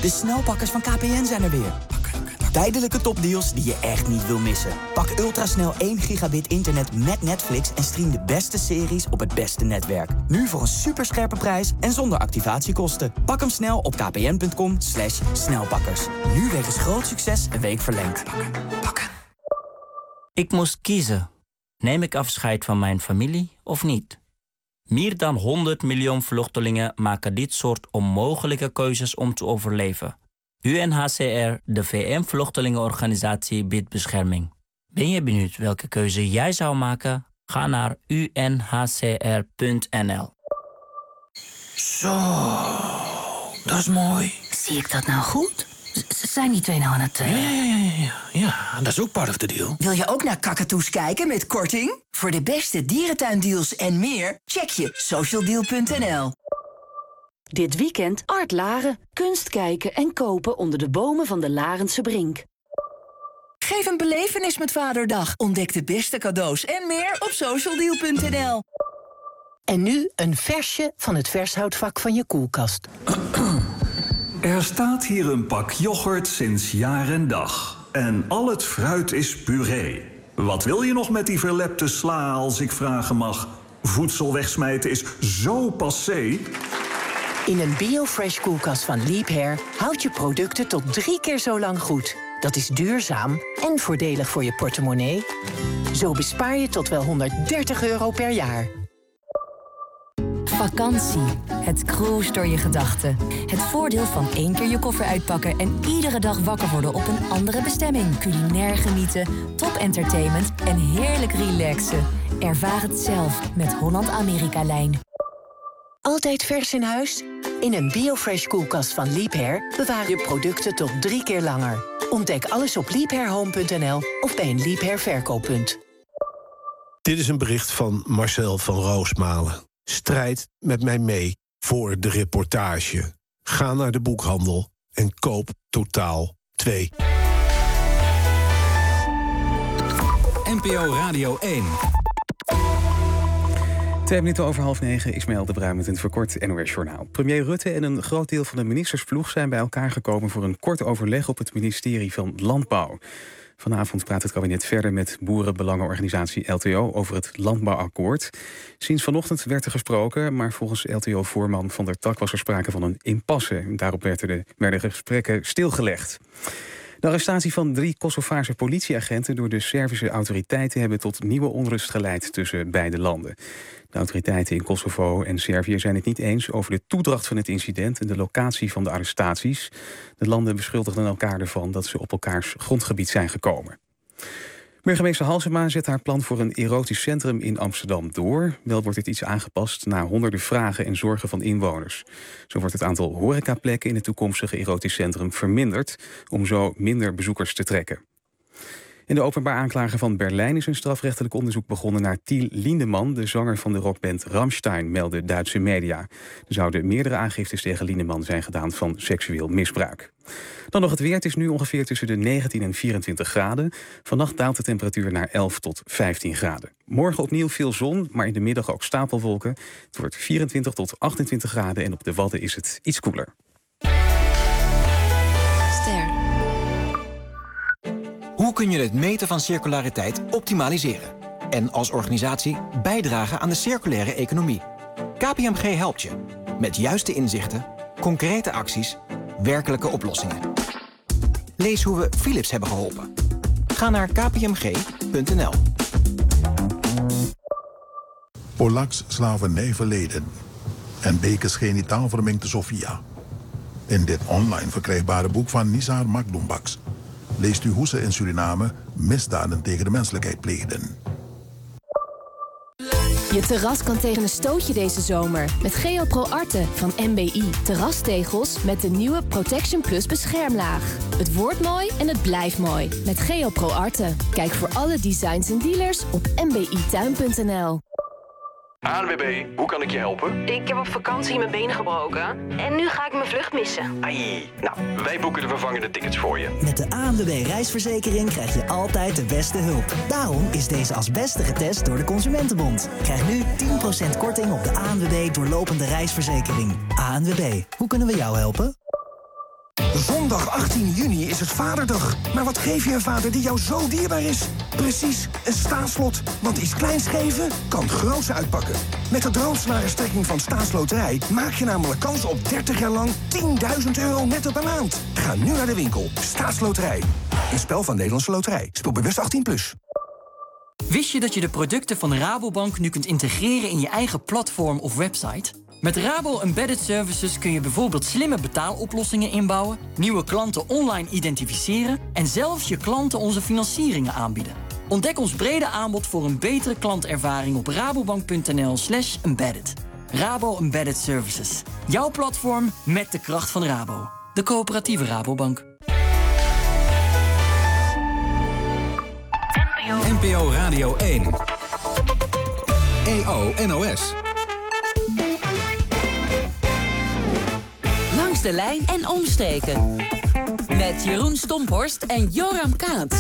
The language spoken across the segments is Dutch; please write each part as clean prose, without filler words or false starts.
De snelpakkers van KPN zijn er weer. Tijdelijke topdeals die je echt niet wil missen. Pak ultrasnel 1 gigabit internet met Netflix en stream de beste series op het beste netwerk. Nu voor een superscherpe prijs en zonder activatiekosten. Pak hem snel op kpn.com/snelpakkers. Nu wegens groot succes een week verlengd. Pakken. Ik moest kiezen. Neem ik afscheid van mijn familie of niet? Meer dan 100 miljoen vluchtelingen maken dit soort onmogelijke keuzes om te overleven. UNHCR, de VN-vluchtelingenorganisatie, biedt bescherming. Ben je benieuwd welke keuze jij zou maken? Ga naar unhcr.nl. Zo, dat is mooi. Zie ik dat nou goed? Zijn die twee nou aan het... Ja, dat is ook part of the deal. Wil je ook naar kakatoes kijken met korting? Voor de beste dierentuindeals en meer, check je socialdeal.nl. Dit weekend Art Laren. Kunst kijken en kopen onder de bomen van de Larense Brink. Geef een belevenis met Vaderdag. Ontdek de beste cadeaus en meer op socialdeal.nl. En nu een versje van het vershoutvak van je koelkast. Er staat hier een pak yoghurt sinds jaar en dag. En al het fruit is puree. Wat wil je nog met die verlepte sla, als ik vragen mag? Voedsel wegsmijten is zo passé. In een BioFresh koelkast van Leap Hair houd je producten tot 3 keer zo lang goed. Dat is duurzaam en voordelig voor je portemonnee. Zo bespaar je tot wel €130 per jaar. Vakantie. Het cruise door je gedachten. Het voordeel van 1 keer je koffer uitpakken en iedere dag wakker worden op een andere bestemming. Culinair genieten, top entertainment en heerlijk relaxen. Ervaar het zelf met Holland-Amerika-lijn. Altijd vers in huis? In een BioFresh koelkast van Leap Hair bewaar je producten tot 3 keer langer. Ontdek alles op leaphairhome.nl of bij een Leap Hair verkooppunt. Dit is een bericht van Marcel van Roosmalen. Strijd met mij mee voor de reportage. Ga naar de boekhandel en koop Totaal 2. NPO Radio 1. 2 minuten over 8:30, Ismaël de Bruin met een verkort NOS-journaal. Premier Rutte en een groot deel van de ministersploeg zijn bij elkaar gekomen voor een kort overleg op het ministerie van Landbouw. Vanavond praat het kabinet verder met boerenbelangenorganisatie LTO over het landbouwakkoord. Sinds vanochtend werd er gesproken, maar volgens LTO-voorman Van der Tak was er sprake van een impasse. Daarop werden gesprekken stilgelegd. De arrestatie van 3 Kosovaarse politieagenten door de Servische autoriteiten hebben tot nieuwe onrust geleid tussen beide landen. De autoriteiten in Kosovo en Servië zijn het niet eens over de toedracht van het incident en de locatie van de arrestaties. De landen beschuldigden elkaar ervan dat ze op elkaars grondgebied zijn gekomen. Burgemeester Halsema zet haar plan voor een erotisch centrum in Amsterdam door. Wel wordt het iets aangepast na honderden vragen en zorgen van inwoners. Zo wordt het aantal horecaplekken in het toekomstige erotisch centrum verminderd, om zo minder bezoekers te trekken. In de openbaar aanklager van Berlijn is een strafrechtelijk onderzoek begonnen naar Till Lindemann, de zanger van de rockband Rammstein, melden Duitse media. Er zouden meerdere aangiftes tegen Lindemann zijn gedaan van seksueel misbruik. Dan nog het weer. Het is nu ongeveer tussen de 19 en 24 graden. Vannacht daalt de temperatuur naar 11 tot 15 graden. Morgen opnieuw veel zon, maar in de middag ook stapelwolken. Het wordt 24 tot 28 graden en op de Wadden is het iets koeler. Hoe kun je het meten van circulariteit optimaliseren? En als organisatie bijdragen aan de circulaire economie? KPMG helpt je. Met juiste inzichten, concrete acties, werkelijke oplossingen. Lees hoe we Philips hebben geholpen. Ga naar kpmg.nl. Polaks slavernij verleden en bekers genitaal verminkte Sofia. In dit online verkrijgbare boek van Nizar Makdoembaks leest u hoe ze in Suriname misdaden tegen de menselijkheid pleegden. Je terras kan tegen een stootje deze zomer met GeoPro Arte van MBI. Terrastegels met de nieuwe Protection Plus beschermlaag. Het wordt mooi en het blijft mooi met GeoPro Arte. Kijk voor alle designs en dealers op mbituin.nl. ANWB, hoe kan ik je helpen? Ik heb op vakantie mijn benen gebroken en nu ga ik mijn vlucht missen. Ai, nou, wij boeken de vervangende tickets voor je. Met de ANWB reisverzekering krijg je altijd de beste hulp. Daarom is deze als beste getest door de Consumentenbond. Krijg nu 10% korting op de ANWB doorlopende reisverzekering. ANWB, hoe kunnen we jou helpen? Zondag 18 juni is het Vaderdag. Maar wat geef je een vader die jou zo dierbaar is? Precies, een staatslot. Want iets kleins geven kan groots uitpakken. Met de droomsalarisstrekking van Staatsloterij maak je namelijk kans op 30 jaar lang €10.000 netto per maand. Ga nu naar de winkel. Staatsloterij. Een spel van Nederlandse Loterij. Speel bewust 18+. Wist je dat je de producten van Rabobank nu kunt integreren in je eigen platform of website? Met Rabo Embedded Services kun je bijvoorbeeld slimme betaaloplossingen inbouwen, nieuwe klanten online identificeren en zelfs je klanten onze financieringen aanbieden. Ontdek ons brede aanbod voor een betere klantervaring op rabobank.nl/embedded. Rabo Embedded Services. Jouw platform met de kracht van Rabo. De coöperatieve Rabobank. NPO Radio 1. EO NOS. Langs de lijn en omstreken. Met Jeroen Stomphorst en Joram Kaats.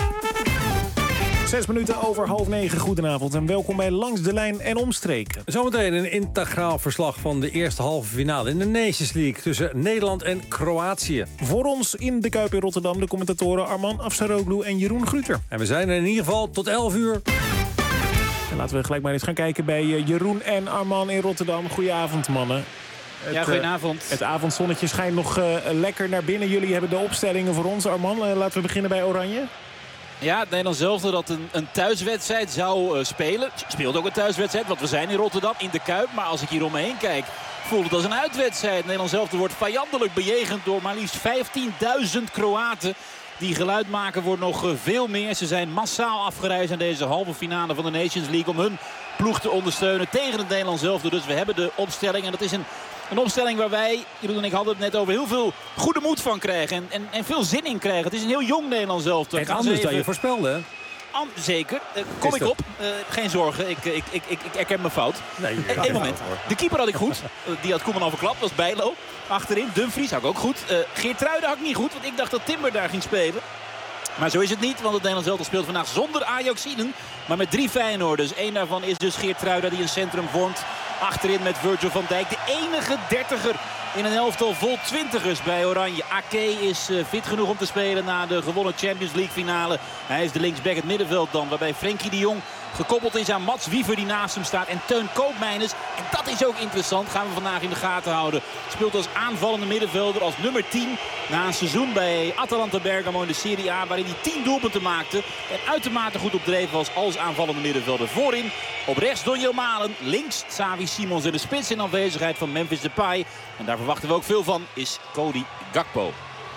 6 minuten over 8:30. Goedenavond en welkom bij Langs de Lijn en Omstreken. Zometeen een integraal verslag van de eerste halve finale in de Nations League tussen Nederland en Kroatië. Voor ons in de Kuip in Rotterdam de commentatoren Arman Afsaroglu en Jeroen Gruter. En we zijn er in ieder geval tot 11 uur. En laten we gelijk maar eens gaan kijken bij Jeroen en Arman in Rotterdam. Goedenavond, mannen. Goedenavond. Het avondzonnetje schijnt nog lekker naar binnen. Jullie hebben de opstellingen voor ons. Arman, laten we beginnen bij Oranje. Ja, het Nederlands elftal dat een thuiswedstrijd zou spelen. Speelt ook een thuiswedstrijd, want we zijn in Rotterdam in de Kuip. Maar als ik hier om me heen kijk, voelt het als een uitwedstrijd. Het Nederlands elftal wordt vijandelijk bejegend door maar liefst 15.000 Kroaten. Die geluid maken wordt nog veel meer. Ze zijn massaal afgereisd aan deze halve finale van de Nations League om hun ploeg te ondersteunen tegen het Nederlands elftal. Dus we hebben de opstelling en dat is een opstelling waar wij, Jeroen en ik hadden het net over, heel veel goede moed van krijgen. En veel zin in krijgen. Het is een heel jong Nederlands elftal. En anders dan je voorspelde, hè? Zeker. Kom ik op. Geen zorgen. Ik erken mijn fout. Nee, Eén moment. De keeper had ik goed. Die had Koeman al verklapt. Dat was Bijlo. Achterin Dumfries had ik ook goed. Geertruiden had ik niet goed. Want ik dacht dat Timber daar ging spelen. Maar zo is het niet, want het Nederlands elftal speelt vandaag zonder Ajaxiden. Maar met 3 Feyenoorders. Eén daarvan is dus Geertruida die een centrum vormt. Achterin met Virgil van Dijk. De enige 30er in een elftal vol 20ers bij Oranje. Ake is fit genoeg om te spelen na de gewonnen Champions League finale. Hij is de linksback het middenveld dan. Waarbij Frenkie de Jong gekoppeld is aan Mats Wiever die naast hem staat. En Teun Koopmeiners. En dat is ook interessant. Gaan we vandaag in de gaten houden. Speelt als aanvallende middenvelder als nummer 10. Na een seizoen bij Atalanta Bergamo in de Serie A. Waarin hij 10 doelpunten maakte. En uitermate goed op dreef was als aanvallende middenvelder. Voorin op rechts Donjel Malen. Links Xavi Simons in de spits in aanwezigheid van Memphis Depay. En daar verwachten we ook veel van. Is Cody Gakpo.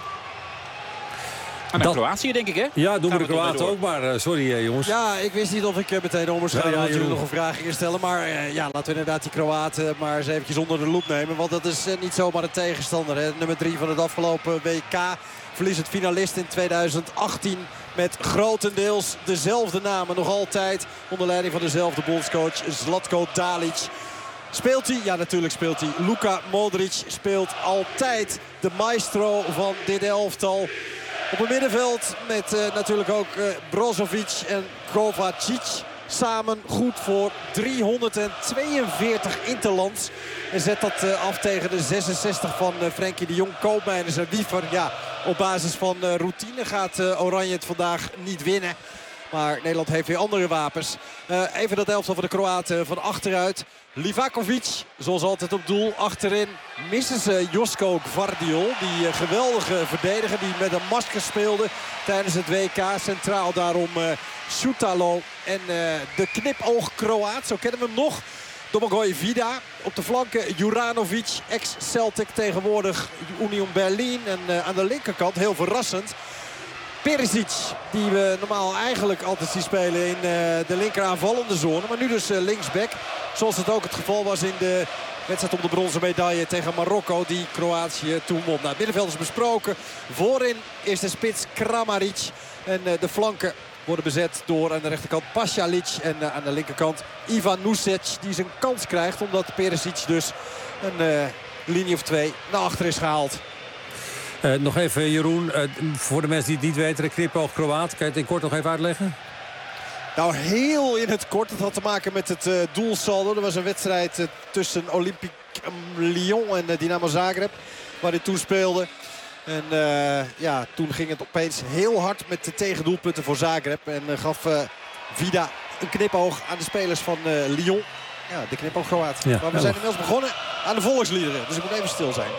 En naar Kroatië, denk ik, hè? Ja, doen we de Kroaten ook maar. Sorry, jongens. Ja, ik wist niet of ik meteen om moest gaan. Ja, natuurlijk nog een vraag ging stellen. Maar ja, laten we inderdaad die Kroaten maar eens eventjes onder de loep nemen. Want dat is niet zomaar een tegenstander. Hè. Nummer 3 van het afgelopen WK. Verliest het finalist in 2018. Met grotendeels dezelfde namen. Nog altijd onder leiding van dezelfde bondscoach Zlatko Dalic. Speelt hij? Ja, natuurlijk speelt hij. Luka Modric speelt altijd de maestro van dit elftal. Op het middenveld met natuurlijk ook Brozovic en Kovacic. Samen goed voor 342 interlands. En zet dat af tegen de 66 van Frenkie de Jong. Koopmeiners en Wiever. Ja, op basis van routine gaat Oranje het vandaag niet winnen. Maar Nederland heeft weer andere wapens. Even dat elftal van de Kroaten van achteruit. Livakovic, zoals altijd op doel. Achterin missen ze Josko Gvardiol. Die geweldige verdediger die met een masker speelde tijdens het WK. Centraal daarom Šutalo en de knipoog Kroaat. Zo kennen we hem nog. Domagoj Vida. Op de flanken Juranovic, ex-Celtic, tegenwoordig Union Berlin. En aan de linkerkant, heel verrassend, Perisic, die we normaal eigenlijk altijd zien spelen in de linker aanvallende zone. Maar nu dus linksback. Zoals het ook het geval was in de wedstrijd om de bronzen medaille tegen Marokko. Die Kroatië toen won. Nou, het middenveld is besproken. Voorin is de spits Kramaric. En de flanken worden bezet door aan de rechterkant Pasalic. En aan de linkerkant Ivan Nusic, die zijn kans krijgt. Omdat Perisic dus een linie of 2 naar achter is gehaald. Nog even, Jeroen, voor de mensen die het niet weten, de knipoog Kroaat. Kan je het in kort nog even uitleggen? Nou, heel in het kort. Het had te maken met het doelsaldo. Er was een wedstrijd tussen Olympique Lyon en Dynamo Zagreb, waar hij toen speelde. En toen ging het opeens heel hard met de tegendoelpunten voor Zagreb. En gaf Vida een knipoog aan de spelers van Lyon. Ja, de knipoog Kroatië. Ja, maar we zijn inmiddels begonnen aan de volksliederen. Dus ik moet even stil zijn.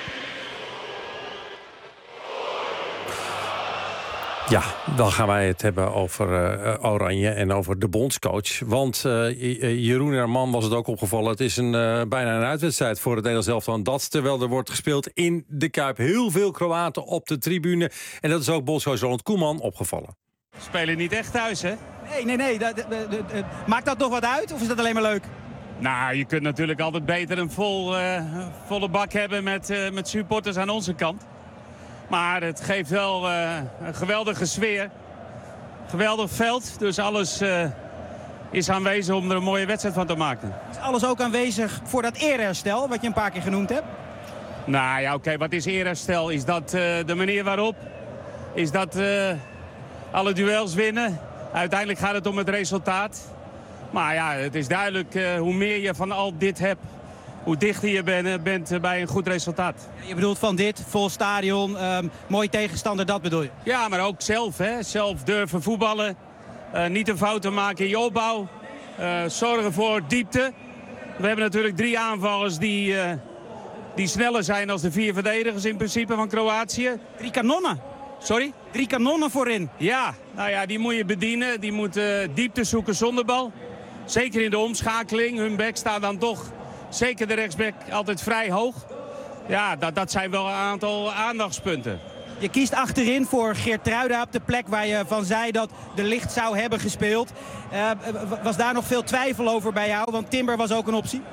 Ja, dan gaan wij het hebben over Oranje en over de bondscoach. Want Jeroen Herman was het ook opgevallen. Het is bijna een uitwedstrijd voor het Nederlands elftal. En dat terwijl er wordt gespeeld in de Kuip. Heel veel Kroaten op de tribune. En dat is ook bondscoach Ronald Koeman opgevallen. Spelen niet echt thuis, hè? Nee. Maakt dat nog wat uit of is dat alleen maar leuk? Nou, je kunt natuurlijk altijd beter een volle bak hebben met supporters aan onze kant. Maar het geeft wel een geweldige sfeer. Geweldig veld. Dus alles is aanwezig om er een mooie wedstrijd van te maken. Is alles ook aanwezig voor dat eerherstel wat je een paar keer genoemd hebt? Nou ja, oké, wat is eerherstel? Is dat de manier waarop? Is dat alle duels winnen? Uiteindelijk gaat het om het resultaat. Maar ja, het is duidelijk hoe meer je van al dit hebt, hoe dichter je bent bij een goed resultaat. Je bedoelt van dit, vol stadion, mooi tegenstander, dat bedoel je? Ja, maar ook zelf. Hè? Zelf durven voetballen. Niet een fouten maken in je opbouw. Zorgen voor diepte. We hebben natuurlijk 3 aanvallers die sneller zijn dan de 4 verdedigers in principe van Kroatië. 3 kanonnen. Sorry? 3 kanonnen voorin. Ja, nou ja, die moet je bedienen. Die moeten diepte zoeken zonder bal. Zeker in de omschakeling. Hun bek staat dan toch, zeker de rechtsback, altijd vrij hoog. Ja, dat zijn wel een aantal aandachtspunten. Je kiest achterin voor Geertruida op de plek waar je van zei dat De Ligt zou hebben gespeeld. Was daar nog veel twijfel over bij jou? Want Timber was ook een optie.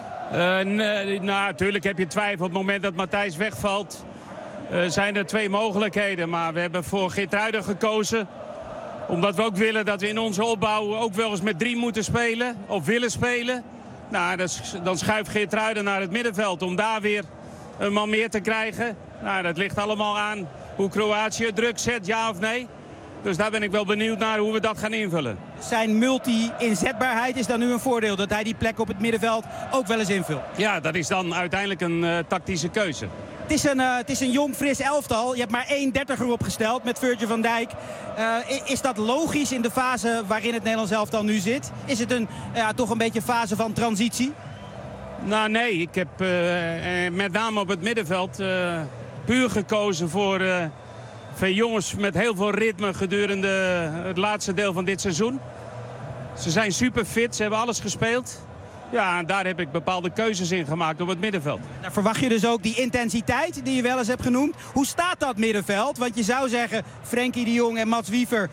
Nee, natuurlijk heb je twijfel. Op het moment dat Matthijs wegvalt, zijn er 2 mogelijkheden. Maar we hebben voor Geertruida gekozen. Omdat we ook willen dat we in onze opbouw ook wel eens met 3 moeten spelen. Of willen spelen. Nou, dan schuift Geertruida naar het middenveld om daar weer een man meer te krijgen. Nou, dat ligt allemaal aan hoe Kroatië druk zet, ja of nee. Dus daar ben ik wel benieuwd naar hoe we dat gaan invullen. Zijn multi-inzetbaarheid is dan nu een voordeel, dat hij die plek op het middenveld ook wel eens invult? Ja, dat is dan uiteindelijk een tactische keuze. Het is een jong, fris elftal. Je hebt maar 1 30er opgesteld met Virgil van Dijk. Is dat logisch in de fase waarin het Nederlands elftal nu zit? Is het toch een beetje een fase van transitie? Nou nee, ik heb met name op het middenveld puur gekozen voor jongens met heel veel ritme gedurende het laatste deel van dit seizoen. Ze zijn super fit, ze hebben alles gespeeld. Ja, en daar heb ik bepaalde keuzes in gemaakt op het middenveld. Daar verwacht je dus ook die intensiteit die je wel eens hebt genoemd. Hoe staat dat middenveld? Want je zou zeggen, Frenkie de Jong en Mats Wiever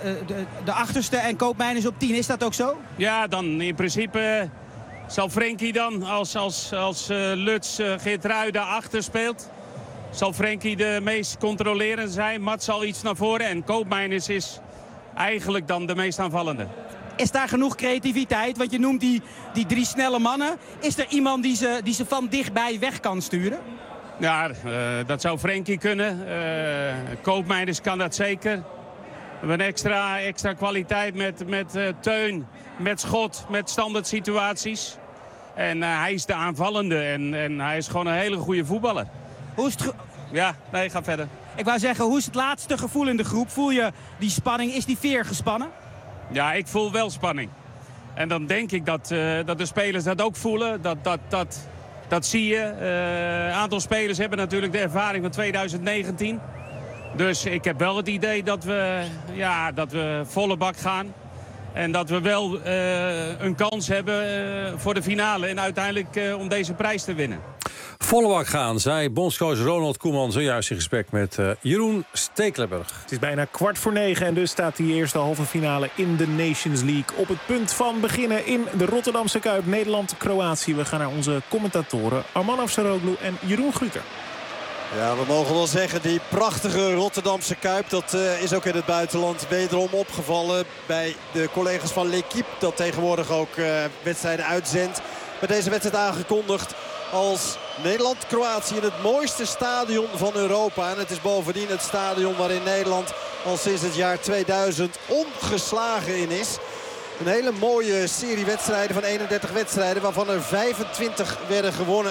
de achterste en Koopmeiners op 10. Is dat ook zo? Ja, dan in principe zal Frenkie dan, als Lutz Geertruida achter speelt, zal Frenkie de meest controlerende zijn. Mats zal iets naar voren en Koopmeiners is eigenlijk dan de meest aanvallende. Is daar genoeg creativiteit? Want je noemt die 3 snelle mannen. Is er iemand die ze van dichtbij weg kan sturen? Ja, dat zou Frenkie kunnen. Koopmeiners kan dat zeker. We hebben extra kwaliteit met Teun, met schot, met standaard situaties. En hij is de aanvallende en hij is gewoon een hele goede voetballer. Hoe is het... Ja, nee, ga verder. Ik wou zeggen, hoe is het laatste gevoel in de groep? Voel je die spanning? Is die veer gespannen? Ja, ik voel wel spanning. En dan denk ik dat de spelers dat ook voelen. Dat zie je. Een aantal spelers hebben natuurlijk de ervaring van 2019. Dus ik heb wel het idee dat we volle bak gaan. En dat we wel een kans hebben voor de finale. En uiteindelijk om deze prijs te winnen. Volle bak gaan, zei bondscoach Ronald Koeman zojuist in gesprek met Jeroen Stekelenburg. Het is bijna 8:45 en dus staat die eerste halve finale in de Nations League op het punt van beginnen in de Rotterdamse Kuip. Nederland-Kroatië. We gaan naar onze commentatoren Arman Afsaroglu en Jeroen Gruter. Ja, we mogen wel zeggen, die prachtige Rotterdamse Kuip, dat is ook in het buitenland wederom opgevallen bij de collega's van L'Équipe, dat tegenwoordig ook wedstrijden uitzendt. Met deze wedstrijd aangekondigd als Nederland-Kroatië in het mooiste stadion van Europa. En het is bovendien het stadion waarin Nederland al sinds het jaar 2000 ongeslagen in is. Een hele mooie serie wedstrijden van 31 wedstrijden, waarvan er 25 werden gewonnen.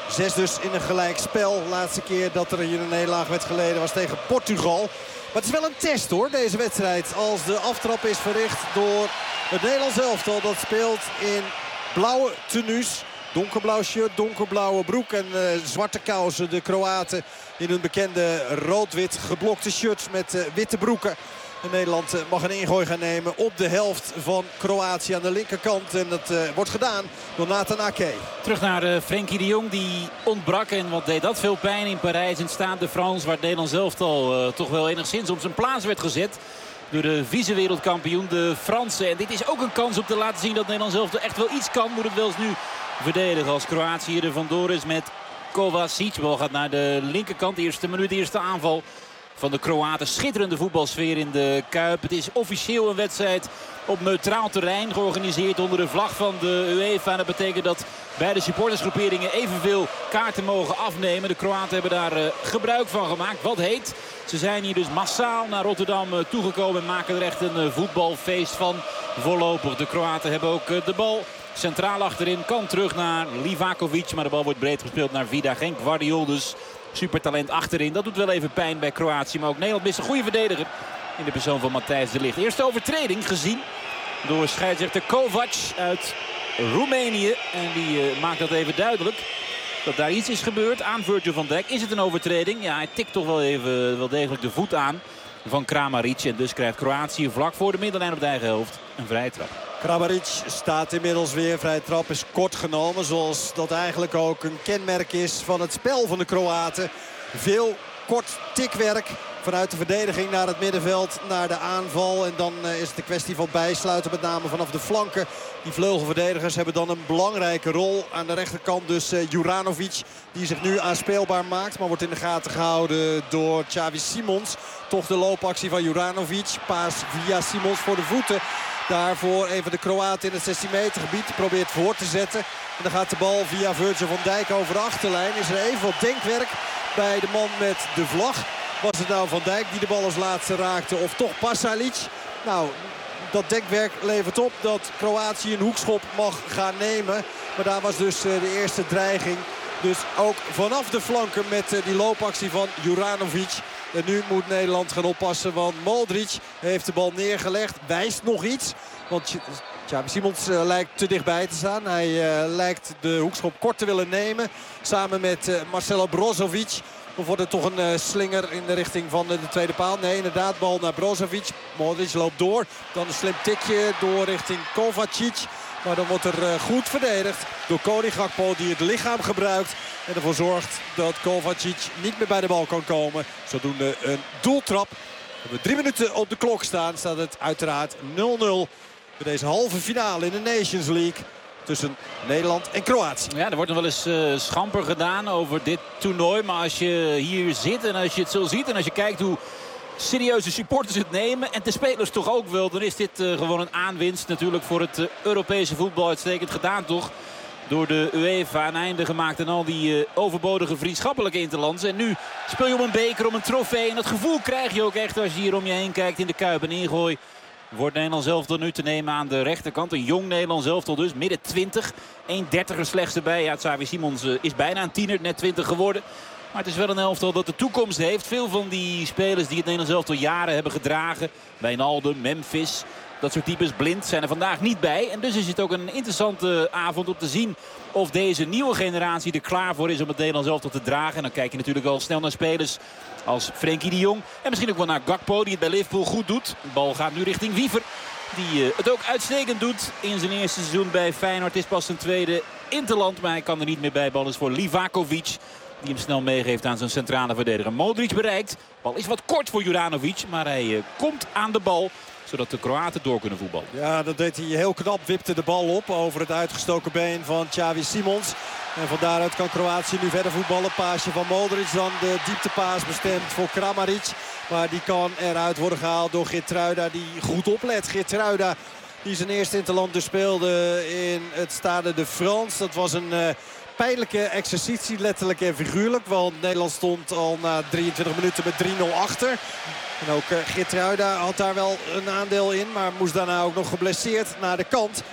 6 dus in een gelijk spel. Laatste keer dat er hier een nederlaag werd geleden was tegen Portugal. Maar het is wel een test hoor, deze wedstrijd. Als de aftrap is verricht door het Nederlands elftal. Dat speelt in blauwe tenues. Donkerblauw shirt, donkerblauwe broek en zwarte kousen. De Kroaten in hun bekende rood-wit geblokte shirts met witte broeken. En Nederland mag een ingooi gaan nemen op de helft van Kroatië aan de linkerkant. En dat wordt gedaan door Nathan Ake. Terug naar Frenkie de Jong, die ontbrak. En wat deed dat veel pijn in Parijs in Stade de France. Waar het Nederlands elftal toch wel enigszins op zijn plaats werd gezet. Door de vice-wereldkampioen, de Fransen. En dit is ook een kans om te laten zien dat Nederlands elftal echt wel iets kan. Moet het wel eens nu verdedigen als Kroatië er vandoor is met Kovacic. De bal gaat naar de linkerkant. Eerste minuut, eerste aanval van de Kroaten. Schitterende voetbalsfeer in de Kuip. Het is officieel een wedstrijd op neutraal terrein. Georganiseerd onder de vlag van de UEFA. Dat betekent dat beide supportersgroeperingen evenveel kaarten mogen afnemen. De Kroaten hebben daar gebruik van gemaakt. Wat heet. Ze zijn hier dus massaal naar Rotterdam toegekomen. En maken er echt een voetbalfeest van voorlopig. De Kroaten hebben ook de bal. Centraal achterin kan terug naar Livakovic. Maar de bal wordt breed gespeeld naar Vida. Geen Gvardiol dus. Supertalent achterin. Dat doet wel even pijn bij Kroatië. Maar ook Nederland mist een goede verdediger. In de persoon van Matthijs de Ligt. Eerste overtreding gezien door scheidsrechter Kovac uit Roemenië. En die maakt dat even duidelijk. Dat daar iets is gebeurd aan Virgil van Dijk. Is het een overtreding? Ja, hij tikt toch wel even wel degelijk de voet aan van Kramaric. En dus krijgt Kroatië vlak voor de middenlijn op de eigen helft een vrije trap. Kramaric staat inmiddels weer. Vrije trap is kort genomen. Zoals dat eigenlijk ook een kenmerk is van het spel van de Kroaten. Veel kort tikwerk. Vanuit de verdediging naar het middenveld, naar de aanval. En dan is het een kwestie van bijsluiten, met name vanaf de flanken. Die vleugelverdedigers hebben dan een belangrijke rol. Aan de rechterkant dus Juranovic, die zich nu aanspeelbaar maakt. Maar wordt in de gaten gehouden door Xavi Simons. Toch de loopactie van Juranovic. Paas via Simons voor de voeten. Daarvoor even de Kroaten in het 16 meter gebied. Probeert voor te zetten. En dan gaat de bal via Virgil van Dijk over de achterlijn. Is er even wat denkwerk bij de man met de vlag. Was het nou Van Dijk die de bal als laatste raakte of toch Pasalic? Nou, dat denkwerk levert op dat Kroatië een hoekschop mag gaan nemen. Maar daar was dus de eerste dreiging. Dus ook vanaf de flanken met die loopactie van Juranovic. En nu moet Nederland gaan oppassen, want Modric heeft de bal neergelegd. Wijst nog iets, want Xavi Simons lijkt te dichtbij te staan. Hij lijkt de hoekschop kort te willen nemen. Samen met Marcelo Brozovic. Of wordt het toch een slinger in de richting van de tweede paal? Nee, inderdaad, bal naar Brozovic. Modric loopt door. Dan een slim tikje door richting Kovacic. Maar dan wordt er goed verdedigd door Cody Gakpo, die het lichaam gebruikt. En ervoor zorgt dat Kovacic niet meer bij de bal kan komen. Zodoende een doeltrap. We hebben 3 minuten op de klok staan. Staat het uiteraard 0-0 voor deze halve finale in de Nations League. Tussen Nederland en Kroatië. Ja, er wordt nog wel eens schamper gedaan over dit toernooi. Maar als je hier zit en als je het zo ziet en als je kijkt hoe serieuze supporters het nemen. En de spelers toch ook wel. Dan is dit gewoon een aanwinst natuurlijk voor het Europese voetbal. Uitstekend gedaan toch. Door de UEFA een einde gemaakt aan al die overbodige vriendschappelijke interlands. En nu speel je om een beker, om een trofee. En dat gevoel krijg je ook echt als je hier om je heen kijkt in de Kuip. Een ingooi wordt Nederlands elftal nu te nemen aan de rechterkant. Een jong Nederlands elftal dus, midden 20. 1,30er slechts erbij. Ja, Xavi Simons is bijna een tiener, net 20 geworden. Maar het is wel een elftal dat de toekomst heeft. Veel van die spelers die het Nederlands elftal jaren hebben gedragen. Wijnaldum, Memphis, dat soort types, Blind, zijn er vandaag niet bij. En dus is het ook een interessante avond om te zien of deze nieuwe generatie er klaar voor is om het Nederlands elftal te dragen. En dan kijk je natuurlijk al snel naar spelers als Frenkie de Jong. En misschien ook wel naar Gakpo, die het bij Liverpool goed doet. De bal gaat nu richting Wiever, die het ook uitstekend doet in zijn eerste seizoen bij Feyenoord. Het is pas zijn tweede interland, maar hij kan er niet meer bij. Bal is voor Livakovic, die hem snel meegeeft aan zijn centrale verdediger. Modric bereikt. Bal is wat kort voor Juranovic, maar hij komt aan de bal, zodat de Kroaten door kunnen voetballen. Ja, dat deed hij heel knap. Wipte de bal op over het uitgestoken been van Xavi Simons. En van daaruit kan Kroatië nu verder voetballen. Paasje van Modric, dan de dieptepaas bestemd voor Kramaric. Maar die kan eruit worden gehaald door Geertruida, die goed oplet. Geertruida, die zijn eerste interland dus speelde in het Stade de France. Dat was een pijnlijke exercitie, letterlijk en figuurlijk. Want Nederland stond al na 23 minuten met 3-0 achter. En ook Geertruida had daar wel een aandeel in, maar moest daarna ook nog geblesseerd naar de kant.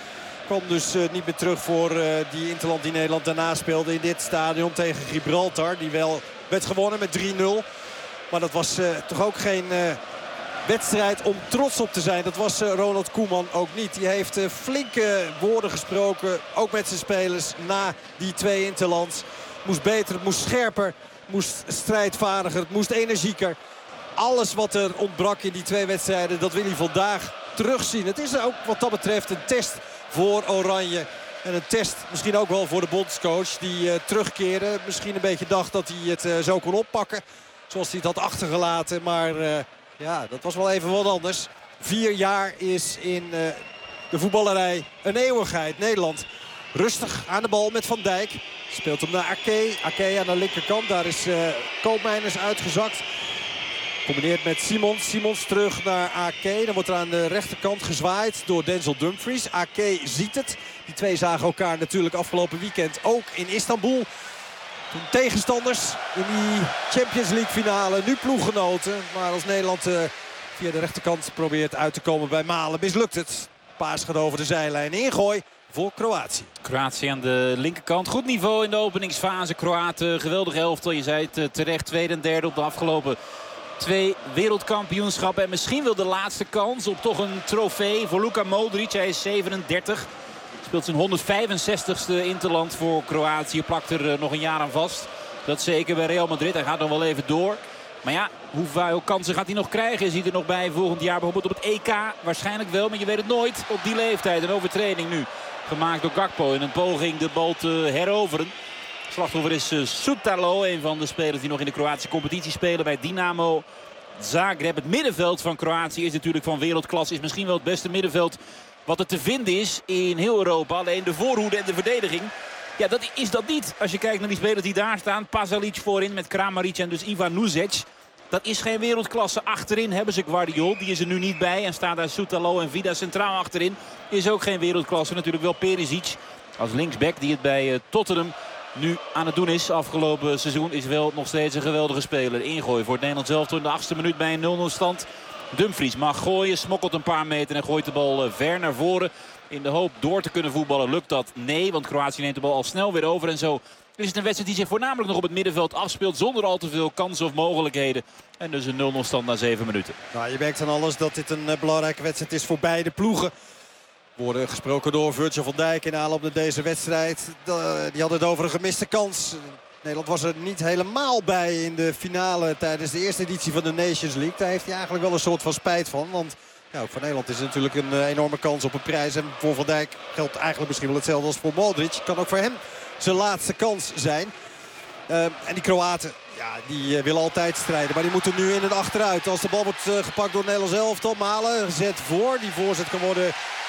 Kwam dus niet meer terug voor die interland die Nederland daarna speelde in dit stadion tegen Gibraltar. Die wel werd gewonnen met 3-0. Maar dat was toch ook geen wedstrijd om trots op te zijn. Dat was Ronald Koeman ook niet. Die heeft flinke woorden gesproken, ook met zijn spelers, na die 2 interlands. Het moest beter, het moest scherper, het moest strijdvaardiger, het moest energieker. Alles wat er ontbrak in die 2 wedstrijden, dat wil hij vandaag terugzien. Het is ook wat dat betreft een test voor Oranje. En een test misschien ook wel voor de bondscoach die terugkeerde. Misschien een beetje dacht dat hij het zo kon oppakken. Zoals hij het had achtergelaten. Maar ja, dat was wel even wat anders. 4 jaar is in de voetballerij een eeuwigheid. Nederland rustig aan de bal met Van Dijk. Speelt hem naar Ake. Ake aan de linkerkant. Daar is Koopmeiners uitgezakt. Combineert met Simons. Simons terug naar Ake. Dan wordt er aan de rechterkant gezwaaid door Denzel Dumfries. Ake ziet het. Die 2 zagen elkaar natuurlijk afgelopen weekend ook in Istanbul. Toen tegenstanders in die Champions League finale. Nu ploeggenoten. Maar als Nederland via de rechterkant probeert uit te komen bij Malen, mislukt het. Paas gaat over de zijlijn. Ingooi voor Kroatië. Kroatië aan de linkerkant. Goed niveau in de openingsfase. Kroaten, geweldig elftal. Je zei het terecht, 2e en 3e op de afgelopen 2 wereldkampioenschappen. En misschien wel de laatste kans op toch een trofee voor Luka Modric. Hij is 37. Speelt zijn 165ste interland voor Kroatië. Plakt er nog een jaar aan vast. Dat zeker bij Real Madrid. Hij gaat nog wel even door. Maar ja, hoeveel kansen gaat hij nog krijgen? Is hij er nog bij volgend jaar bijvoorbeeld op het EK? Waarschijnlijk wel, maar je weet het nooit. Op die leeftijd een overtreding nu. Gemaakt door Gakpo in een poging de bal te heroveren. Slachtoffer is Soutalo, een van de spelers die nog in de Kroatische competitie spelen bij Dynamo Zagreb. Het middenveld van Kroatië is natuurlijk van wereldklasse. Is misschien wel het beste middenveld wat er te vinden is in heel Europa. Alleen de voorhoede en de verdediging, ja, dat is dat niet. Als je kijkt naar die spelers die daar staan. Pasalic voorin met Kramaric en dus Ivan Nuzic. Dat is geen wereldklasse. Achterin hebben ze Guardiol. Die is er nu niet bij. En staat daar Soutalo en Vida centraal achterin. Is ook geen wereldklasse. Natuurlijk wel Perisic als linksback die het bij Tottenham nu aan het doen is. Afgelopen seizoen is wel nog steeds een geweldige speler. Ingooi voor het Nederlands elftal in de 8e minuut bij een 0-0 stand. Dumfries mag gooien, smokkelt een paar meter en gooit de bal ver naar voren. In de hoop door te kunnen voetballen lukt dat? Nee, want Kroatië neemt de bal al snel weer over. En zo is het een wedstrijd die zich voornamelijk nog op het middenveld afspeelt. Zonder al te veel kansen of mogelijkheden. En dus een 0-0 stand na 7 minuten. Nou, je merkt aan alles dat dit een belangrijke wedstrijd is voor beide ploegen. Worden gesproken door Virgil van Dijk in aanloop naar deze wedstrijd. Die had het over een gemiste kans. Nederland was er niet helemaal bij in de finale tijdens de eerste editie van de Nations League. Daar heeft hij eigenlijk wel een soort van spijt van. Want ja, ook voor Nederland is het natuurlijk een enorme kans op een prijs. En voor Van Dijk geldt eigenlijk misschien wel hetzelfde als voor Modric. Kan ook voor hem zijn laatste kans zijn. En die Kroaten, ja, die willen altijd strijden. Maar die moeten nu in het achteruit. Als de bal wordt gepakt door het Nederlands elftal. Malen zet voor. Die voorzet kan worden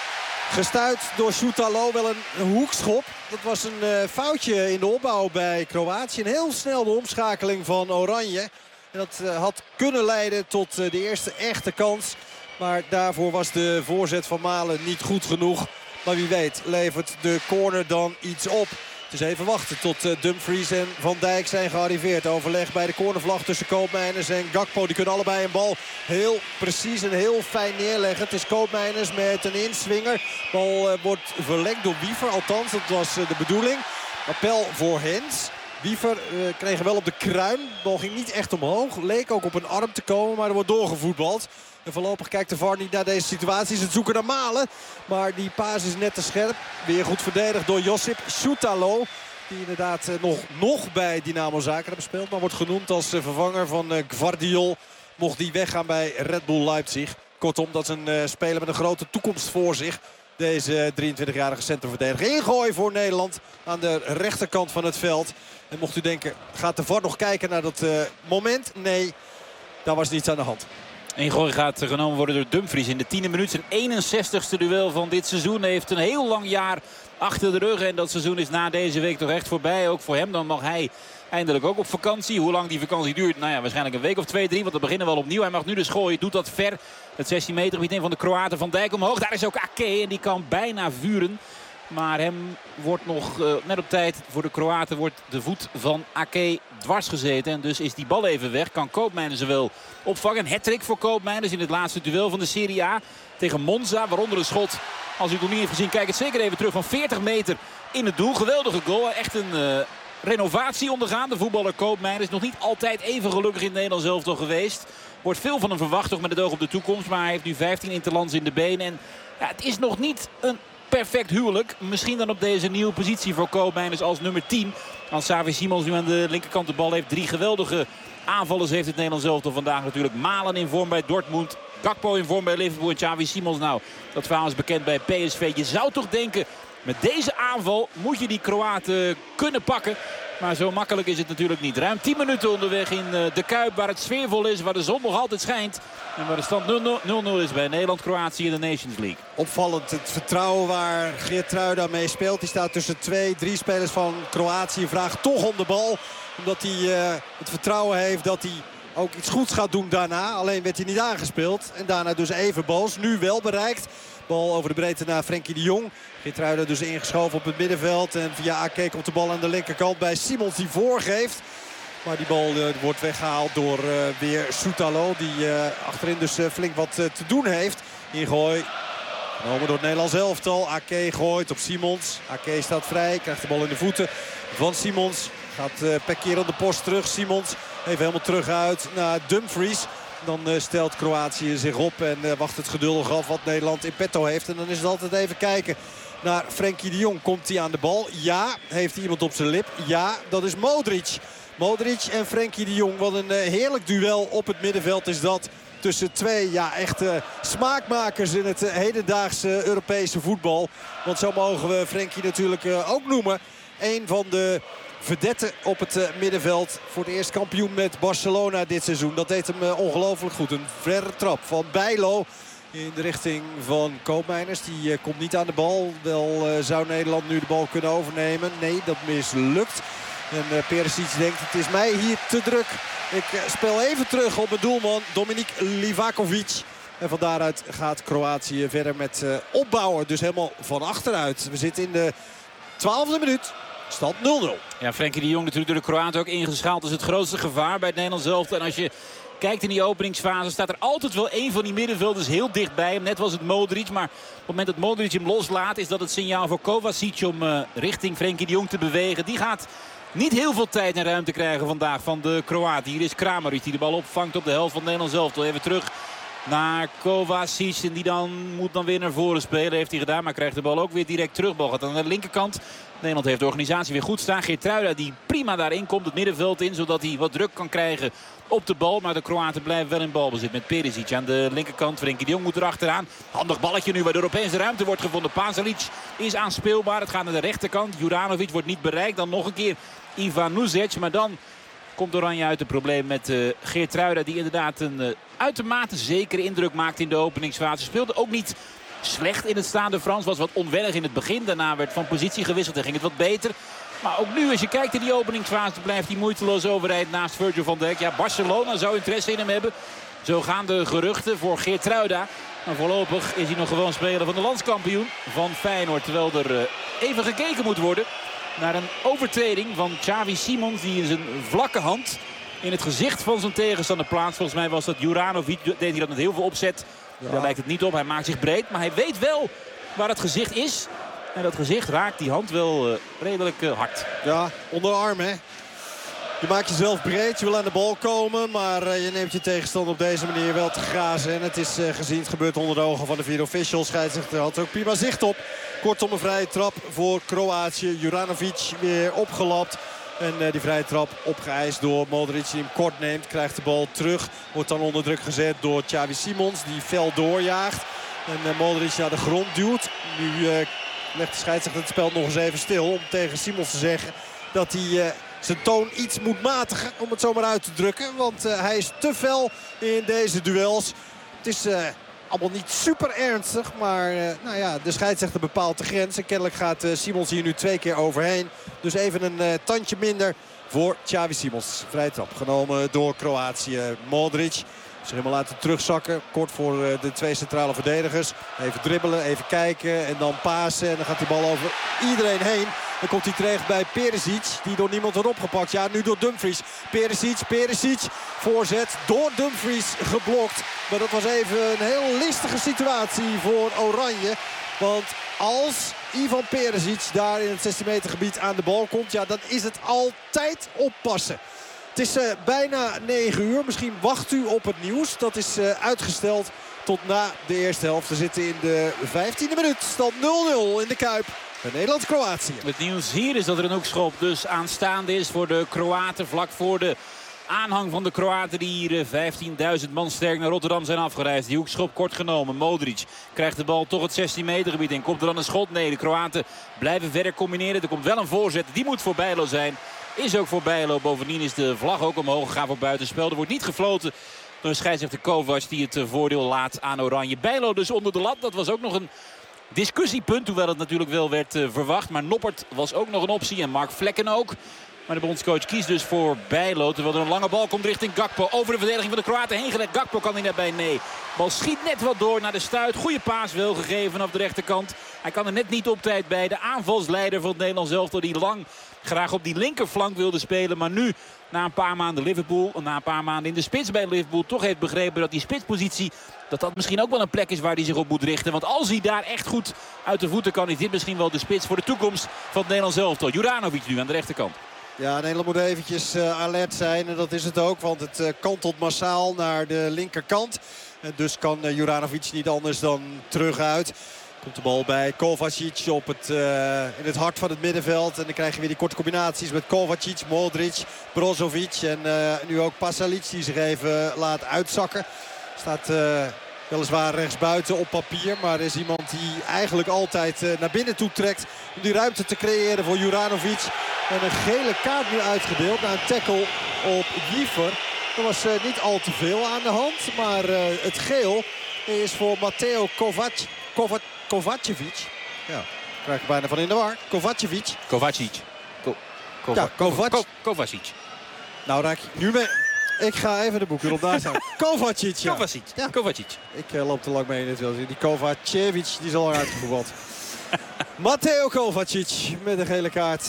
gestuit door Soutalo. Wel een hoekschop. Dat was een foutje in de opbouw bij Kroatië. Een heel snel de omschakeling van Oranje. En dat had kunnen leiden tot de eerste echte kans. Maar daarvoor was de voorzet van Malen niet goed genoeg. Maar wie weet levert de corner dan iets op. Dus even wachten tot Dumfries en Van Dijk zijn gearriveerd. Overleg bij de cornervlag tussen Koopmeiners en Gakpo. Die kunnen allebei een bal heel precies en heel fijn neerleggen. Het is Koopmeiners met een inswinger. De bal wordt verlengd door Wiever. Althans, dat was de bedoeling. Appel voor Hens. Wiever kreeg wel op de kruin. De bal ging niet echt omhoog. Leek ook op een arm te komen, maar er wordt doorgevoetbald. En voorlopig kijkt de VAR niet naar deze situatie. Ze het zoeken naar Malen. Maar die paas is net te scherp. Weer goed verdedigd door Josip Soutalo. Die inderdaad nog bij Dynamo Zagreb speelt. Maar wordt genoemd als vervanger van Guardiol. Mocht die weggaan bij Red Bull Leipzig. Kortom, dat is een speler met een grote toekomst voor zich. Deze 23-jarige centrumverdediger. Ingooi voor Nederland aan de rechterkant van het veld. En mocht u denken, gaat de VAR nog kijken naar dat moment? Nee, daar was niets aan de hand. Ingooi gaat genomen worden door Dumfries in de 10e minuut. Zijn 61ste duel van dit seizoen. Hij heeft een heel lang jaar achter de rug. En dat seizoen is na deze week toch echt voorbij. Ook voor hem. Dan mag hij eindelijk ook op vakantie. Hoe lang die vakantie duurt? Nou ja, waarschijnlijk een week of 2, 3. Want we beginnen wel opnieuw. Hij mag nu dus gooien. Doet dat ver. Het 16 meter gebied in van de Kroaten. Van Dijk omhoog. Daar is ook Ake. En die kan bijna vuren. Maar hem wordt nog net op tijd voor de Kroaten wordt de voet van Ake dwars gezeten. En dus is die bal even weg. Kan Koopmeiners er wel opvangen. Een hattrick voor Koopmeiners in het laatste duel van de Serie A tegen Monza. Waaronder een schot Als u het nog niet heeft gezien, kijk het zeker even terug van 40 meter in het doel. Geweldige goal. Echt een renovatie ondergaan. De voetballer Koopmeiners is nog niet altijd even gelukkig in het Nederlands elftal geweest. Wordt veel van hem verwacht, toch met het oog op de toekomst. Maar hij heeft nu 15 interlands in de benen. En ja, het is nog niet een perfect huwelijk. Misschien dan op deze nieuwe positie voor Koopmeiners als nummer 10. Als Xavi Simons nu aan de linkerkant de bal heeft. 3 geweldige aanvallers heeft het Nederlands elftal vandaag natuurlijk. Malen in vorm bij Dortmund. Gakpo in vorm bij Liverpool en Xavi Simons. Nou, dat verhaal is bekend bij PSV. Je zou toch denken, met deze aanval moet je die Kroaten kunnen pakken. Maar zo makkelijk is het natuurlijk niet. Ruim 10 minuten onderweg in de Kuip, waar het sfeervol is, waar de zon nog altijd schijnt. En waar de stand 0-0 is bij Nederland-Kroatië in de Nations League. Opvallend het vertrouwen waar Geertruida mee speelt. Die staat tussen 2-3 spelers van Kroatië. Vraagt toch om de bal. Omdat hij het vertrouwen heeft dat hij ook iets goeds gaat doen daarna. Alleen werd hij niet aangespeeld. En daarna dus even boos. Nu wel bereikt. Bal over de breedte naar Frenkie de Jong. Geertruida dus ingeschoven op het middenveld. En via Ake komt de bal aan de linkerkant bij Simons die voorgeeft. Maar die bal wordt weggehaald door weer Soutalo. Die achterin dus flink wat te doen heeft. Ingooi genomen door het Nederlands elftal. Ake gooit op Simons. Ake staat vrij. Krijgt de bal in de voeten van Simons. Gaat per keer op de post terug. Simons even helemaal terug uit naar Dumfries. Dan stelt Kroatië zich op en wacht het geduldig af wat Nederland in petto heeft. En dan is het altijd even kijken naar Frenkie de Jong. Komt hij aan de bal? Ja. Heeft hij iemand op zijn lip? Ja, dat is Modric. Modric en Frenkie de Jong. Wat een heerlijk duel op het middenveld is dat. Tussen twee echte smaakmakers in het hedendaagse Europese voetbal. Want zo mogen we Frenkie natuurlijk ook noemen. Een van de verdette op het middenveld. Voor het eerst kampioen met Barcelona dit seizoen. Dat deed hem ongelooflijk goed. Een verre trap van Bijlo in de richting van Koopmeiners. Die komt niet aan de bal. Wel zou Nederland nu de bal kunnen overnemen. Nee, dat mislukt. En Perisic denkt, het is mij hier te druk. Ik speel even terug op mijn doelman Dominik Livakovic. En van daaruit gaat Kroatië verder met opbouwen. Dus helemaal van achteruit. We zitten in de 12e minuut. Stand 0-0. Ja, Frenkie de Jong natuurlijk door de Kroaten ook ingeschaald. Dat is het grootste gevaar bij het Nederlands elftal. En als je kijkt in die openingsfase staat er altijd wel een van die middenvelders heel dichtbij hem. Net was het Modric, maar op het moment dat Modric hem loslaat is dat het signaal voor Kovacic om richting Frenkie de Jong te bewegen. Die gaat niet heel veel tijd en ruimte krijgen vandaag van de Kroaten. Hier is Kramaric die de bal opvangt op de helft van het Nederlands elftal. Even terug naar Kovacic en die moet dan weer naar voren spelen. Heeft hij gedaan, maar krijgt de bal ook weer direct terug. Bal gaat aan de linkerkant. Nederland heeft de organisatie weer goed staan. Geertruida die prima daarin komt, het middenveld in, zodat hij wat druk kan krijgen op de bal. Maar de Kroaten blijven wel in balbezit met Perisic aan de linkerkant. Frenkie de Jong moet erachteraan. Handig balletje nu waardoor opeens de ruimte wordt gevonden. Pasalic is aanspeelbaar. Het gaat naar de rechterkant. Juranovic wordt niet bereikt. Dan nog een keer Ivan Nuzic. Maar dan komt Oranje uit het probleem met Geertruida. Die inderdaad een uitermate zekere indruk maakt in de openingsfase. Speelde ook niet slecht in het staande Frans. Was wat onwennig in het begin. Daarna werd van positie gewisseld en ging het wat beter. Maar ook nu, als je kijkt in die openingsfase, blijft hij moeiteloos overeind naast Virgil van Dijk. Ja, Barcelona zou interesse in hem hebben. Zo gaan de geruchten voor Geertruida. Maar voorlopig is hij nog gewoon speler van de landskampioen van Feyenoord. Terwijl er even gekeken moet worden naar een overtreding van Xavi Simons. Die in zijn vlakke hand in het gezicht van zijn tegenstander plaatst. Volgens mij was dat Juranovic. Deed hij dat met heel veel opzet. Ja. Daar lijkt het niet op. Hij maakt zich breed. Maar hij weet wel waar het gezicht is. En dat gezicht raakt die hand wel redelijk hard. Ja, onderarm hè. Je maakt jezelf breed, je wil aan de bal komen. Maar je neemt je tegenstander op deze manier wel te grazen. En het is gezien, het gebeurt onder de ogen van de vierde official. Scheidsrechter had er ook prima zicht op. Kortom een vrije trap voor Kroatië. Juranovic weer opgelapt. En die vrije trap opgeëist door Modric die hem kort neemt. Krijgt de bal terug. Wordt dan onder druk gezet door Xavi Simons die fel doorjaagt. En Modric naar de grond duwt. Nu legt de scheidsrechter het spel nog eens even stil om tegen Simons te zeggen dat hij zijn toon iets moet matigen, om het zo maar uit te drukken. Want hij is te fel in deze duels. Het is allemaal niet super ernstig, maar nou ja, de scheidsrechter bepaalt de grens. En kennelijk gaat Simons hier nu 2 keer overheen. Dus even een tandje minder voor Xavi Simons. Vrije trap genomen door Kroatië. Modric Zich helemaal laten terugzakken. Kort voor de 2 centrale verdedigers. Even dribbelen, even kijken en dan pasen. En dan gaat die bal over iedereen heen. Dan komt hij terecht bij Perisic, die door niemand wordt opgepakt. Ja, nu door Dumfries. Perisic. Voorzet door Dumfries geblokt. Maar dat was even een heel listige situatie voor Oranje. Want als Ivan Perisic daar in het 16 meter gebied aan de bal komt, ja, dan is het altijd oppassen. Het is bijna 9 uur. Misschien wacht u op het nieuws. Dat is uitgesteld tot na de eerste helft. We zitten in de 15e minuut. Stand 0-0 in de Kuip. Nederland-Kroatië. Het nieuws hier is dat er een hoekschop dus aanstaande is voor de Kroaten. Vlak voor de aanhang van de Kroaten die hier 15.000 man sterk naar Rotterdam zijn afgereisd. Die hoekschop kort genomen. Modric krijgt de bal toch het 16 meter gebied in. Komt er dan een schot? Nee, de Kroaten blijven verder combineren. Er komt wel een voorzet. Die moet voor Bijlo zijn. Is ook voor Bijlo. Bovendien is de vlag ook omhoog gegaan voor buitenspel. Er wordt niet gefloten door de scheidsrechter Kovac die het voordeel laat aan Oranje. Bijlo dus onder de lat. Dat was ook nog een discussiepunt, hoewel het natuurlijk wel werd verwacht. Maar Noppert was ook nog een optie en Mark Vlekken ook. Maar de bondscoach kiest dus voor Bijlo. Terwijl er een lange bal komt richting Gakpo. Over de verdediging van de Kroaten heen gelegd. Gakpo kan hij net bij. Nee. Bal schiet net wat door naar de stuit. Goede paas wel gegeven vanaf de rechterkant. Hij kan er net niet op tijd bij. De aanvalsleider van het Nederlands elftal die lang graag op die linkerflank wilde spelen. Maar nu na een paar maanden in de spits bij Liverpool toch heeft begrepen dat die spitspositie, dat misschien ook wel een plek is waar hij zich op moet richten. Want als hij daar echt goed uit de voeten kan, is dit misschien wel de spits voor de toekomst van het Nederlands elftal. Juranovic nu aan de rechterkant. Ja, Nederland moet eventjes alert zijn. En dat is het ook, want het kantelt massaal naar de linkerkant. En dus kan Juranovic niet anders dan terug uit. Komt de bal bij Kovacic in het hart van het middenveld. En dan krijg je weer die korte combinaties met Kovacic, Modric, Brozovic. En nu ook Pasalic die zich even laat uitzakken. Staat weliswaar rechtsbuiten op papier. Maar er is iemand die eigenlijk altijd naar binnen toe trekt. Om die ruimte te creëren voor Juranovic. En een gele kaart nu uitgedeeld na een tackle op Wiever. Er was niet al te veel aan de hand. Maar het geel is voor Mateo Kovacevic. Ja, krijg ik bijna van in de war. Kovacic. Nou raak ik nu mee. Ik ga even de boeken op daar staan. Kovacic. Ja. Kovacic. Ik loop te lang mee in het wiel. Die Kovacevic die is al lang uitgevoetbald. Matteo Kovacic met een gele kaart.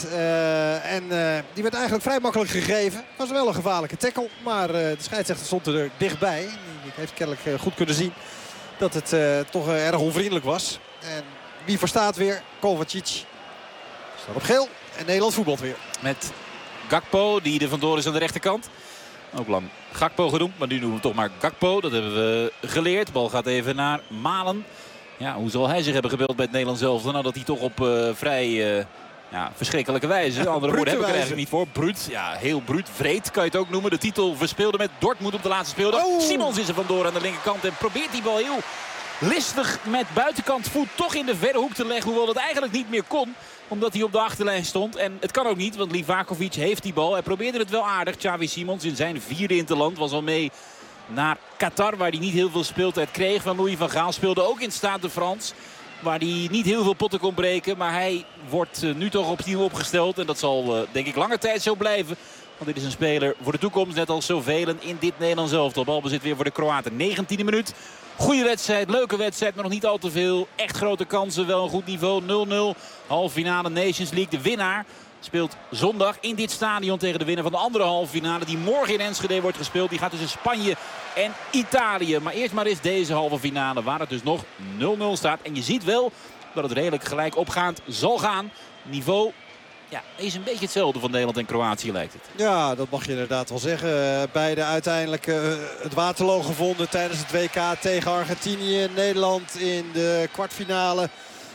Die werd eigenlijk vrij makkelijk gegeven. Was wel een gevaarlijke tackle. Maar de scheidsrechter stond er dichtbij. Die heeft kennelijk goed kunnen zien dat het toch erg onvriendelijk was. En wie verstaat weer? Kovacic staat op geel. En Nederland voetbalt weer. Met Gakpo die er vandoor is aan de rechterkant. Ook lang Gakpo genoemd, maar nu noemen we toch maar Gakpo. Dat hebben we geleerd. De bal gaat even naar Malen. Ja, hoe zal hij zich hebben gebeld bij het Nederlands elftal? Nou, dat hij toch op vrij verschrikkelijke wijze. Andere woorden heb ik er eigenlijk niet voor. Bruut, ja, heel bruut. Vreed kan je het ook noemen. De titel verspeelde met Dortmund op de laatste speeldag. Simons is er vandoor aan de linkerkant en probeert die bal heel listig met buitenkant voet toch in de verre hoek te leggen. Hoewel dat eigenlijk niet meer kon, omdat hij op de achterlijn stond. En het kan ook niet, want Livakovic heeft die bal. Hij probeerde het wel aardig. Xavi Simons in zijn 4e interland was al mee naar Qatar, waar hij niet heel veel speeltijd kreeg van Louis van Gaal. Speelde ook in Stade de France, waar hij niet heel veel potten kon breken. Maar hij wordt nu toch opnieuw opgesteld. En dat zal denk ik lange tijd zo blijven. Want dit is een speler voor de toekomst, net als zoveel in dit Nederlands elftal. Balbezit weer voor de Kroaten. 19e minuut. Goede wedstrijd, leuke wedstrijd, maar nog niet al te veel. Echt grote kansen, wel een goed niveau. 0-0, halve finale Nations League. De winnaar speelt zondag in dit stadion tegen de winnaar van de andere halve finale. Die morgen in Enschede wordt gespeeld. Die gaat tussen Spanje en Italië. Maar eerst maar eens deze halve finale, waar het dus nog 0-0 staat. En je ziet wel dat het redelijk gelijk opgaand zal gaan. Niveau is een beetje hetzelfde van Nederland en Kroatië, lijkt het. Ja, dat mag je inderdaad wel zeggen. Beide uiteindelijk het waterloo gevonden tijdens het WK tegen Argentinië. Nederland in de kwartfinale.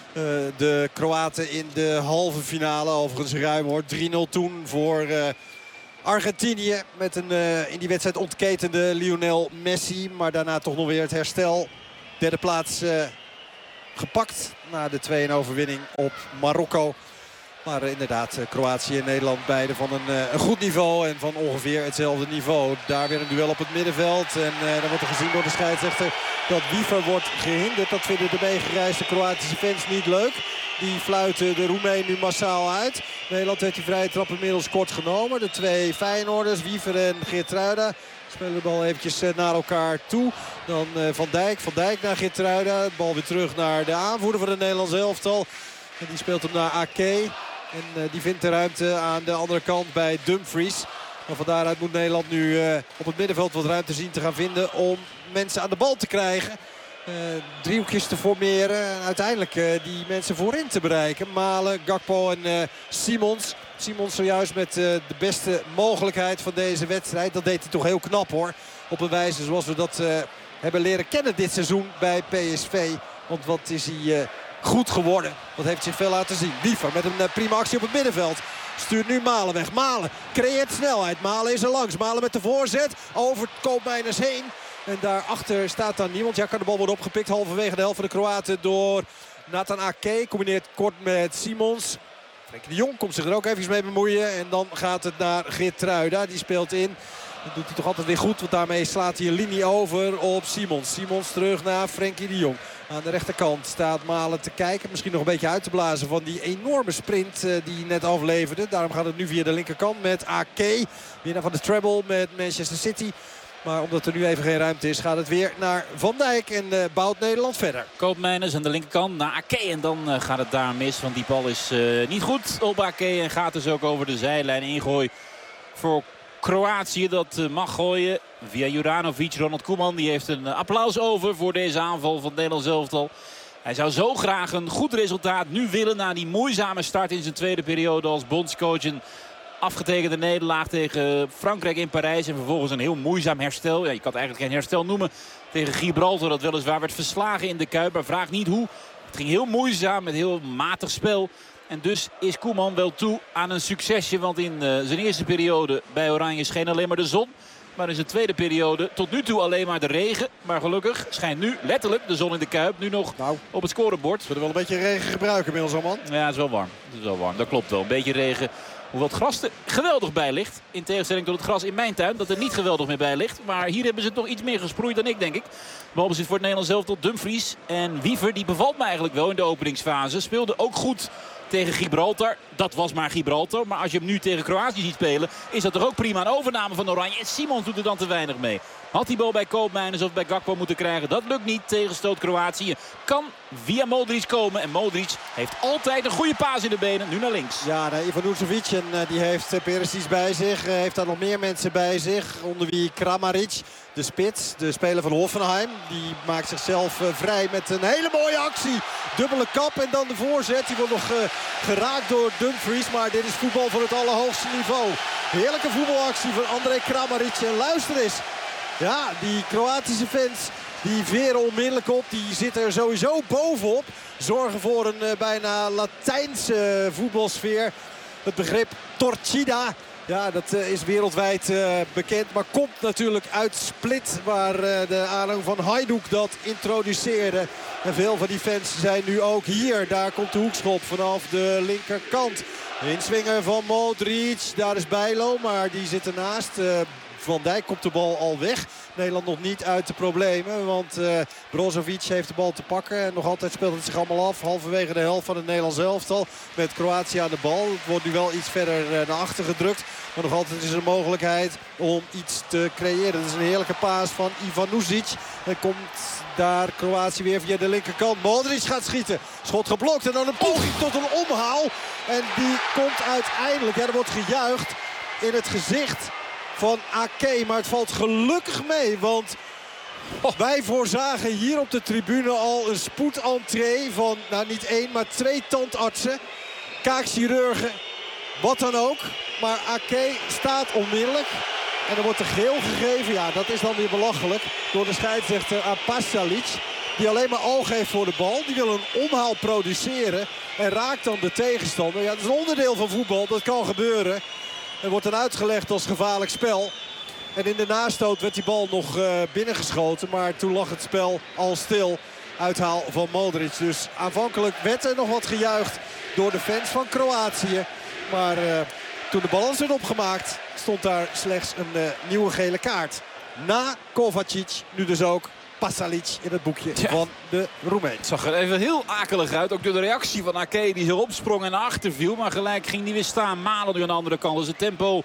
De Kroaten in de halve finale. Overigens ruim hoor. 3-0 toen voor Argentinië. Met een in die wedstrijd ontketende Lionel Messi. Maar daarna toch nog weer het herstel. Derde plaats gepakt na de 2-1 overwinning op Marokko. Maar inderdaad, Kroatië en Nederland beide van een goed niveau en van ongeveer hetzelfde niveau. Daar weer een duel op het middenveld. En dan wordt er gezien door de scheidsrechter dat Wiever wordt gehinderd. Dat vinden de meegereisde Kroatische fans niet leuk. Die fluiten de Roemeen nu massaal uit. Nederland heeft die vrije trap inmiddels kort genomen. De twee Feyenoorders, Wiever en Geertruida, Spelen de bal eventjes naar elkaar toe. Dan Van Dijk. Van Dijk naar Geertruida. De bal weer terug naar de aanvoerder van het Nederlands elftal. En die speelt hem naar Ake. En die vindt de ruimte aan de andere kant bij Dumfries. Maar van daaruit moet Nederland nu op het middenveld wat ruimte zien te gaan vinden om mensen aan de bal te krijgen. Driehoekjes te formeren en uiteindelijk die mensen voorin te bereiken. Malen, Gakpo en Simons. Simons zojuist met de beste mogelijkheid van deze wedstrijd. Dat deed hij toch heel knap hoor. Op een wijze zoals we dat hebben leren kennen dit seizoen bij PSV. Want wat is hij goed geworden. Dat heeft zich veel laten zien. Wiever met een prima actie op het middenveld. Stuurt nu Malen weg. Malen creëert snelheid. Malen is er langs. Malen met de voorzet. Over Koopmeiners heen. En daarachter staat dan niemand. Ja, kan de bal worden opgepikt halverwege de helft van de Kroaten door Nathan Ake. Combineert kort met Simons. Frenkie de Jong komt zich er ook even mee bemoeien. En dan gaat het naar Geertruida. Die speelt in. Dat doet hij toch altijd weer goed. Want daarmee slaat hij een linie over op Simons. Simons terug naar Frenkie de Jong. Aan de rechterkant staat Malen te kijken. Misschien nog een beetje uit te blazen van die enorme sprint die hij net afleverde. Daarom gaat het nu via de linkerkant met Ake. Winnaar van de treble met Manchester City. Maar omdat er nu even geen ruimte is, gaat het weer naar Van Dijk. En bouwt Nederland verder. Koopmeiners aan de linkerkant naar Ake. En dan gaat het daar mis. Want die bal is niet goed op Ake. En gaat dus ook over de zijlijn. Ingooi voor Kroatië. Dat mag gooien via Juranovic. Ronald Koeman die heeft een applaus over voor deze aanval van het Nederlands elftal. Hij zou zo graag een goed resultaat nu willen na die moeizame start in zijn tweede periode als bondscoach. Een afgetekende nederlaag tegen Frankrijk in Parijs. En vervolgens een heel moeizaam herstel. Ja, je kan het eigenlijk geen herstel noemen. Tegen Gibraltar dat weliswaar werd verslagen in de Kuip. Maar vraag niet hoe. Het ging heel moeizaam met heel matig spel. En dus is Koeman wel toe aan een succesje. Want in zijn eerste periode bij Oranje scheen alleen maar de zon. Maar in zijn tweede periode tot nu toe alleen maar de regen. Maar gelukkig schijnt nu letterlijk de zon in de Kuip. Nu nog op het scorebord. Zullen we wel een beetje regen gebruiken inmiddels al, man? Ja, het is wel warm. Het is wel warm. Dat klopt wel. Een beetje regen. Hoewel het gras er geweldig bij ligt. In tegenstelling tot het gras in mijn tuin. Dat er niet geweldig meer bij ligt. Maar hier hebben ze het nog iets meer gesproeid dan ik, denk ik. Balbezit voor het Nederlands elftal. Dumfries en Wiever. Die bevalt me eigenlijk wel in de openingsfase. Speelde ook goed tegen Gibraltar. Dat was maar Gibraltar. Maar als je hem nu tegen Kroatië ziet spelen, is dat toch ook prima een overname van Oranje. En Simons doet er dan te weinig mee. Had die bal bij Koopmeiners of bij Gakpo moeten krijgen. Dat lukt niet. Tegenstoot Kroatië. Kan via Modric komen. En Modric heeft altijd een goede paas in de benen. Nu naar links. Ja, Ivanovic. En die heeft Perisic bij zich. Heeft daar nog meer mensen bij zich. Onder wie Kramaric. De spits, de speler van Hoffenheim. Die maakt zichzelf vrij met een hele mooie actie. Dubbele kap en dan de voorzet. Die wordt nog geraakt door Dumfries. Maar dit is voetbal van het allerhoogste niveau. Heerlijke voetbalactie van André Kramaric. En luister eens. Ja, die Kroatische fans die veren onmiddellijk op. Die zitten er sowieso bovenop. Zorgen voor een bijna Latijnse voetbalsfeer. Het begrip Torcida. Ja, dat is wereldwijd bekend. Maar komt natuurlijk uit Split. Waar de aanhang van Hajduk dat introduceerde. En veel van die fans zijn nu ook hier. Daar komt de hoekschop vanaf de linkerkant. De inswinger van Modric. Daar is Bijlo, maar die zit ernaast. Van Dijk komt de bal al weg. Nederland nog niet uit de problemen. Want Brozovic heeft de bal te pakken. En nog altijd speelt het zich allemaal af. Halverwege de helft van het Nederlands elftal. Met Kroatië aan de bal. Het wordt nu wel iets verder naar achter gedrukt. Maar nog altijd is er een mogelijkheid om iets te creëren. Dat is een heerlijke paas van Ivanovic. En komt daar Kroatië weer via de linkerkant. Modric gaat schieten. Schot geblokt. En dan een poging tot een omhaal. En die komt uiteindelijk. Ja, er wordt gejuicht in het gezicht van Ake, maar het valt gelukkig mee, want wij voorzagen hier op de tribune al een spoedentree van, nou niet één, maar 2 tandartsen, kaakchirurgen, wat dan ook. Maar Ake staat onmiddellijk en er wordt er geel gegeven. Ja, dat is dan weer belachelijk door de scheidsrechter aan Pasalic, die alleen maar oog heeft voor de bal. Die wil een omhaal produceren en raakt dan de tegenstander. Ja, dat is een onderdeel van voetbal, dat kan gebeuren. Er wordt dan uitgelegd als gevaarlijk spel. En in de nastoot werd die bal nog binnengeschoten. Maar toen lag het spel al stil. Uithaal van Modric. Dus aanvankelijk werd er nog wat gejuicht door de fans van Kroatië. Maar toen de balans werd opgemaakt, stond daar slechts een nieuwe gele kaart. Na Kovacic, nu dus ook Pasalic in het boekje van de Roemeen. Het zag er even heel akelig uit. Ook door de reactie van Ake die erop sprong en naar achter viel. Maar gelijk ging hij weer staan. Malen nu aan de andere kant. Dus het tempo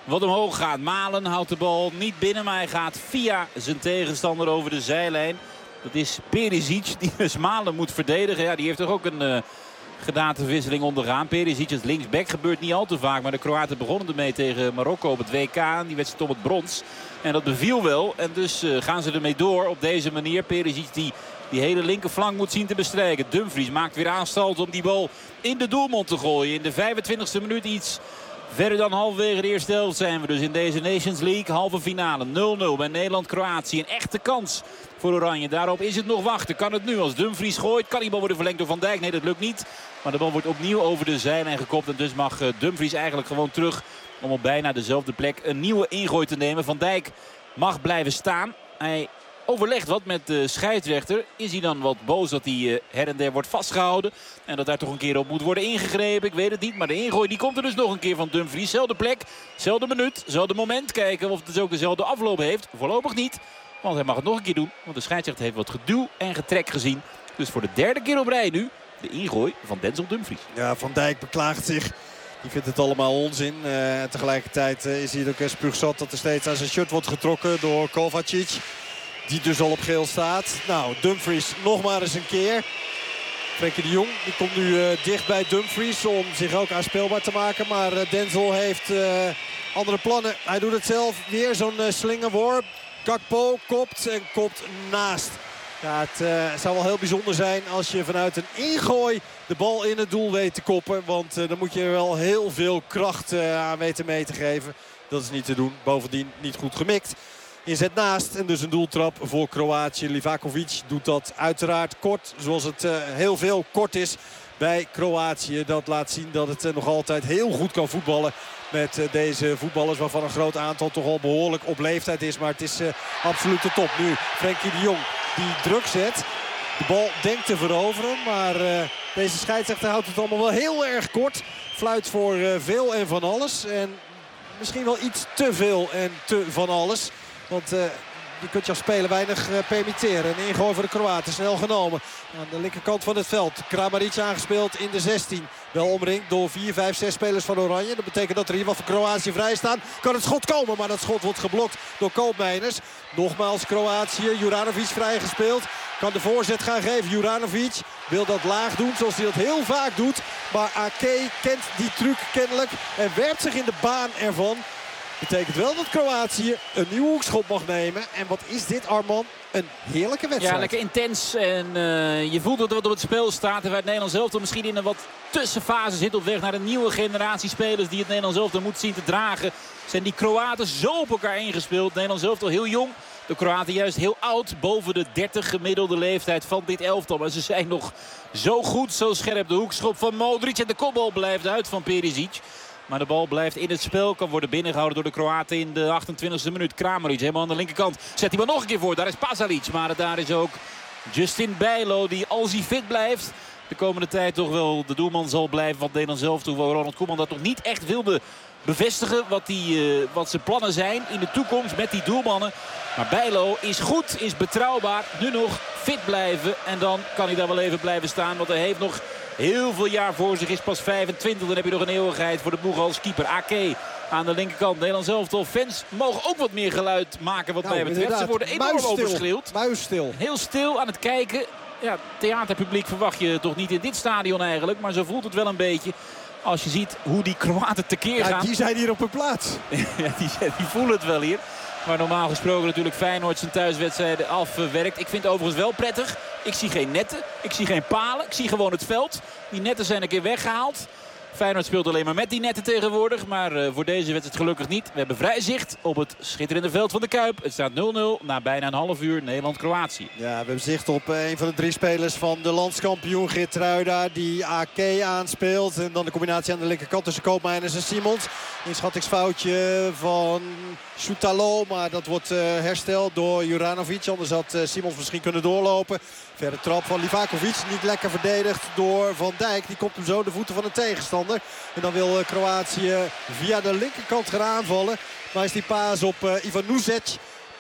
wat omhoog gaat. Malen houdt de bal niet binnen, maar hij gaat via zijn tegenstander over de zijlijn. Dat is Perisic die dus Malen moet verdedigen. Ja, die heeft toch ook een gedaanteverwisseling ondergaan. Perisic als linksback gebeurt niet al te vaak. Maar de Kroaten begonnen ermee tegen Marokko op het WK. En die wedstrijd om het brons. En dat beviel wel. En dus gaan ze ermee door op deze manier. Perisic die hele linkerflank moet zien te bestrijken. Dumfries maakt weer aanstalt om die bal in de doelmond te gooien. In de 25e minuut iets verder dan halverwege de eerste helft zijn we dus in deze Nations League halve finale. 0-0 bij Nederland-Kroatië. Een echte kans voor Oranje. Daarop is het nog wachten. Kan het nu als Dumfries gooit? Kan die bal worden verlengd door Van Dijk? Nee, dat lukt niet. Maar de bal wordt opnieuw over de zijlijn gekopt. En dus mag Dumfries eigenlijk gewoon terug om op bijna dezelfde plek een nieuwe ingooi te nemen. Van Dijk mag blijven staan. Hij overlegt wat met de scheidsrechter. Is hij dan wat boos dat hij her en der wordt vastgehouden? En dat daar toch een keer op moet worden ingegrepen? Ik weet het niet. Maar de ingooi die komt er dus nog een keer van Dumfries. Zelfde plek, zelfde minuut, zelfde moment. Kijken of het dus ook dezelfde afloop heeft. Voorlopig niet. Want hij mag het nog een keer doen. Want de scheidsrechter heeft wat geduw en getrek gezien. Dus voor de derde keer op rij nu de ingooi van Denzel Dumfries. Ja, Van Dijk beklaagt zich. Die vindt het allemaal onzin. Tegelijkertijd is hij ook spuugzat dat er steeds aan zijn shirt wordt getrokken door Kovacic. Die dus al op geel staat. Nou, Dumfries nog maar eens een keer. Frenkie de Jong die komt nu dicht bij Dumfries om zich ook aanspeelbaar te maken. Maar Denzel heeft andere plannen. Hij doet het zelf. Weer zo'n slingerworp. Gakpo kopt en kopt naast. Ja, het zou wel heel bijzonder zijn als je vanuit een ingooi de bal in het doel weet te koppen. Want dan moet je er wel heel veel kracht aan weten mee te geven. Dat is niet te doen. Bovendien niet goed gemikt. Inzet naast en dus een doeltrap voor Kroatië. Livakovic doet dat uiteraard kort, zoals het heel veel kort is bij Kroatië. Dat laat zien dat het nog altijd heel goed kan voetballen met deze voetballers, waarvan een groot aantal toch al behoorlijk op leeftijd is. Maar het is absoluut de top. Nu Frenkie de Jong die druk zet. De bal denkt te veroveren, maar deze scheidsrechter houdt het allemaal wel heel erg kort. Fluit voor veel en van alles. En misschien wel iets te veel en te van alles. Want je kunt je als speler weinig permitteren. Een ingooi voor de Kroaten. Snel genomen. Aan de linkerkant van het veld. Kramaric aangespeeld in de 16. Wel omringd door 4, 5, 6 spelers van Oranje. Dat betekent dat er hier wat voor Kroatië vrij staan. Kan het schot komen, maar dat schot wordt geblokt door Koopmeiners. Nogmaals Kroatië. Juranovic vrijgespeeld. Kan de voorzet gaan geven. Juranovic wil dat laag doen zoals hij dat heel vaak doet. Maar Ake kent die truc kennelijk. En werpt zich in de baan ervan. Betekent wel dat Kroatië een nieuwe hoekschop mag nemen. En wat is dit, Arman? Een heerlijke wedstrijd. Ja, lekker intens. En je voelt dat er wat op het spel staat. En waar het Nederlands elftal misschien in een wat tussenfase zit. Op weg naar een nieuwe generatie spelers die het Nederlands elftal moet zien te dragen. Zijn die Kroaten zo op elkaar ingespeeld. Het Nederlands elftal heel jong. De Kroaten juist heel oud. Boven de 30 gemiddelde leeftijd van dit elftal. Maar ze zijn nog zo goed, zo scherp. De hoekschop van Modric. En de kopbal blijft uit van Perisic. Maar de bal blijft in het spel. Kan worden binnengehouden door de Kroaten in de 28e minuut. Kramaric helemaal aan de linkerkant. Zet die bal nog een keer voor. Daar is Pasalic. Maar daar is ook Justin Bijlo die als hij fit blijft de komende tijd toch wel de doelman zal blijven van Nederland zelf. Hoewel Ronald Koeman dat nog niet echt wilde bevestigen wat zijn plannen zijn in de toekomst met die doelmannen. Maar Bijlo is goed, is betrouwbaar. Nu nog fit blijven en dan kan hij daar wel even blijven staan. Want hij heeft nog heel veel jaar voor zich, is pas 25. Dan heb je nog een eeuwigheid voor de ploeg als keeper. Ake aan de linkerkant. Nederlands elftal. Fans mogen ook wat meer geluid maken wat mij betreft. Inderdaad. Ze worden enorm overschreeuwd. Muisstil. Heel stil aan het kijken. Ja, theaterpubliek verwacht je toch niet in dit stadion eigenlijk. Maar zo voelt het wel een beetje. Als je ziet hoe die Kroaten tekeer gaan. Ja, die zijn hier op hun plaats. Ja, die voelen het wel hier. Maar normaal gesproken natuurlijk Feyenoord zijn thuiswedstrijden afwerkt. Ik vind het overigens wel prettig. Ik zie geen netten. Ik zie geen palen. Ik zie gewoon het veld. Die netten zijn een keer weggehaald. Feyenoord speelt alleen maar met die netten tegenwoordig. Maar voor deze wedstrijd gelukkig niet. We hebben vrij zicht op het schitterende veld van de Kuip. Het staat 0-0 na bijna een half uur Nederland-Kroatië. Ja, we hebben zicht op een van de 3 spelers van de landskampioen Geertruida. Die Ake aanspeelt. En dan de combinatie aan de linkerkant tussen Koopmeiners en Simons. Inschattingsfoutje van Soutalo. Maar dat wordt hersteld door Juranovic. Anders had Simons misschien kunnen doorlopen. Verre trap van Livakovic. Niet lekker verdedigd door Van Dijk. Die komt hem zo de voeten van de tegenstander. En dan wil Kroatië via de linkerkant gaan aanvallen. Maar is die paas op Ivan Nušić.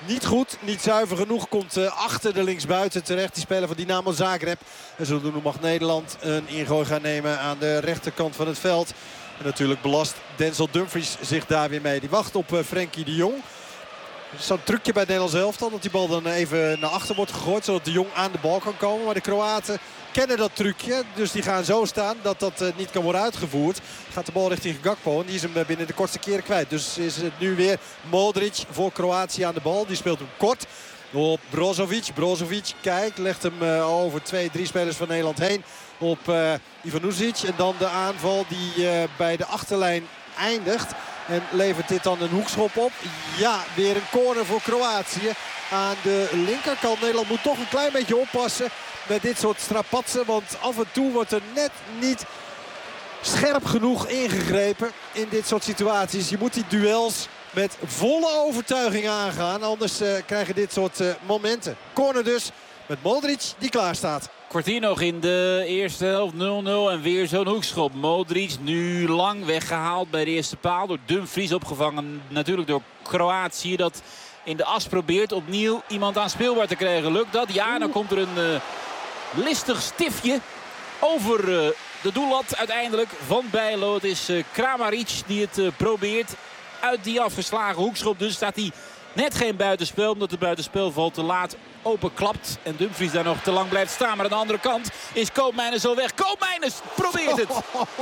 niet goed, niet zuiver genoeg. Komt achter de linksbuiten terecht. Die speler van Dynamo Zagreb. En zodoende mag Nederland een ingooi gaan nemen aan de rechterkant van het veld. En natuurlijk belast Denzel Dumfries zich daar weer mee. Die wacht op Frenkie de Jong. Zo'n trucje bij het Nederlands elftal. Dat die bal dan even naar achter wordt gegooid. Zodat de Jong aan de bal kan komen. Maar de Kroaten kennen dat trucje. Dus die gaan zo staan dat dat niet kan worden uitgevoerd. Gaat de bal richting Gakpo. En die is hem binnen de kortste keren kwijt. Dus is het nu weer Modric voor Kroatië aan de bal. Die speelt hem kort op Brozovic. Brozovic kijkt. Legt hem over 2-3 spelers van Nederland heen. Op Ivanovic. En dan de aanval die bij de achterlijn eindigt. En levert dit dan een hoekschop op? Ja, weer een corner voor Kroatië. Aan de linkerkant. Nederland moet toch een klein beetje oppassen met dit soort strapatsen. Want af en toe wordt er net niet scherp genoeg ingegrepen in dit soort situaties. Je moet die duels met volle overtuiging aangaan. Anders krijg je dit soort momenten. Corner dus met Modric die klaar staat. Kwartier nog in de eerste helft, 0-0 en weer zo'n hoekschop. Modric nu lang weggehaald bij de eerste paal door Dumfries, opgevangen natuurlijk door Kroatië. Dat in de as probeert opnieuw iemand aan speelbaar te krijgen. Lukt dat? Ja, dan komt er een listig stiftje over de doellat uiteindelijk van Bijlo. Het is Kramaric die het probeert uit die afgeslagen hoekschop. Dus staat hij net geen buitenspel, omdat de buitenspelval te laat openklapt. En Dumfries daar nog te lang blijft staan. Maar aan de andere kant is Koopmeiners al weg. Koopmeiners probeert het.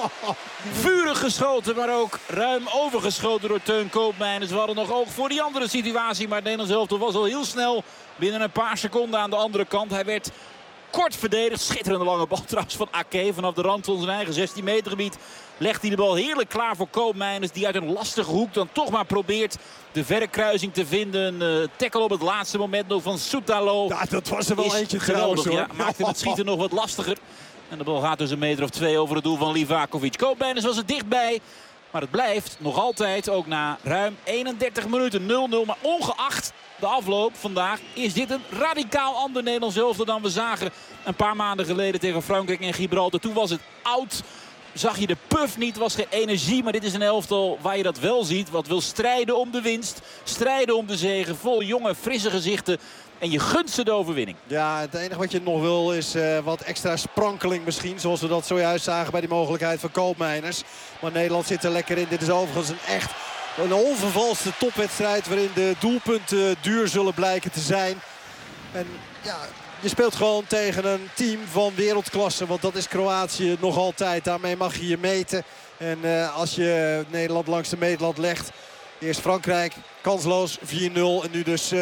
Vurig geschoten, maar ook ruim overgeschoten door Teun Koopmeiners. We hadden nog oog voor die andere situatie. Maar het Nederlands elftal was al heel snel binnen een paar seconden aan de andere kant. Hij werd kort verdedigd. Schitterende lange bal trouwens van Ake. Vanaf de rand van zijn eigen 16 meter gebied legt hij de bal heerlijk klaar voor Koopmeiners. Die uit een lastige hoek dan toch maar probeert de verre kruising te vinden. Een tackle op het laatste moment nog van Soutalo. Ja, dat was er wel eentje geweldig. hoor. Ja, maakte het schieten nog wat lastiger. En de bal gaat dus een meter of 2 over het doel van Livakovic. Koopmeiners was er dichtbij. Maar het blijft nog altijd, ook na ruim 31 minuten 0-0. Maar ongeacht de afloop vandaag is dit een radicaal ander Nederlands elftal dan we zagen een paar maanden geleden tegen Frankrijk en Gibraltar. Toen was het oud. Zag je de puff niet, was geen energie. Maar dit is een elftal waar je dat wel ziet. Wat wil strijden om de winst. Strijden om de zege. Vol jonge, frisse gezichten. En je gunt ze de overwinning. Ja, het enige wat je nog wil is wat extra sprankeling misschien. Zoals we dat zojuist zagen bij die mogelijkheid van Koopmeiners. Maar Nederland zit er lekker in. Dit is overigens een onvervalste topwedstrijd. Waarin de doelpunten duur zullen blijken te zijn. En ja, je speelt gewoon tegen een team van wereldklasse. Want dat is Kroatië nog altijd. Daarmee mag je je meten. En als je Nederland langs de meetlat legt. Eerst Frankrijk, kansloos 4-0. En nu dus 0-0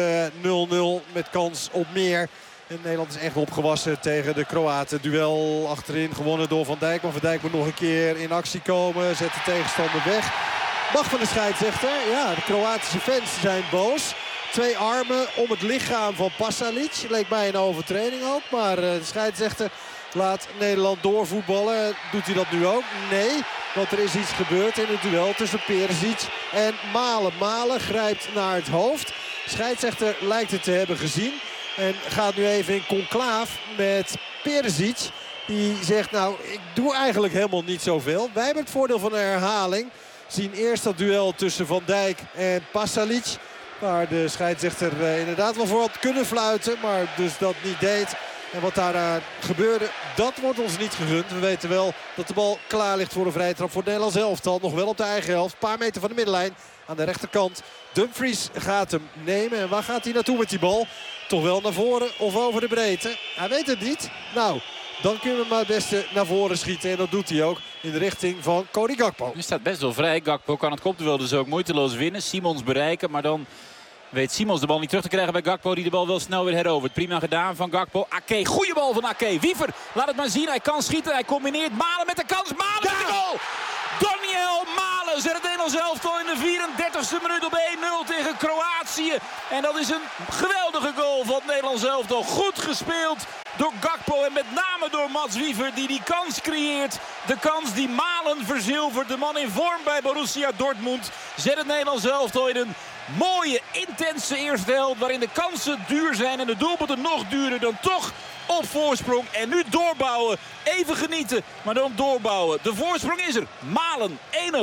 met kans op meer. En Nederland is echt opgewassen tegen de Kroaten. Duel achterin gewonnen door Van Dijk. Maar Van Dijk moet nog een keer in actie komen. Zet de tegenstander weg. Mag van de scheidsrechter. Ja, de Kroatische fans zijn boos. 2 armen om het lichaam van Pasalic. Leek mij een overtreding ook. Maar de scheidsrechter laat Nederland doorvoetballen. Doet hij dat nu ook? Nee. Want er is iets gebeurd in het duel tussen Perisic en Malen. Malen grijpt naar het hoofd. De scheidsrechter lijkt het te hebben gezien. En gaat nu even in conclaaf met Perisic. Die zegt, nou, ik doe eigenlijk helemaal niet zoveel. Wij hebben het voordeel van een herhaling. Zien eerst dat duel tussen Van Dijk en Pasalic. Waar de scheidsrechter inderdaad wel voor had kunnen fluiten. Maar dus dat niet deed. En wat daar gebeurde, dat wordt ons niet gegund. We weten wel dat de bal klaar ligt voor een vrije trap voor het Nederlands elftal. Nog wel op de eigen helft. Een paar meter van de middenlijn aan de rechterkant. Dumfries gaat hem nemen. En waar gaat hij naartoe met die bal? Toch wel naar voren of over de breedte? Hij weet het niet. Nou, dan kunnen we maar het beste naar voren schieten. En dat doet hij ook in de richting van Cody Gakpo. Hij staat best wel vrij. Gakpo kan het kopduel dus ook moeiteloos winnen. Simons bereiken, maar dan weet Simons de bal niet terug te krijgen bij Gakpo. Die de bal wel snel weer herovert. Prima gedaan van Gakpo. Ake, goede bal van Ake. Wiever, laat het maar zien. Hij kan schieten. Hij combineert. Malen met de kans. Malen met de goal. Daniel Malen zet het Nederlands elftal in de 34e minuut op 1-0 tegen Kroatië. En dat is een geweldige goal van het Nederlands elftal. Goed gespeeld door Gakpo en met name door Mats Wiever die die kans creëert. De kans die Malen verzilvert. De man in vorm bij Borussia Dortmund zet het Nederlands elftal in een mooie, intense eerste helft. Waarin de kansen duur zijn en de doelpunten nog duurder dan toch op voorsprong. En nu doorbouwen. Even genieten, maar dan doorbouwen. De voorsprong is er. Malen 1-0.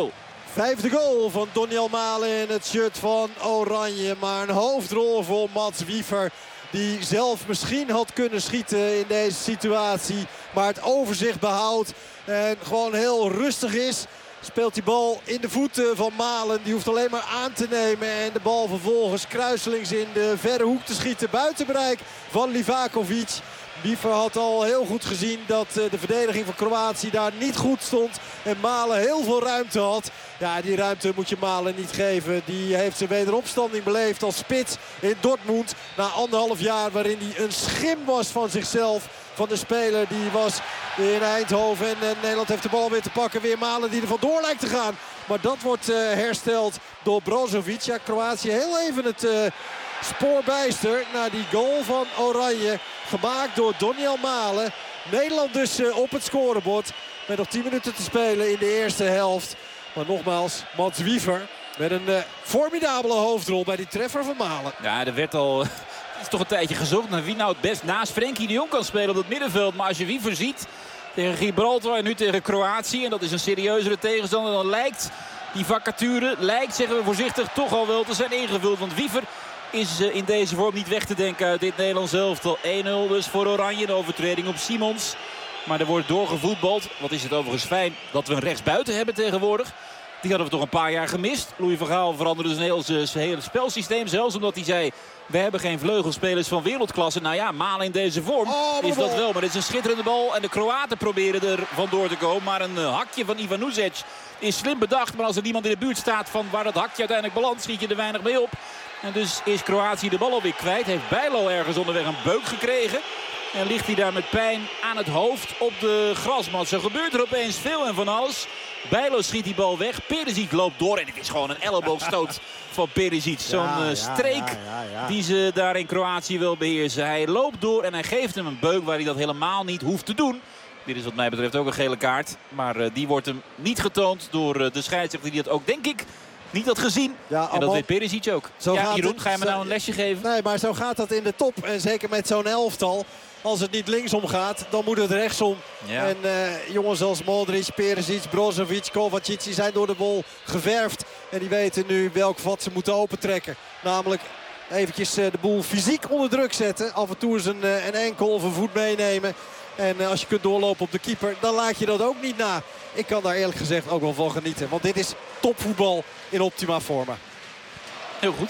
5e goal van Doniel Malen in het shirt van Oranje. Maar een hoofdrol voor Mats Wiever. Die zelf misschien had kunnen schieten in deze situatie. Maar het overzicht behoudt. En gewoon heel rustig is. Speelt die bal in de voeten van Malen. Die hoeft alleen maar aan te nemen. En de bal vervolgens kruiselings in de verre hoek te schieten. Buiten bereik van Livakovic. Wiever had al heel goed gezien dat de verdediging van Kroatië daar niet goed stond. En Malen heel veel ruimte had. Ja, die ruimte moet je Malen niet geven. Die heeft zijn wederopstanding beleefd als spits in Dortmund. Na 1,5 jaar waarin hij een schim was van zichzelf. Van de speler die was in Eindhoven. En Nederland heeft de bal weer te pakken. Weer Malen die er vandoor lijkt te gaan. Maar dat wordt hersteld door Brozovic. Ja, Kroatië heel even het spoor bijster naar die goal van Oranje. Gemaakt door Doniel Malen. Nederland dus op het scorebord. Met nog 10 minuten te spelen in de eerste helft. Maar nogmaals, Mats Wiever met een formidabele hoofdrol bij die treffer van Malen. Ja, er werd al... Het is toch een tijdje gezocht naar wie nou het best naast Frenkie de Jong kan spelen op het middenveld. Maar als je Wiever ziet tegen Gibraltar en nu tegen Kroatië. En dat is een serieuzere tegenstander. Dan lijkt die vacature, zeggen we voorzichtig, toch al wel te zijn ingevuld. Want Wiever is in deze vorm niet weg te denken uit dit Nederlands elftal. 1-0 dus voor Oranje. De overtreding op Simons. Maar er wordt doorgevoetbald. Wat is het overigens fijn dat we een rechtsbuiten hebben tegenwoordig. Die hadden we toch een paar jaar gemist. Louis van Gaal veranderde zijn hele spelsysteem. Zelfs omdat hij zei, we hebben geen vleugelspelers van wereldklasse. Nou ja, Malen in deze vorm is dat wel. Maar dit is een schitterende bal. En de Kroaten proberen er vandoor te komen. Maar een hakje van Ivanovic is slim bedacht. Maar als er niemand in de buurt staat van waar dat hakje uiteindelijk belandt, schiet je er weinig mee op. En dus is Kroatië de bal alweer kwijt. Heeft Bijlo ergens onderweg een beuk gekregen. En ligt hij daar met pijn aan het hoofd op de grasmat. Zo gebeurt er opeens veel en van alles. Bijlo schiet die bal weg. Perisic loopt door. En het is gewoon een elleboogstoot van Perisic. Zo'n streek die ze daar in Kroatië wil beheersen. Hij loopt door en hij geeft hem een beuk waar hij dat helemaal niet hoeft te doen. Dit is wat mij betreft ook een gele kaart. Maar die wordt hem niet getoond door de scheidsrechter die dat ook, denk ik, niet had gezien. Ja, en dat weet Perisic ook. Jeroen, ga je me nou een lesje geven? Nee, maar zo gaat dat in de top. En zeker met zo'n elftal. Als het niet linksom gaat, dan moet het rechtsom. Ja. En jongens als Modric, Perisic, Brozovic, Kovacic, die zijn door de bol geverfd. En die weten nu welk vat ze moeten opentrekken. Namelijk eventjes de boel fysiek onder druk zetten. Af en toe eens een enkel of een voet meenemen. En als je kunt doorlopen op de keeper, dan laat je dat ook niet na. Ik kan daar eerlijk gezegd ook wel van genieten. Want dit is topvoetbal in optima forma. Heel goed.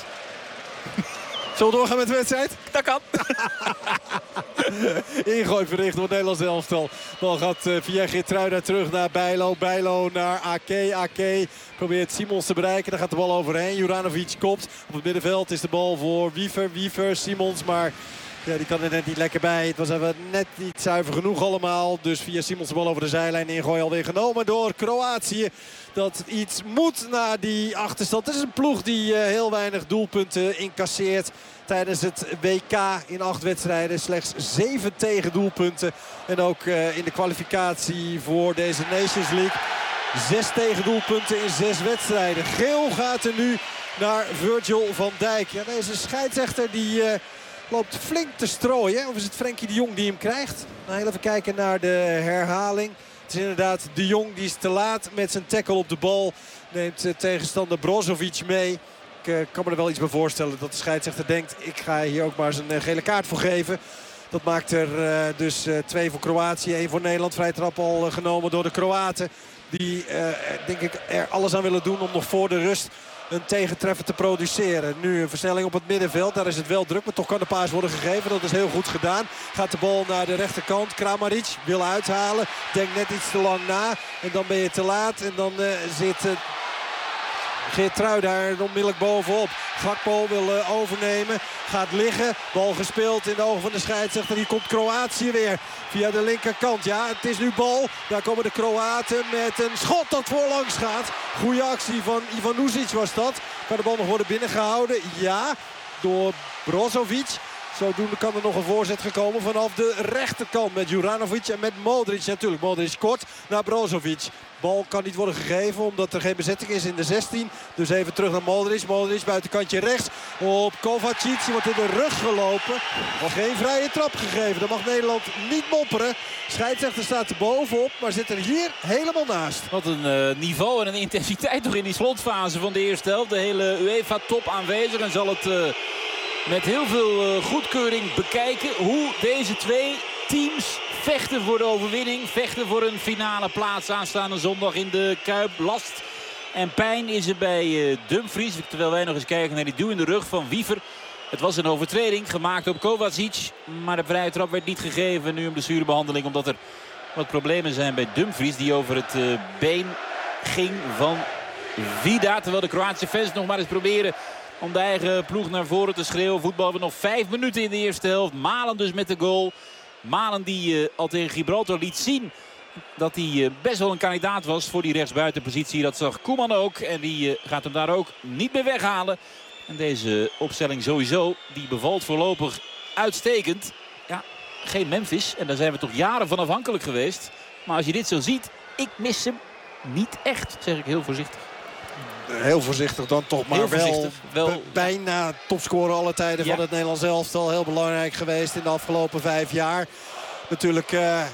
Zullen we doorgaan met de wedstrijd? Dat kan. Ingooi verricht door het Nederlands elftal. Bal gaat via Geertruida terug naar Bijlo. Bijlo naar Ake. Ake probeert Simons te bereiken. Daar gaat de bal overheen. Juranovic kopt. Op het middenveld is de bal voor Wiever. Wiever, Simons, maar ja, die kan er net niet lekker bij. Het was even net niet zuiver genoeg allemaal. Dus via Simons de bal over de zijlijn. Ingooi alweer genomen door Kroatië. Dat iets moet na die achterstand. Het is een ploeg die heel weinig doelpunten incasseert. Tijdens het WK in 8 wedstrijden slechts 7 tegendoelpunten. En ook in de kwalificatie voor deze Nations League 6 tegendoelpunten in 6 wedstrijden. Geel gaat er nu naar Virgil van Dijk. Ja, deze scheidsrechter die loopt flink te strooien. Of is het Frenkie de Jong die hem krijgt? Nou, heel even kijken naar de herhaling. Het is inderdaad de Jong, die is te laat met zijn tackle op de bal. Neemt tegenstander Brozovic mee. Ik kan me er wel iets bij voorstellen dat de scheidsrechter denkt, ik ga hier ook maar eens een gele kaart voor geven. Dat maakt er dus 2 voor Kroatië, 1 voor Nederland. Vrije trap al genomen door de Kroaten. Die denk ik er alles aan willen doen om nog voor de rust een tegentreffer te produceren. Nu een versnelling op het middenveld. Daar is het wel druk, maar toch kan de paas worden gegeven. Dat is heel goed gedaan. Gaat de bal naar de rechterkant. Kramaric wil uithalen. Denkt net iets te lang na. En dan ben je te laat. En dan zit Geertruida daar onmiddellijk bovenop. Gakpo wil overnemen. Gaat liggen. Bal gespeeld in de ogen van de scheidsrechter. Hier komt Kroatië weer via de linkerkant. Ja, het is nu bal. Daar komen de Kroaten met een schot dat voorlangs gaat. Goeie actie van Ivanovic was dat. Kan de bal nog worden binnengehouden? Ja, door Brozovic. Zodoende kan er nog een voorzet gekomen vanaf de rechterkant met Juranovic en met Modric. Natuurlijk, Modric kort naar Brozovic. Bal kan niet worden gegeven omdat er geen bezetting is in de 16. Dus even terug naar Modric. Modric buitenkantje rechts op Kovacic. Die wordt in de rug gelopen. Nog geen vrije trap gegeven. Dan mag Nederland niet mopperen. Scheidsrechter staat er bovenop, maar zit er hier helemaal naast. Wat een niveau en een intensiteit nog in die slotfase van de eerste helft. De hele UEFA-top aanwezig en zal het met heel veel goedkeuring bekijken hoe deze twee teams vechten voor de overwinning. Vechten voor een finale plaats aanstaande zondag in de Kuip. Last en pijn is er bij Dumfries. Terwijl wij nog eens kijken naar die duw in de rug van Wiever. Het was een overtreding gemaakt op Kovacic. Maar de vrije trap werd niet gegeven. Nu een blessurebehandeling omdat er wat problemen zijn bij Dumfries. Die over het been ging van Vida. Terwijl de Kroatische fans nog maar eens proberen om de eigen ploeg naar voren te schreeuwen. Voetbal we nog 5 minuten in de eerste helft. Malen dus met de goal. Malen die al tegen Gibraltar liet zien dat hij best wel een kandidaat was voor die rechtsbuitenpositie. Dat zag Koeman ook. En die gaat hem daar ook niet meer weghalen. En deze opstelling sowieso, die bevalt voorlopig uitstekend. Ja, geen Memphis. En daar zijn we toch jaren van afhankelijk geweest. Maar als je dit zo ziet, ik mis hem niet echt, zeg ik heel voorzichtig. Heel voorzichtig dan toch, maar wel bijna topscorer alle tijden van het Nederlands elftal. Heel belangrijk geweest in de afgelopen 5 jaar. Natuurlijk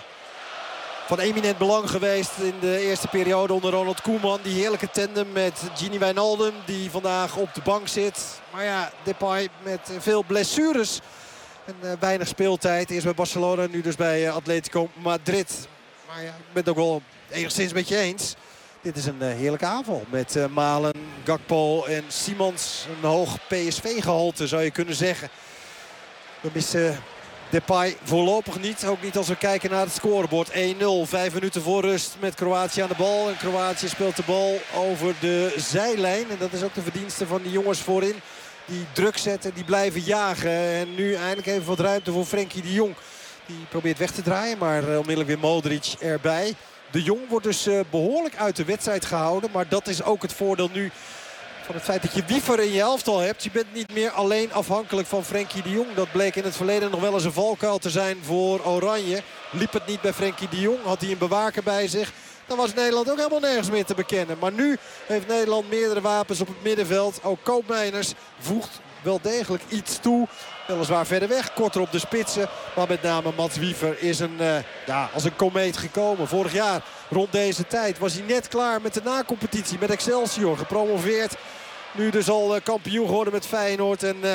van eminent belang geweest in de eerste periode onder Ronald Koeman. Die heerlijke tandem met Gini Wijnaldum die vandaag op de bank zit. Maar ja, Depay met veel blessures en weinig speeltijd. Eerst bij Barcelona, nu dus bij Atletico Madrid. Maar ja, ik ben het ook wel enigszins met je eens. Dit is een heerlijke aanval met Malen, Gakpo en Simons. Een hoog PSV-gehalte zou je kunnen zeggen. We missen Depay voorlopig niet. Ook niet als we kijken naar het scorebord. 1-0, 5 minuten voor rust met Kroatië aan de bal. En Kroatië speelt de bal over de zijlijn. En dat is ook de verdienste van die jongens voorin. Die druk zetten, die blijven jagen. En nu eindelijk even wat ruimte voor Frenkie de Jong. Die probeert weg te draaien, maar onmiddellijk weer Modric erbij. De Jong wordt dus behoorlijk uit de wedstrijd gehouden. Maar dat is ook het voordeel nu van het feit dat je Wiever in je elftal hebt. Je bent niet meer alleen afhankelijk van Frenkie de Jong. Dat bleek in het verleden nog wel eens een valkuil te zijn voor Oranje. Liep het niet bij Frenkie de Jong, had hij een bewaker bij zich. Dan was Nederland ook helemaal nergens meer te bekennen. Maar nu heeft Nederland meerdere wapens op het middenveld. Ook Koopmeiners voegt wel degelijk iets toe. Weliswaar verder weg, korter op de spitsen. Maar met name Mats Wiever is als een komeet gekomen. Vorig jaar rond deze tijd was hij net klaar met de nacompetitie. Met Excelsior gepromoveerd. Nu dus al kampioen geworden met Feyenoord. En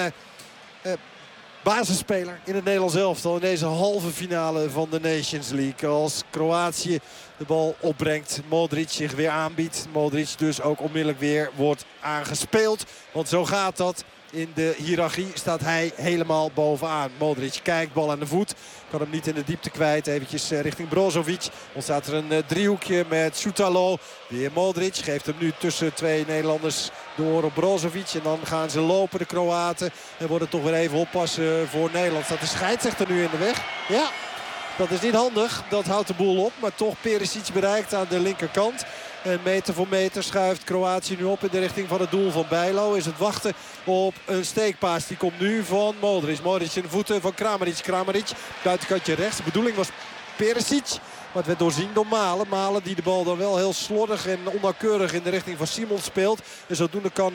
basisspeler in het Nederlands elftal in deze halve finale van de Nations League. Als Kroatië de bal opbrengt, Modric zich weer aanbiedt. Modric dus ook onmiddellijk weer wordt aangespeeld. Want zo gaat dat. In de hiërarchie staat hij helemaal bovenaan. Modric kijkt, bal aan de voet. Kan hem niet in de diepte kwijt. Eventjes richting Brozovic. Ontstaat er een driehoekje met Soutalo. Weer Modric. Geeft hem nu tussen 2 Nederlanders door op Brozovic. En dan gaan ze lopen, de Kroaten. En worden toch weer even oppassen voor Nederland. Staat de scheidsrechter nu in de weg? Ja, dat is niet handig. Dat houdt de boel op. Maar toch Perisic bereikt aan de linkerkant. En meter voor meter schuift Kroatië nu op in de richting van het doel van Bijlo. Is het wachten op een steekpaas. Die komt nu van Modric. Modric in de voeten van Kramaric. Kramaric buitenkantje rechts. De bedoeling was Perisic. Maar het werd doorzien door Malen. Malen die de bal dan wel heel slordig en onnauwkeurig in de richting van Simons speelt. En zodoende kan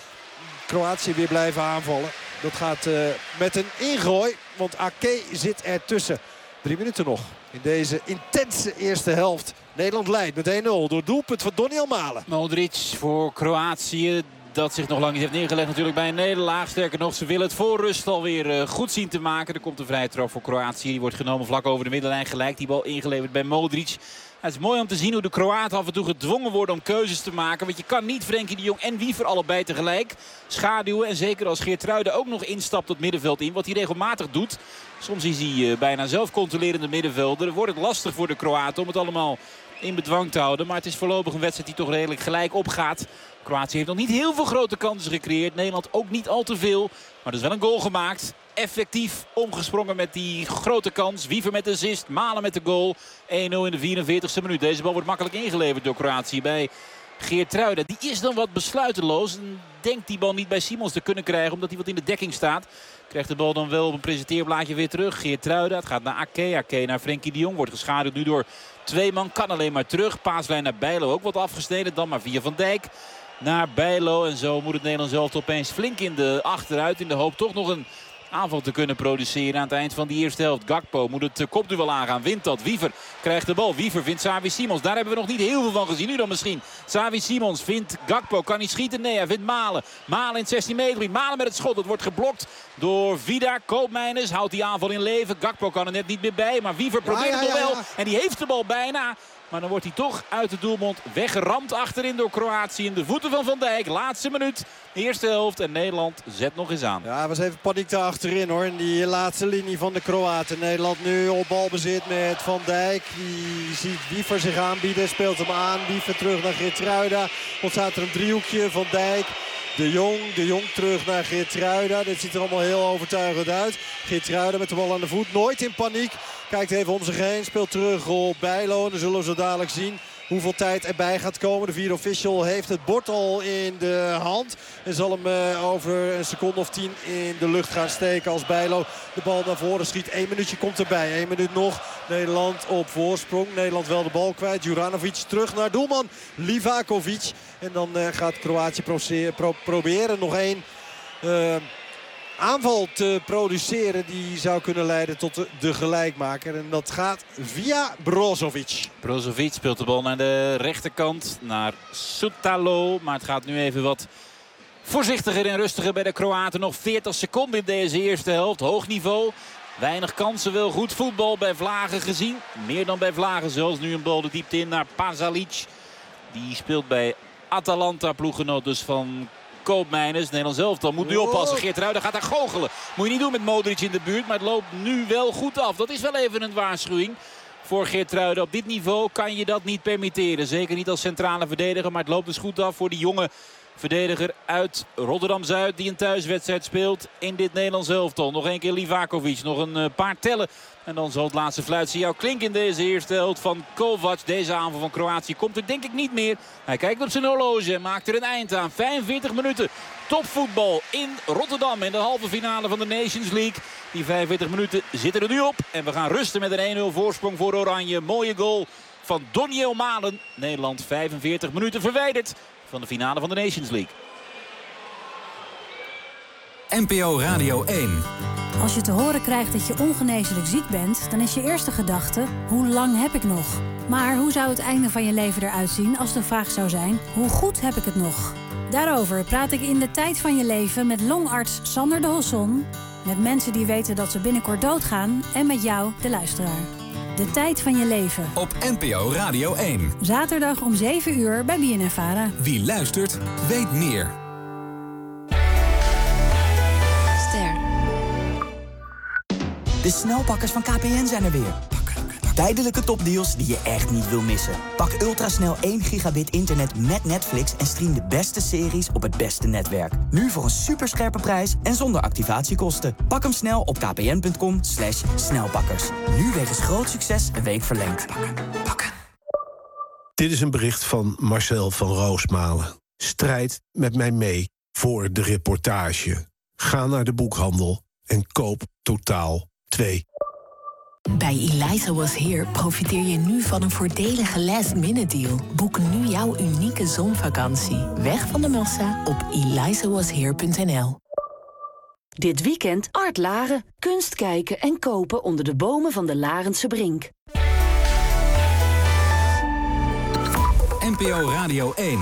Kroatië weer blijven aanvallen. Dat gaat met een ingooi. Want Ake zit ertussen. 3 minuten nog in deze intense eerste helft. Nederland leidt met 1-0 door doelpunt van Doniel Malen. Modric voor Kroatië. Dat zich nog lang niet heeft neergelegd natuurlijk bij een nederlaag. Sterker nog, ze willen het voor rust alweer goed zien te maken. Er komt een vrije trap voor Kroatië. Die wordt genomen vlak over de middenlijn. Gelijk die bal ingeleverd bij Modric. Het is mooi om te zien hoe de Kroaten af en toe gedwongen worden om keuzes te maken. Want je kan niet Frenkie de Jong en Wiever allebei tegelijk schaduwen. En zeker als Geertruiden ook nog instapt het middenveld in. Wat hij regelmatig doet. Soms is hij bijna zelf controlerende middenvelder. Dan wordt het lastig voor de Kroaten om het allemaal in bedwang te houden. Maar het is voorlopig een wedstrijd die toch redelijk gelijk opgaat. Kroatië heeft nog niet heel veel grote kansen gecreëerd. Nederland ook niet al te veel. Maar er is wel een goal gemaakt. Effectief omgesprongen met die grote kans. Wiever met de assist, Malen met de goal. 1-0 in de 44e minuut. Deze bal wordt makkelijk ingeleverd door Kroatië bij Geertruiden. Die is dan wat besluiteloos. En denkt die bal niet bij Simons te kunnen krijgen omdat hij wat in de dekking staat. Krijgt de bal dan wel op een presenteerblaadje weer terug. Geertruida, het gaat naar Ake. Ake naar Frenkie de Jong. Wordt geschaduwd nu door 2 man. Kan alleen maar terug. Paaslijn naar Bijlo. Ook wat afgesneden. Dan maar via Van Dijk naar Bijlo. En zo moet het Nederlands elftal opeens flink in de achteruit. In de hoop toch nog een aanval te kunnen produceren aan het eind van die eerste helft. Gakpo moet het kopduel aangaan. Wint dat. Wiever krijgt de bal. Wiever vindt Xavi Simons. Daar hebben we nog niet heel veel van gezien. Nu dan misschien. Xavi Simons vindt Gakpo. Kan hij schieten? Nee, hij vindt Malen. Malen in het 16 meter gebied. Malen met het schot. Het wordt geblokt door Vida. Koopmeiners houdt die aanval in leven. Gakpo kan er net niet meer bij. Maar Wiever probeert het nog wel. En die heeft de bal bijna. Maar dan wordt hij toch uit de doelmond weggeramd achterin door Kroatië. In de voeten van Van Dijk. Laatste minuut. De eerste helft. En Nederland zet nog eens aan. Ja, er was even paniek daar achterin hoor. In die laatste linie van de Kroaten. Nederland nu op balbezit met Van Dijk. Die ziet Wiever zich aanbieden. Speelt hem aan. Wiever terug naar Geertruida. Ontstaat er een driehoekje. Van Dijk. De Jong terug naar Geertruida. Dit ziet er allemaal heel overtuigend uit. Geertruida met de bal aan de voet. Nooit in paniek. Kijkt even om zich heen. Speelt terug op Bijlo. En dan zullen we zo dadelijk zien hoeveel tijd erbij gaat komen. De vierde official heeft het bord al in de hand. En zal hem over een seconde of 10 in de lucht gaan steken als Bijlo de bal naar voren schiet. 1 minuutje komt erbij. 1 minuut nog. Nederland op voorsprong. Nederland wel de bal kwijt. Juranovic terug naar doelman Livakovic. En dan gaat Kroatië proberen nog 1 aanval te produceren die zou kunnen leiden tot de gelijkmaker. En dat gaat via Brozovic. Brozovic speelt de bal naar de rechterkant. Naar Soutalo. Maar het gaat nu even wat voorzichtiger en rustiger bij de Kroaten. Nog 40 seconden in deze eerste helft. Hoog niveau. Weinig kansen, wel goed voetbal bij Vlagen gezien. Meer dan bij Vlagen zelfs. Nu een bal de diepte in naar Pasalic. Die speelt bij Atalanta, ploeggenoot dus van Koopmeiners. Nederland zelf dan moet nu oppassen. Geertruida gaat daar goochelen. Moet je niet doen met Modric in de buurt. Maar het loopt nu wel goed af. Dat is wel even een waarschuwing voor Geertruida. Op dit niveau kan je dat niet permitteren. Zeker niet als centrale verdediger. Maar het loopt dus goed af voor die jonge verdediger uit Rotterdam-Zuid. Die een thuiswedstrijd speelt in dit Nederlands elftal. Nog 1 keer Livakovic. Nog een paar tellen. En dan zal het laatste fluitsignaal klinken in deze eerste helft van Kovac. Deze aanval van Kroatië komt er denk ik niet meer. Hij kijkt op zijn horloge en maakt er een eind aan. 45 minuten topvoetbal in Rotterdam in de halve finale van de Nations League. Die 45 minuten zitten er nu op. En we gaan rusten met een 1-0 voorsprong voor Oranje. Mooie goal van Doniel Malen. Nederland 45 minuten verwijderd van de finale van de Nations League. NPO Radio 1. Als je te horen krijgt dat je ongeneeslijk ziek bent, dan is je eerste gedachte: hoe lang heb ik nog? Maar hoe zou het einde van je leven eruit zien als de vraag zou zijn: hoe goed heb ik het nog? Daarover praat ik in De Tijd van je leven met longarts Sander de Hosson, met mensen die weten dat ze binnenkort doodgaan en met jou, de luisteraar. De Tijd van je leven. Op NPO Radio 1. Zaterdag om 7 uur bij BNNVARA. Wie luistert, weet meer. De snelpakkers van KPN zijn er weer. Tijdelijke topdeals die je echt niet wil missen. Pak ultrasnel 1 gigabit internet met Netflix en stream de beste series op het beste netwerk. Nu voor een superscherpe prijs en zonder activatiekosten. Pak hem snel op kpn.com/snelpakkers. Nu wegens groot succes een week verlengd. Dit is een bericht van Marcel van Roosmalen. Strijd met mij mee voor de reportage. Ga naar de boekhandel en koop Totaal 2. Bij Eliza Was Here profiteer je nu van een voordelige last-minute deal. Boek nu jouw unieke zonvakantie. Weg van de massa op elizawasheer.nl. Dit weekend Art Laren. Kunst kijken en kopen onder de bomen van de Larense Brink. NPO Radio 1.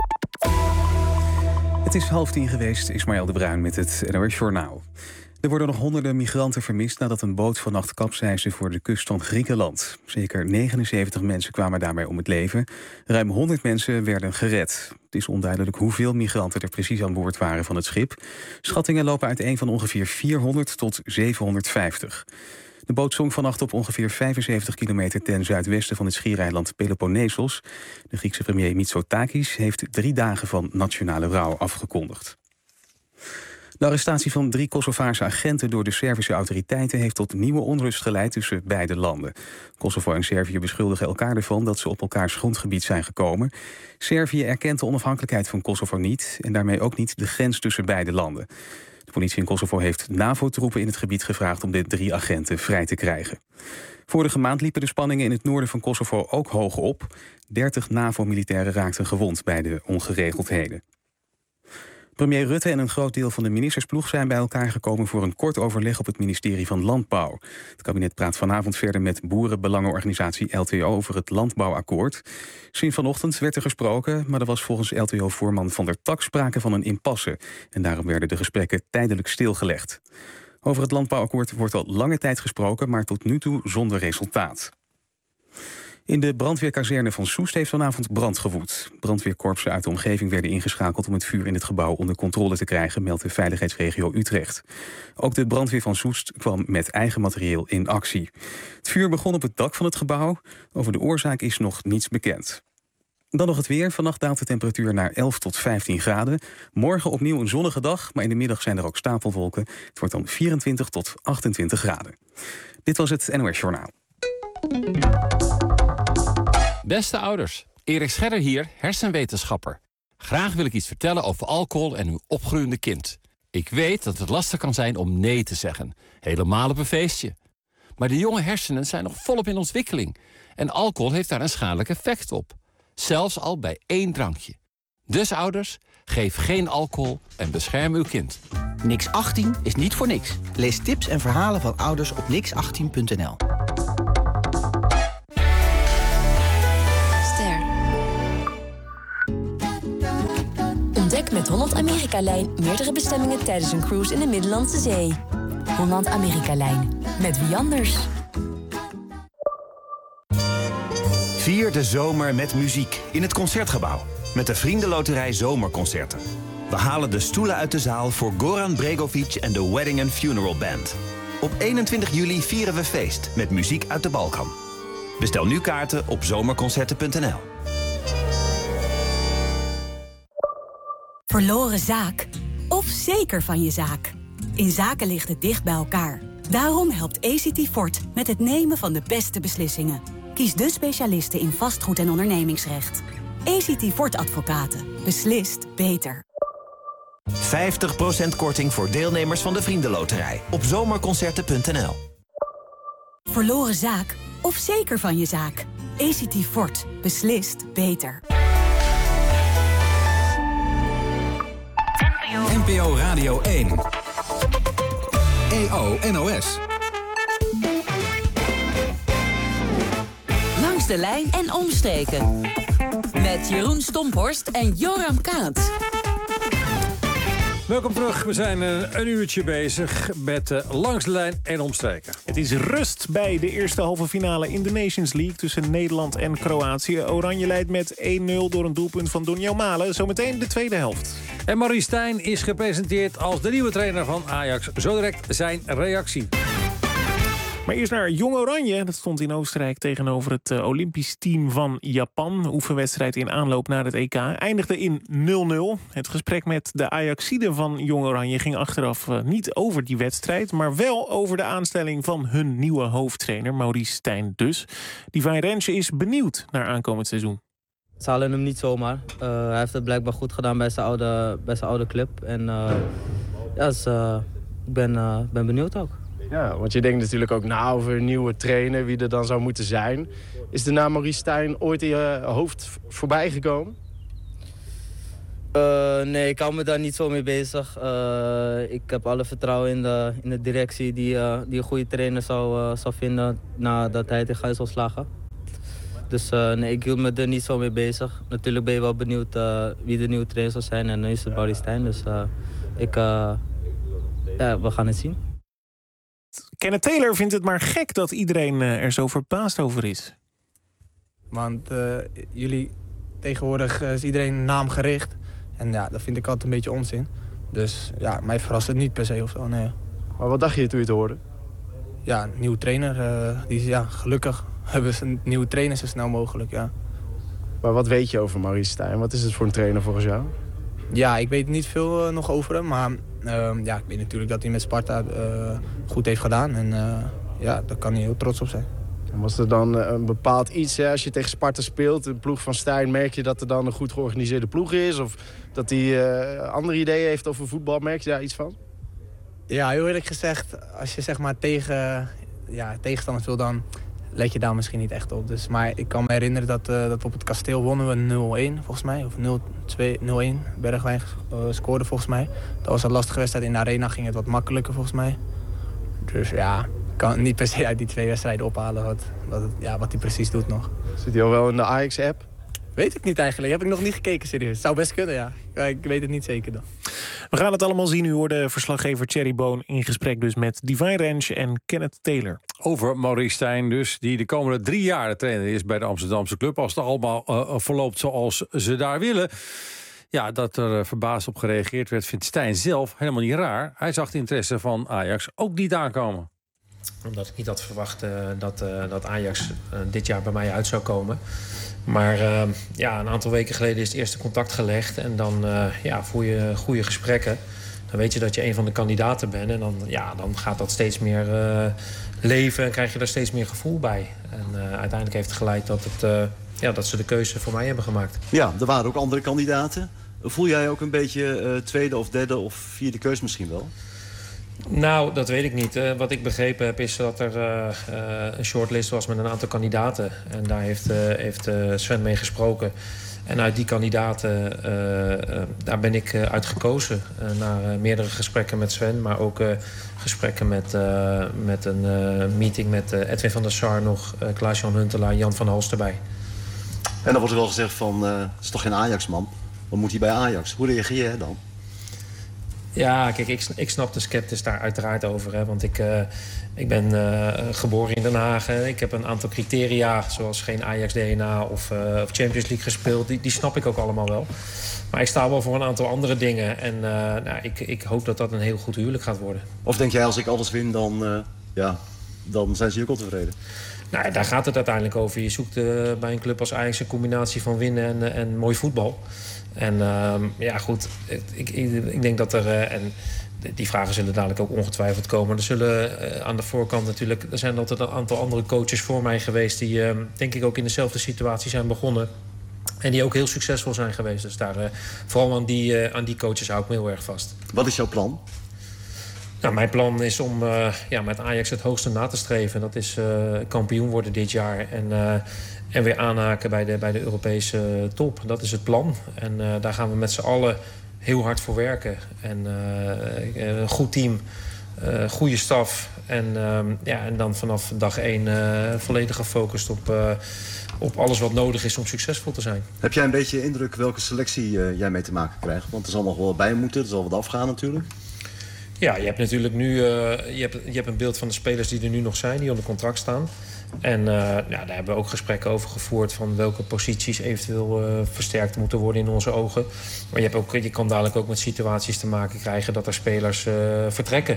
Het is 9:30 geweest. Ismaël de Bruin met het NOS Journaal. Er worden nog honderden migranten vermist nadat een boot vannacht kapseisde voor de kust van Griekenland. Zeker 79 mensen kwamen daarbij om het leven. Ruim 100 mensen werden gered. Het is onduidelijk hoeveel migranten er precies aan boord waren van het schip. Schattingen lopen uiteen van ongeveer 400 tot 750. De boot zonk vannacht op ongeveer 75 kilometer ten zuidwesten van het schiereiland Peloponnesos. De Griekse premier Mitsotakis heeft 3 dagen van nationale rouw afgekondigd. De arrestatie van 3 Kosovaarse agenten door de Servische autoriteiten heeft tot nieuwe onrust geleid tussen beide landen. Kosovo en Servië beschuldigen elkaar ervan dat ze op elkaars grondgebied zijn gekomen. Servië erkent de onafhankelijkheid van Kosovo niet en daarmee ook niet de grens tussen beide landen. De politie in Kosovo heeft NAVO-troepen in het gebied gevraagd om de 3 agenten vrij te krijgen. Vorige maand liepen de spanningen in het noorden van Kosovo ook hoog op. 30 NAVO-militairen raakten gewond bij de ongeregeldheden. Premier Rutte en een groot deel van de ministersploeg zijn bij elkaar gekomen voor een kort overleg op het ministerie van Landbouw. Het kabinet praat vanavond verder met boerenbelangenorganisatie LTO over het landbouwakkoord. Sinds vanochtend werd er gesproken, maar er was volgens LTO-voorman Van der Tak sprake van een impasse. En daarom werden de gesprekken tijdelijk stilgelegd. Over het landbouwakkoord wordt al lange tijd gesproken, maar tot nu toe zonder resultaat. In de brandweerkazerne van Soest heeft vanavond brand gewoed. Brandweerkorpsen uit de omgeving werden ingeschakeld om het vuur in het gebouw onder controle te krijgen, meldt de veiligheidsregio Utrecht. Ook de brandweer van Soest kwam met eigen materieel in actie. Het vuur begon op het dak van het gebouw. Over de oorzaak is nog niets bekend. Dan nog het weer. Vannacht daalt de temperatuur naar 11 tot 15 graden. Morgen opnieuw een zonnige dag, maar in de middag zijn er ook stapelwolken. Het wordt dan 24 tot 28 graden. Dit was het NOS Journaal. Beste ouders, Erik Scherder hier, hersenwetenschapper. Graag wil ik iets vertellen over alcohol en uw opgroeiende kind. Ik weet dat het lastig kan zijn om nee te zeggen, helemaal op een feestje. Maar de jonge hersenen zijn nog volop in ontwikkeling. En alcohol heeft daar een schadelijk effect op. Zelfs al bij 1 drankje. Dus ouders, geef geen alcohol en bescherm uw kind. Nix 18 is niet voor niks. Lees tips en verhalen van ouders op nix18.nl. Ontdek met Holland Amerika-lijn meerdere bestemmingen tijdens een cruise in de Middellandse Zee. Holland Amerika-lijn. Met wie anders? Vier de zomer met muziek in het Concertgebouw. Met de Vriendenloterij Zomerconcerten. We halen de stoelen uit de zaal voor Goran Bregovic en de Wedding & Funeral Band. Op 21 juli vieren we feest met muziek uit de Balkan. Bestel nu kaarten op zomerconcerten.nl. Verloren zaak? Of zeker van je zaak? In zaken ligt het dicht bij elkaar. Daarom helpt ACT Fort met het nemen van de beste beslissingen. Kies de specialisten in vastgoed en ondernemingsrecht. ACT Fort Advocaten. Beslist beter. 50% korting voor deelnemers van de Vriendenloterij op zomerconcerten.nl. Verloren zaak? Of zeker van je zaak? ACT Fort. Beslist beter. NPO Radio 1. EO NOS. Langs de lijn en omstreken. Met Jeroen Stomphorst en Joram Kaats. Welkom terug. We zijn een uurtje bezig met Langs de lijn en omstreken. Het is rust bij de eerste halve finale in de Nations League tussen Nederland en Kroatië. Oranje leidt met 1-0 door een doelpunt van Donjel Malen. Zometeen de tweede helft. En Maurice Stijn is gepresenteerd als de nieuwe trainer van Ajax. Zo direct zijn reactie. Maar eerst naar Jong Oranje. Dat stond in Oostenrijk tegenover het Olympisch team van Japan. Oefenwedstrijd in aanloop naar het EK. Eindigde in 0-0. Het gesprek met de Ajaxiden van Jong Oranje ging achteraf niet over die wedstrijd, maar wel over de aanstelling van hun nieuwe hoofdtrainer, Maurice Stijn dus. Divine Rensje is benieuwd naar aankomend seizoen. Ze halen hem niet zomaar. Hij heeft het blijkbaar goed gedaan bij zijn oude club. En ik ben benieuwd ook. Ja, want je denkt natuurlijk ook na over een nieuwe trainer, wie er dan zou moeten zijn. Is de naam Maurice Stijn ooit in je hoofd voorbij gekomen? Nee, ik hou me daar niet zo mee bezig. Ik heb alle vertrouwen in de directie die een goede trainer zou vinden nadat hij tegen Gijs zal slagen. Dus nee, ik hield me er niet zo mee bezig. Natuurlijk ben je wel benieuwd wie de nieuwe trainer zal zijn en nu is het Maurice Stijn. Dus we gaan het zien. Kenneth Taylor vindt het maar gek dat iedereen er zo verbaasd over is. Want jullie tegenwoordig is iedereen naamgericht. En ja, dat vind ik altijd een beetje onzin. Dus ja, mij verrast het niet per se of zo, nee. Maar wat dacht je toen je het hoorde? Ja, een nieuwe trainer. Gelukkig hebben ze een nieuwe trainer zo snel mogelijk, ja. Maar wat weet je over Maurice Stijn? Wat is het voor een trainer volgens jou? Ja, ik weet niet veel nog over hem, maar ik weet natuurlijk dat hij met Sparta goed heeft gedaan. En daar kan hij heel trots op zijn. En was er dan een bepaald iets, hè, als je tegen Sparta speelt, de ploeg van Stijn, merk je dat er dan een goed georganiseerde ploeg is? Of dat hij andere ideeën heeft over voetbal, merk je daar iets van? Ja, heel eerlijk gezegd, als je zeg maar tegenstanders wil, dan let je daar misschien niet echt op. Dus, maar ik kan me herinneren dat we op het Kasteel wonnen we 0-1 volgens mij. Of 0-1. Bergwijn scoorde volgens mij. Dat was een lastige wedstrijd. In de arena ging het wat makkelijker volgens mij. Dus ja, ik kan niet per se uit die 2 wedstrijden ophalen wat hij precies doet nog. Zit hij al wel in de Ajax-app? Weet ik niet eigenlijk. Heb ik nog niet gekeken, serieus. Zou best kunnen, ja. Ik weet het niet zeker dan. We gaan het allemaal zien. U hoorde verslaggever Thierry Boon in gesprek dus met Divine Rensch en Kenneth Taylor. Over Maurice Stijn dus, die de komende 3 jaar de trainer is bij de Amsterdamse club. Als het allemaal verloopt zoals ze daar willen. Ja, dat er verbaasd op gereageerd werd, vindt Stijn zelf helemaal niet raar. Hij zag de interesse van Ajax ook niet aankomen. Omdat ik niet had verwacht dat Ajax dit jaar bij mij uit zou komen. Maar een aantal weken geleden is het eerste contact gelegd. En dan voer je goede gesprekken. Dan weet je dat je een van de kandidaten bent. En dan gaat dat steeds meer leven en krijg je daar steeds meer gevoel bij. En uiteindelijk heeft het geleid dat ze de keuze voor mij hebben gemaakt. Ja, er waren ook andere kandidaten. Voel jij ook een beetje tweede of derde of vierde keus misschien wel? Nou, dat weet ik niet. Wat ik begrepen heb is dat er een shortlist was met een aantal kandidaten. En daar heeft Sven mee gesproken. En uit die kandidaten, daar ben ik uit gekozen. Na meerdere gesprekken met Sven, maar ook gesprekken met een meeting met Edwin van der Sar nog, Klaas-Jan Huntelaar, Jan van Halst erbij. En dan wordt er wel gezegd van, het is toch geen Ajax-man? Wat moet hij bij Ajax? Hoe reageer jij dan? Ja, kijk, ik snap de sceptisch daar uiteraard over. Hè, want ik ben geboren in Den Haag. Ik heb een aantal criteria, zoals geen Ajax-DNA of Champions League gespeeld. Die snap ik ook allemaal wel. Maar ik sta wel voor een aantal andere dingen. En ik hoop dat dat een heel goed huwelijk gaat worden. Of denk jij, als ik alles win, dan zijn ze ook al tevreden? Nou, daar gaat het uiteindelijk over. Je zoekt bij een club als Ajax een combinatie van winnen en mooi voetbal. En goed, ik denk dat en die vragen zullen dadelijk ook ongetwijfeld komen. Er zullen aan de voorkant natuurlijk, er zijn altijd een aantal andere coaches voor mij geweest die denk ik ook in dezelfde situatie zijn begonnen. En die ook heel succesvol zijn geweest. Dus daar, vooral aan die coaches hou ik me heel erg vast. Wat is jouw plan? Nou, mijn plan is om met Ajax het hoogste na te streven. Dat is kampioen worden dit jaar. En weer aanhaken bij de Europese top. Dat is het plan. En daar gaan we met z'n allen heel hard voor werken. En een goed team, goede staf. En dan vanaf dag 1 volledig gefocust op alles wat nodig is om succesvol te zijn. Heb jij een beetje indruk welke selectie jij mee te maken krijgt? Want er zal nog wel bij moeten, er zal wat afgaan natuurlijk. Ja, je hebt natuurlijk nu je hebt een beeld van de spelers die er nu nog zijn, die onder contract staan. En daar hebben we ook gesprekken over gevoerd van welke posities eventueel versterkt moeten worden in onze ogen. Maar je kan dadelijk ook met situaties te maken krijgen dat er spelers vertrekken.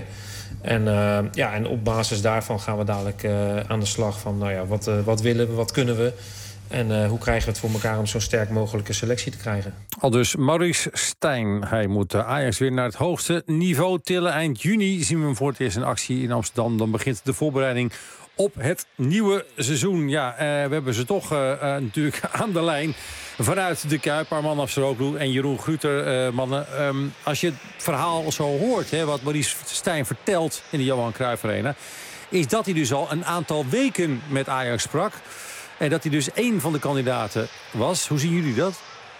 En op basis daarvan gaan we dadelijk aan de slag van wat willen we, wat kunnen we. En hoe krijgen we het voor elkaar om zo'n sterk mogelijke selectie te krijgen? Aldus Maurice Stijn. Hij moet Ajax weer naar het hoogste niveau tillen. Eind juni zien we hem voor het eerst in actie in Amsterdam. Dan begint de voorbereiding op het nieuwe seizoen. Ja, we hebben ze toch natuurlijk aan de lijn vanuit de Kuip. Arman Afsaroglu en Jeroen Gruter. Mannen, als je het verhaal zo hoort, wat Maurice Stijn vertelt in de Johan Cruijff Arena, is dat hij dus al een aantal weken met Ajax sprak. En dat hij dus één van de kandidaten was. Hoe zien jullie dat?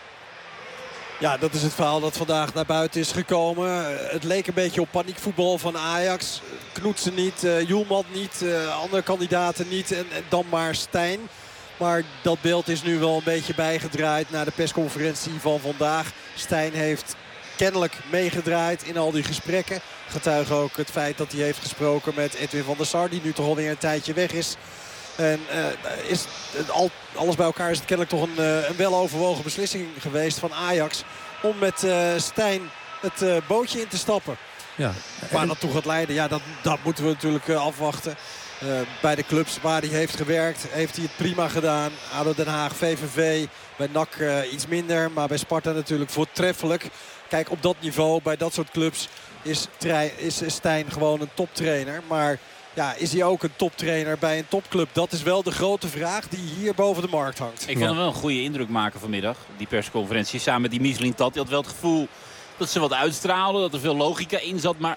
Ja, dat is het verhaal dat vandaag naar buiten is gekomen. Het leek een beetje op paniekvoetbal van Ajax. Knoetsen niet, Joelman niet, andere kandidaten niet en dan maar Stijn. Maar dat beeld is nu wel een beetje bijgedraaid naar de persconferentie van vandaag. Stijn heeft kennelijk meegedraaid in al die gesprekken. Getuige ook het feit dat hij heeft gesproken met Edwin van der Sar, die nu toch alweer een tijdje weg is. En alles bij elkaar is het kennelijk toch een weloverwogen beslissing geweest van Ajax om met Stijn het bootje in te stappen. Ja. Waar dat toe gaat leiden, ja, dat moeten we natuurlijk afwachten. Bij de clubs waar hij heeft gewerkt heeft hij het prima gedaan. ADO Den Haag, VVV, bij NAC iets minder, maar bij Sparta natuurlijk voortreffelijk. Kijk, op dat niveau, bij dat soort clubs is Stijn gewoon een toptrainer. Maar ja, is hij ook een toptrainer bij een topclub? Dat is wel de grote vraag die hier boven de markt hangt. Ik vond hem wel een goede indruk maken vanmiddag. Die persconferentie samen met die Michelin Tat. Die had wel het gevoel dat ze wat uitstraalden. Dat er veel logica in zat. Maar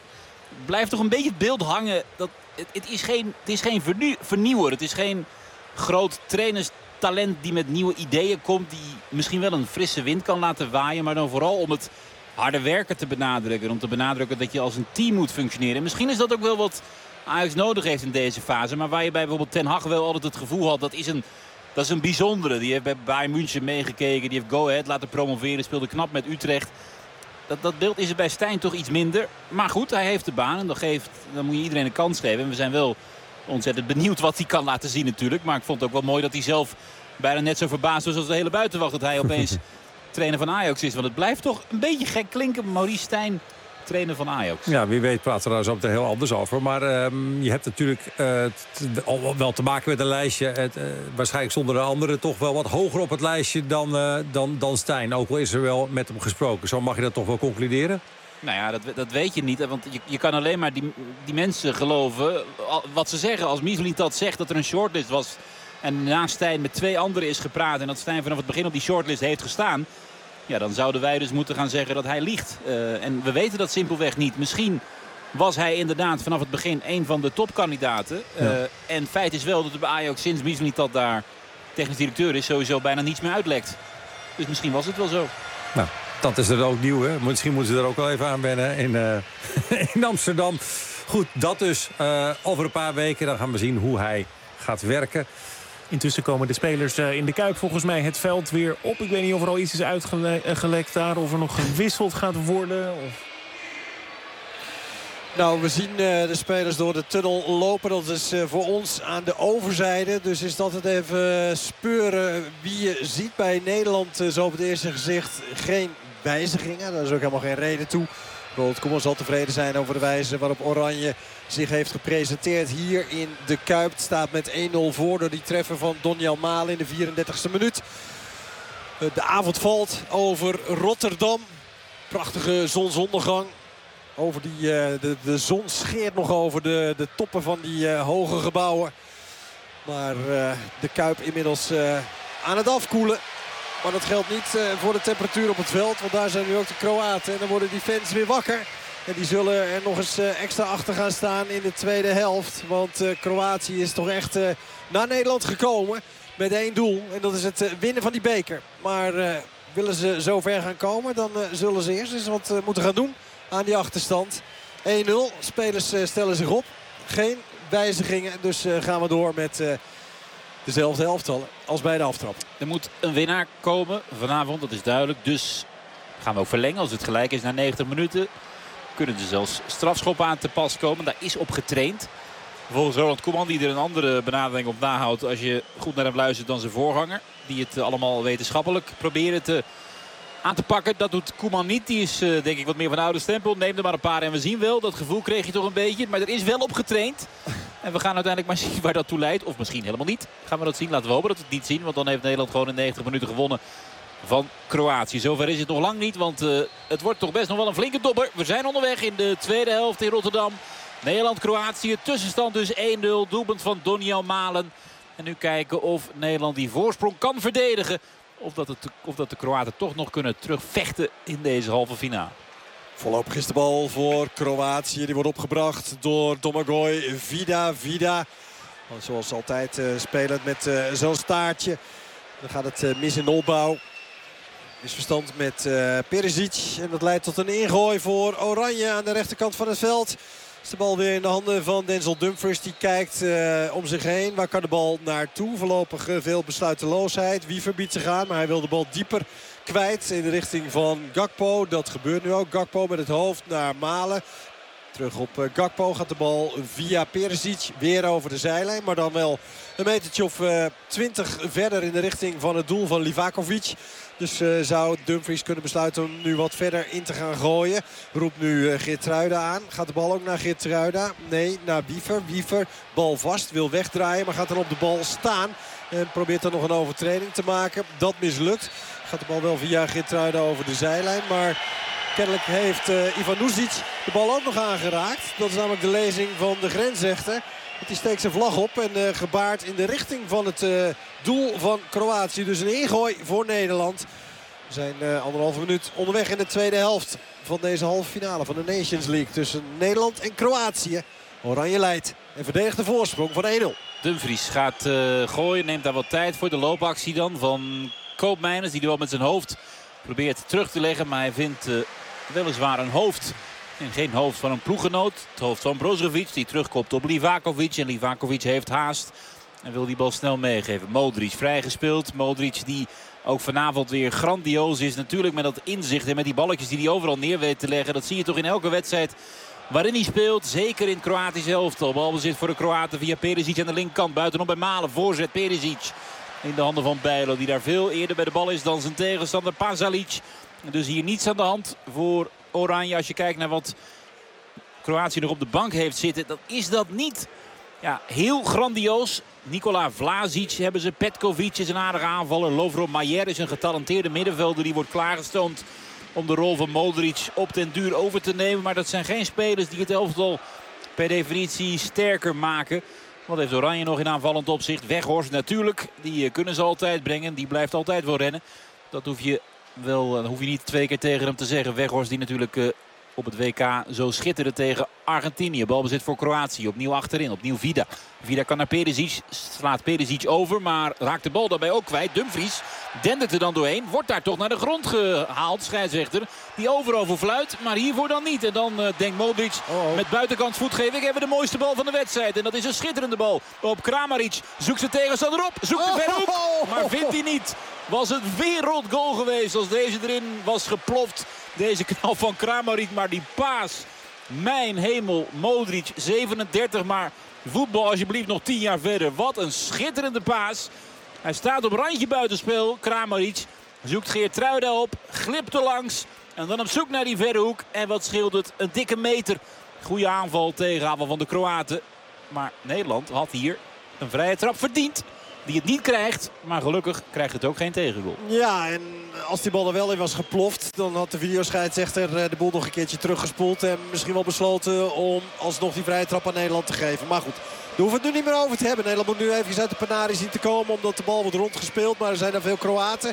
blijft toch een beetje het beeld hangen. Dat het is geen vernieuwer. Het is geen groot trainerstalent die met nieuwe ideeën komt. Die misschien wel een frisse wind kan laten waaien. Maar dan vooral om het harde werken te benadrukken. Om te benadrukken dat je als een team moet functioneren. En misschien is dat ook wel wat Ajax nodig heeft in deze fase. Maar waar je bij bijvoorbeeld Ten Hag wel altijd het gevoel had. Dat is een bijzondere. Die heeft bij Bayern München meegekeken. Die heeft Go Ahead laten promoveren. Speelde knap met Utrecht. Dat beeld is er bij Stijn toch iets minder. Maar goed, hij heeft de baan. En dan moet je iedereen een kans geven. En we zijn wel ontzettend benieuwd wat hij kan laten zien natuurlijk. Maar ik vond het ook wel mooi dat hij zelf bijna net zo verbaasd was als de hele buitenwacht. Dat hij opeens trainer van Ajax is. Want het blijft toch een beetje gek klinken. Maurice Stijn, trainer van Ajax. Ja, wie weet praten we daar zo meteen heel anders over. Maar je hebt natuurlijk wel te maken met een lijstje. Waarschijnlijk zonder de anderen toch wel wat hoger op het lijstje dan Stijn. Ook al is er wel met hem gesproken. Zo mag je dat toch wel concluderen? Nou ja, dat weet je niet. Want je kan alleen maar die mensen geloven wat ze zeggen. Als Mislintat zegt dat er een shortlist was en na Stijn met 2 anderen is gepraat en dat Stijn vanaf het begin op die shortlist heeft gestaan, ja, dan zouden wij dus moeten gaan zeggen dat hij liegt. En we weten dat simpelweg niet. Misschien was hij inderdaad vanaf het begin een van de topkandidaten. Ja. En feit is wel dat er bij Ajax sinds Mislintat daar technisch directeur is sowieso bijna niets meer uitlekt. Dus misschien was het wel zo. Nou, dat is er ook nieuw, hè? Misschien moeten ze er ook wel even aan wennen in Amsterdam. Goed, dat dus over een paar weken. Dan gaan we zien hoe hij gaat werken. Intussen komen de spelers in de Kuip volgens mij het veld weer op. Ik weet niet of er al iets is uitgelekt daar. Of er nog gewisseld gaat worden. Nou, we zien de spelers door de tunnel lopen. Dat is voor ons aan de overzijde. Dus is dat het even speuren wie je ziet bij Nederland. Zo op het eerste gezicht geen wijzigingen. Daar is ook helemaal geen reden toe. Ronald Koeman zal tevreden zijn over de wijze waarop Oranje zich heeft gepresenteerd hier in de Kuip. Het staat met 1-0 voor door die treffer van Doniel Malen in de 34e minuut. De avond valt over Rotterdam. Prachtige zonsondergang. Over de zon scheert nog over de toppen van die hoge gebouwen. Maar de Kuip inmiddels aan het afkoelen. Maar dat geldt niet voor de temperatuur op het veld. Want daar zijn nu ook de Kroaten. En dan worden die fans weer wakker. En die zullen er nog eens extra achter gaan staan in de tweede helft. Want Kroatië is toch echt naar Nederland gekomen met 1 doel. En dat is het winnen van die beker. Maar willen ze zo ver gaan komen, dan zullen ze eerst eens wat moeten gaan doen aan die achterstand. 1-0. Spelers stellen zich op. Geen wijzigingen. Dus gaan we door met dezelfde elftallen als bij de aftrap. Er moet een winnaar komen vanavond, dat is duidelijk. Dus gaan we ook verlengen. Als het gelijk is na 90 minuten kunnen er zelfs strafschoppen aan te pas komen. Daar is op getraind. Volgens Ronald Koeman, die er een andere benadering op nahoudt als je goed naar hem luistert dan zijn voorganger. Die het allemaal wetenschappelijk proberen aan te pakken. Dat doet Koeman niet. Die is denk ik wat meer van oude stempel. Neem er maar een paar en we zien wel. Dat gevoel kreeg je toch een beetje. Maar er is wel op getraind. En we gaan uiteindelijk maar zien waar dat toe leidt. Of misschien helemaal niet. Gaan we dat zien? Laten we hopen dat we het niet zien. Want dan heeft Nederland gewoon in 90 minuten gewonnen van Kroatië. Zover is het nog lang niet. Want het wordt toch best nog wel een flinke dobber. We zijn onderweg in de tweede helft in Rotterdam. Nederland-Kroatië. Tussenstand dus 1-0. Doelpunt van Doniel Malen. En nu kijken of Nederland die voorsprong kan verdedigen. Of dat de Kroaten toch nog kunnen terugvechten in deze halve finale. Voorlopig is de bal voor Kroatië. Die wordt opgebracht door Domagoj Vida. Zoals altijd spelend met zo'n staartje. Dan gaat het mis in de opbouw. Misverstand met Perisic. En dat leidt tot een ingooi voor Oranje aan de rechterkant van het veld. Is de bal weer in de handen van Denzel Dumfries. Die kijkt om zich heen. Waar kan de bal naartoe? Voorlopig veel besluiteloosheid. Wiever biedt zich aan, maar hij wil de bal dieper kwijt in de richting van Gakpo. Dat gebeurt nu ook. Gakpo met het hoofd naar Malen. Terug op Gakpo gaat de bal via Perisic weer over de zijlijn. Maar dan wel een metertje of 20 verder in de richting van het doel van Livakovic. Dus zou Dumfries kunnen besluiten om nu wat verder in te gaan gooien. Roept nu Geertruida aan. Gaat de bal ook naar Geertruida? Nee, naar Wiever. Wiever, bal vast, wil wegdraaien, maar gaat dan op de bal staan. En probeert dan nog een overtreding te maken. Dat mislukt. Gaat de bal wel via Geertruida over de zijlijn. Maar kennelijk heeft Ivan Nušić de bal ook nog aangeraakt. Dat is namelijk de lezing van de grensrechter. Die steekt zijn vlag op en gebaart in de richting van het doel van Kroatië. Dus een ingooi voor Nederland. We zijn 1,5 minuut onderweg in de tweede helft. van deze halve finale van de Nations League tussen Nederland en Kroatië. Oranje leidt en verdedigt de voorsprong van 1-0. Dumfries gaat gooien, neemt daar wat tijd voor de loopactie dan van Koopmeiners. Die er wel met zijn hoofd probeert terug te leggen, maar hij vindt weliswaar een hoofd. En geen hoofd van een ploeggenoot. Het hoofd van Brozovic die terugkomt op Livakovic. En Livakovic heeft haast en wil die bal snel meegeven. Modric vrijgespeeld. Modric die ook vanavond weer grandioos is. Natuurlijk met dat inzicht en met die balletjes die hij overal neer weet te leggen. Dat zie je toch in elke wedstrijd waarin hij speelt. Zeker in Kroatisch elftal. Balbezit voor de Kroaten via Perisic aan de linkerkant. Buitenom bij Malen. Voorzet Perisic in de handen van Bijlo. Die daar veel eerder bij de bal is dan zijn tegenstander Pasalic. Dus hier niets aan de hand voor Oranje. Als je kijkt naar wat Kroatië nog op de bank heeft zitten, dan is dat niet heel grandioos. Nikola Vlasic hebben ze. Petkovic is een aardige aanvaller. Lovro Majer is een getalenteerde middenvelder. Die wordt klaargestoomd om de rol van Modric op den duur over te nemen. Maar dat zijn geen spelers die het elftal per definitie sterker maken. Wat heeft Oranje nog in aanvallend opzicht? Weghorst natuurlijk. Die kunnen ze altijd brengen. Die blijft altijd wel rennen. Dat hoef je niet 2 keer tegen hem te zeggen. Weghorst die natuurlijk op het WK zo schitterde tegen Argentinië. Balbezit voor Kroatië. Opnieuw achterin. Opnieuw Vida. Vida kan naar Perisic. Slaat Perisic over. Maar raakt de bal daarbij ook kwijt. Dumfries dendert er dan doorheen. Wordt daar toch naar de grond gehaald. Scheidsrechter. Die overal fluit. Maar hiervoor dan niet. En dan denkt Modric met buitenkant voet geef ik even de mooiste bal van de wedstrijd. En dat is een schitterende bal op Kramaric. Zoekt zijn tegenstander op. Zoekt de verhoek. Maar vindt hij niet. Was het wereldgoal geweest als deze erin was geploft. Deze knal van Kramaric. Maar die paas. Mijn hemel. Modric 37. Maar voetbal alsjeblieft nog 10 jaar verder. Wat een schitterende paas. Hij staat op randje buitenspel. Kramaric zoekt Geertruida op. Glipt er langs. En dan op zoek naar die verre hoek. En wat scheelt het? Een dikke meter. Goede aanval, tegenaanval van de Kroaten. Maar Nederland had hier een vrije trap verdiend. Die het niet krijgt. Maar gelukkig krijgt het ook geen tegengoal. Ja, en als die bal er wel in was geploft, dan had de videoscheidsrechter de boel nog een keertje teruggespoeld. En misschien wel besloten om alsnog die vrije trap aan Nederland te geven. Maar goed, daar hoeven we het nu niet meer over te hebben. Nederland moet nu even uit de penarie zien te komen. Omdat de bal wordt rondgespeeld. Maar er zijn er veel Kroaten.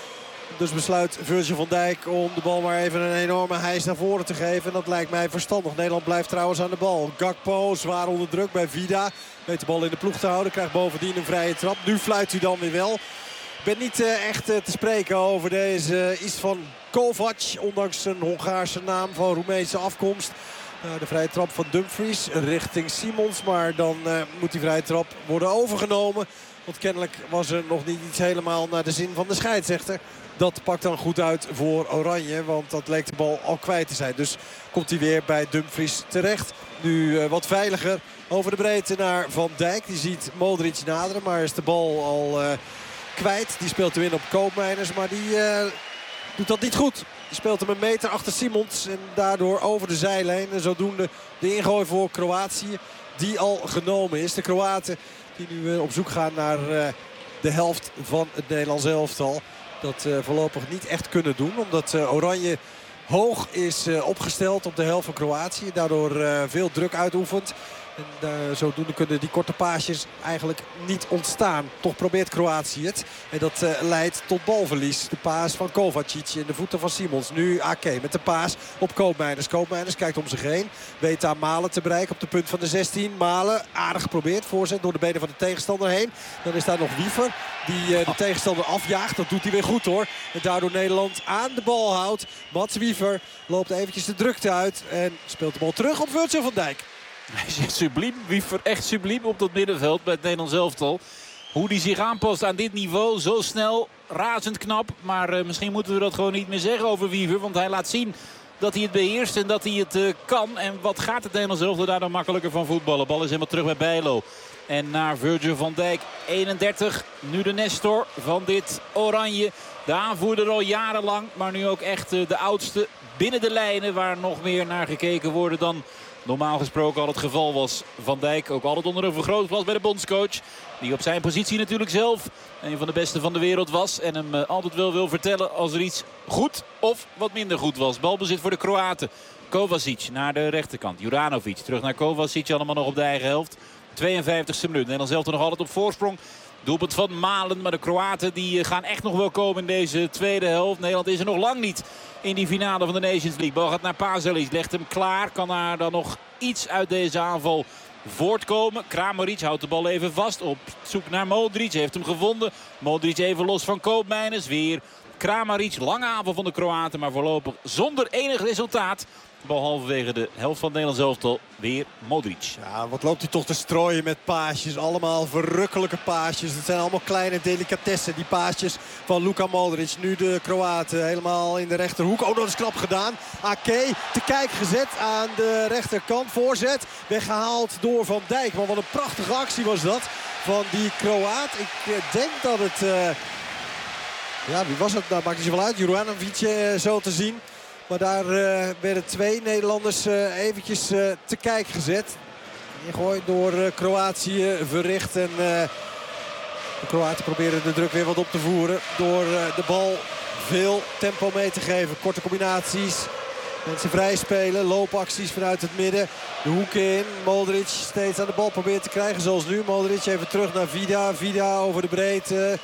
Dus besluit Virgil van Dijk om de bal maar even een enorme hijs naar voren te geven. En dat lijkt mij verstandig. Nederland blijft trouwens aan de bal. Gakpo zwaar onder druk bij Vida. Weet de bal in de ploeg te houden. Krijgt bovendien een vrije trap. Nu fluit hij dan weer wel. Ik ben niet echt te spreken over deze Istvan Kovac. Ondanks zijn Hongaarse naam van Roemeense afkomst. De vrije trap van Dumfries richting Simons. Maar dan moet die vrije trap worden overgenomen. Want kennelijk was er nog niet iets helemaal naar de zin van de scheidsrechter. Dat pakt dan goed uit voor Oranje. Want dat leek de bal al kwijt te zijn. Dus komt hij weer bij Dumfries terecht. Nu wat veiliger over de breedte naar Van Dijk. Die ziet Modric naderen. Maar is de bal al kwijt. Die speelt hem in op Koopmeiners. Maar die doet dat niet goed. Die speelt hem een meter achter Simons. En daardoor over de zijlijn. En zodoende de ingooi voor Kroatië. Die al genomen is. De Kroaten die nu op zoek gaan naar de helft van het Nederlands elftal. Dat voorlopig niet echt kunnen doen. Omdat Oranje hoog is opgesteld op de helft van Kroatië. Daardoor veel druk uitoefent. En zodoende kunnen die korte paasjes eigenlijk niet ontstaan. Toch probeert Kroatië het. En dat leidt tot balverlies. De paas van Kovacic in de voeten van Simons. Nu Ake met de paas op Koopmeiners. Koopmeiners kijkt om zich heen. Weet aan Malen te bereiken op de punt van de 16. Malen aardig geprobeerd. Voorzet door de benen van de tegenstander heen. Dan is daar nog Wiever die de tegenstander afjaagt. Dat doet hij weer goed hoor. En daardoor Nederland aan de bal houdt. Mats Wiever loopt eventjes de drukte uit. En speelt de bal terug op Virgil van Dijk. Hij zit subliem, Wiever echt subliem op dat middenveld bij het Nederlands elftal. Hoe hij zich aanpast aan dit niveau, zo snel, razend knap. Maar misschien moeten we dat gewoon niet meer zeggen over Wiever. Want hij laat zien dat hij het beheerst en dat hij het kan. En wat gaat het Nederlands elftal daar dan makkelijker van voetballen? Bal is helemaal terug bij Bijlo. En naar Virgil van Dijk, 31. Nu de Nestor van dit Oranje. De aanvoerder al jarenlang, maar nu ook echt de oudste binnen de lijnen. Waar nog meer naar gekeken wordt dan normaal gesproken al het geval was. Van Dijk ook altijd onder een vergrootglas bij de bondscoach. Die op zijn positie natuurlijk zelf een van de beste van de wereld was. En hem altijd wel wil vertellen als er iets goed of wat minder goed was. Balbezit voor de Kroaten. Kovacic naar de rechterkant. Juranovic terug naar Kovacic. Allemaal nog op de eigen helft. 52e minuut. Nederland zelf nog altijd op voorsprong. Doelpunt van Malen, maar de Kroaten die gaan echt nog wel komen in deze tweede helft. Nederland is er nog lang niet in die finale van de Nations League. Bal gaat naar Pasalic, legt hem klaar. Kan daar dan nog iets uit deze aanval voortkomen. Kramaric houdt de bal even vast op zoek naar Modric. Heeft hem gevonden. Modric even los van Koopmeiners. Weer Kramaric. Lange aanval van de Kroaten, maar voorlopig zonder enig resultaat. Bal halverwege de helft van het Nederlands elftal. Weer Modric. Ja, wat loopt hij toch te strooien met paasjes. Allemaal verrukkelijke paasjes. Het zijn allemaal kleine delicatessen. Die paasjes van Luka Modric. Nu de Kroaten helemaal in de rechterhoek. Oh, dat is knap gedaan. Ake te kijk gezet aan de rechterkant. Voorzet. Weggehaald door Van Dijk. Maar wat een prachtige actie was dat van die Kroaat. Ik denk dat het... Ja, wie was het? Nou, maakt niet zoveel uit. Juranovic zo te zien. Maar daar werden 2 Nederlanders eventjes te kijk gezet. Ingooid door Kroatië verricht. En de Kroaten proberen de druk weer wat op te voeren. Door de bal veel tempo mee te geven. Korte combinaties. Mensen vrij spelen. Loopacties vanuit het midden. De hoeken in. Modric steeds aan de bal probeert te krijgen. Zoals nu. Modric even terug naar Vida. Vida over de breedte.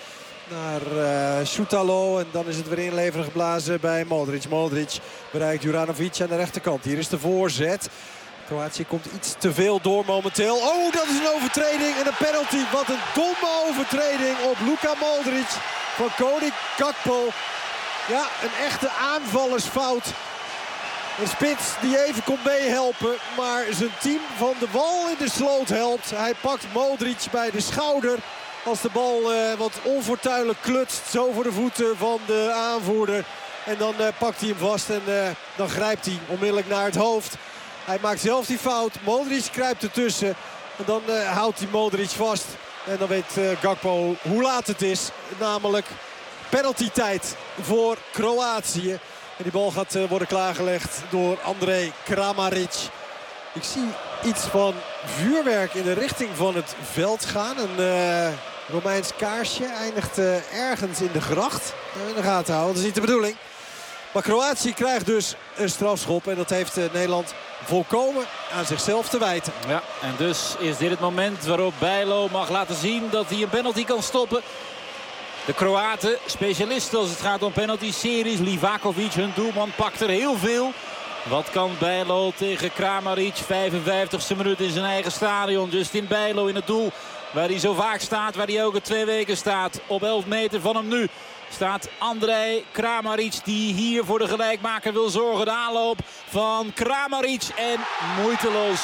Naar Soutalo. En dan is het weer inleveren geblazen bij Modric. Modric bereikt Juranovic aan de rechterkant. Hier is de voorzet. Kroatië komt iets te veel door momenteel. Oh, dat is een overtreding en een penalty. Wat een domme overtreding op Luka Modric van Cody Gakpo. Ja, een echte aanvallersfout. Een spits die even komt meehelpen. Maar zijn team van de bal in de sloot helpt. Hij pakt Modric bij de schouder. Als de bal wat onfortuinlijk klutst. Zo voor de voeten van de aanvoerder. En dan pakt hij hem vast. En dan grijpt hij onmiddellijk naar het hoofd. Hij maakt zelf die fout. Modric kruipt ertussen. En dan houdt hij Modric vast. En dan weet Gakpo hoe laat het is. Namelijk penaltytijd voor Kroatië. En die bal gaat worden klaargelegd door Andrej Kramaric. Ik zie iets van vuurwerk in de richting van het veld gaan. Een Romeins kaarsje eindigt ergens in de gracht. In de gaten houden, dat is niet de bedoeling. Maar Kroatië krijgt dus een strafschop. En dat heeft Nederland volkomen aan zichzelf te wijten. Ja, en dus is dit het moment waarop Bijlo mag laten zien dat hij een penalty kan stoppen. De Kroaten, specialisten als het gaat om penalty-series. Livakovic, hun doelman, pakt er heel veel. Wat kan Bijlo tegen Kramaric? 55e minuut in zijn eigen stadion. Justin Bijlo in het doel waar hij zo vaak staat. Waar hij ook in 2 weken staat. Op 11 meter van hem nu staat Andrej Kramaric. Die hier voor de gelijkmaker wil zorgen. De aanloop van Kramaric. En moeiteloos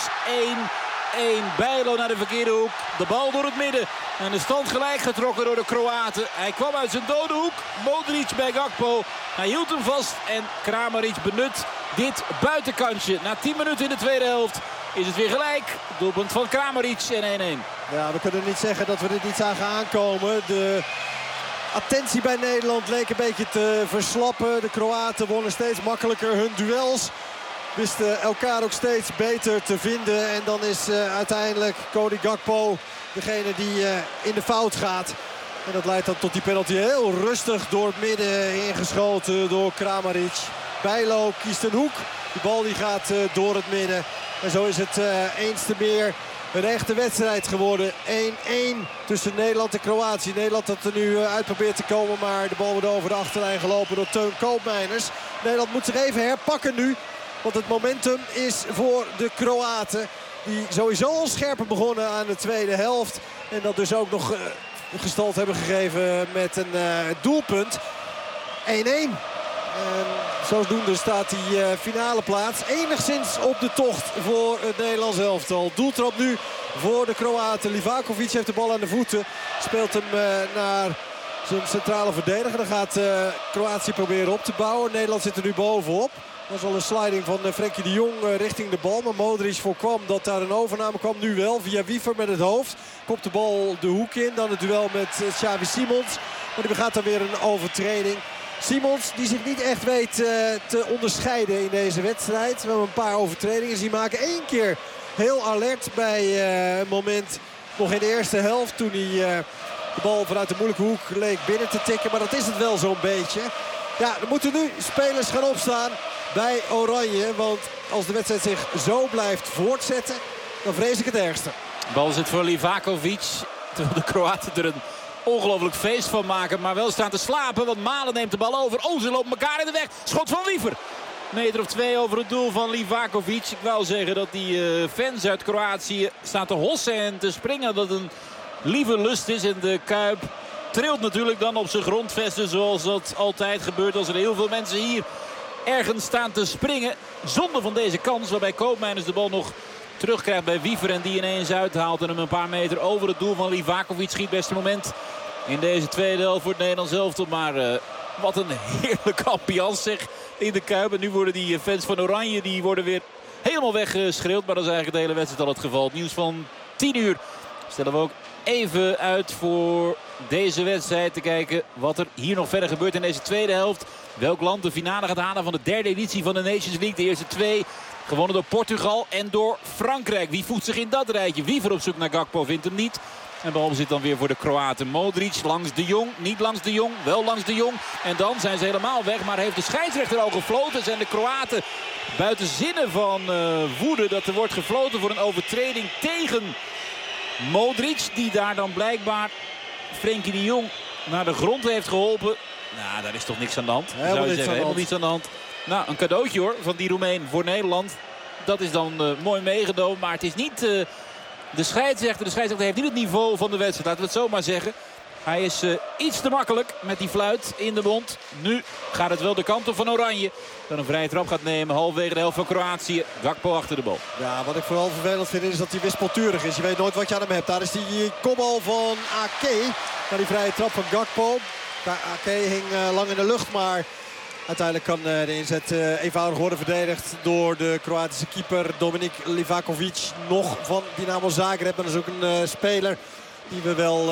1-1. Bijlo naar de verkeerde hoek. De bal door het midden. En de stand gelijk getrokken door de Kroaten. Hij kwam uit zijn dode hoek. Modric bij Gakpo. Hij hield hem vast. En Kramaric benut dit buitenkantje. Na 10 minuten in de tweede helft is het weer gelijk. Doelpunt van Kramaric en 1-1. Ja, we kunnen niet zeggen dat we dit niet zagen aankomen. De attentie bij Nederland leek een beetje te verslappen. De Kroaten wonnen steeds makkelijker hun duels. Wisten elkaar ook steeds beter te vinden. En dan is uiteindelijk Cody Gakpo degene die in de fout gaat. En dat leidt dan tot die penalty heel rustig door het midden ingeschoten door Kramaric. Bijlo kiest een hoek. Die bal die gaat door het midden. En zo is het eens te meer een echte wedstrijd geworden. 1-1 tussen Nederland en Kroatië. Nederland dat er nu uit probeert te komen. Maar de bal wordt over de achterlijn gelopen door Teun Koopmeiners. Nederland moet zich even herpakken nu. Want het momentum is voor de Kroaten. Die sowieso al scherper begonnen aan de tweede helft. En dat dus ook nog gestald hebben gegeven met een doelpunt. 1-1. En zodoende staat die finale plaats enigszins op de tocht voor het Nederlands elftal. Doeltrap nu voor de Kroaten. Livakovic heeft de bal aan de voeten. Speelt hem naar zijn centrale verdediger. Dan gaat Kroatië proberen op te bouwen. Nederland zit er nu bovenop. Dat was al een sliding van Frenkie de Jong richting de bal. Maar Modric voorkwam dat daar een overname kwam. Nu wel via Wiever met het hoofd. Kopt de bal de hoek in. Dan het duel met Xavi Simons. Maar die begaat dan weer een overtreding. Simons die zich niet echt weet te onderscheiden in deze wedstrijd. We hebben een paar overtredingen zien maken. 1 keer heel alert bij een moment nog in de eerste helft. Toen hij de bal vanuit de moeilijke hoek leek binnen te tikken. Maar dat is het wel zo'n beetje. Ja, er moeten nu spelers gaan opstaan bij Oranje. Want als de wedstrijd zich zo blijft voortzetten, dan vrees ik het ergste. De bal zit voor Livakovic. Terwijl de Kroaten er een ongelooflijk feest van maken. Maar wel staan te slapen, want Malen neemt de bal over. Oh, ze lopen elkaar in de weg. Schot van Wiever. Meter of 2 over het doel van Livakovic. Ik wou zeggen dat die fans uit Kroatië staan te hossen en te springen. Dat een lieve lust is. En de Kuip trilt natuurlijk dan op zijn grondvesten, zoals dat altijd gebeurt als er heel veel mensen hier ergens staan te springen. Zonde van deze kans, waarbij Koopmeiners de bal nog terugkrijgt bij Wiever. En die ineens uithaalt en hem een paar meter over het doel van Livakovic schiet. Beste moment in deze tweede helft voor het Nederlands elftal. Maar wat een heerlijke ambiance zeg in de Kuip. En nu worden die fans van Oranje die worden weer helemaal weggeschreeuwd. Maar dat is eigenlijk de hele wedstrijd al het geval. Het nieuws van 10 uur stellen we ook even uit voor deze wedstrijd. Te kijken wat er hier nog verder gebeurt in deze tweede helft. Welk land de finale gaat halen van de derde editie van de Nations League. De eerste 2 gewonnen door Portugal en door Frankrijk. Wie voegt zich in dat rijtje? Wiever op zoek naar Gakpo, vindt hem niet. En balbezit dan weer voor de Kroaten. Modric langs de Jong, niet langs de Jong, wel langs de Jong. En dan zijn ze helemaal weg. Maar heeft de scheidsrechter al gefloten? Zijn de Kroaten buiten zinnen van woede dat er wordt gefloten voor een overtreding tegen Modric. Die daar dan blijkbaar Frenkie de Jong naar de grond heeft geholpen. Nou, daar is toch niks aan de hand. Helemaal niets aan de hand. Nou, een cadeautje hoor van die Roemeen voor Nederland. Dat is dan mooi meegenomen. Maar het is niet de scheidsrechter. De scheidsrechter heeft niet het niveau van de wedstrijd. Laten we het zo maar zeggen. Hij is iets te makkelijk met die fluit in de mond. Nu gaat het wel de kant op van Oranje. Dan een vrije trap gaat nemen. Halverwege de helft van Kroatië. Gakpo achter de bal. Ja, wat ik vooral vervelend vind is dat hij wispelturig is. Je weet nooit wat je aan hem hebt. Daar is die kopbal van Ake. Naar die vrije trap van Gakpo. Ake hing lang in de lucht, maar uiteindelijk kan de inzet eenvoudig worden verdedigd door de Kroatische keeper Dominik Livakovic. Nog van Dinamo Zagreb. Dat is ook een speler die we wel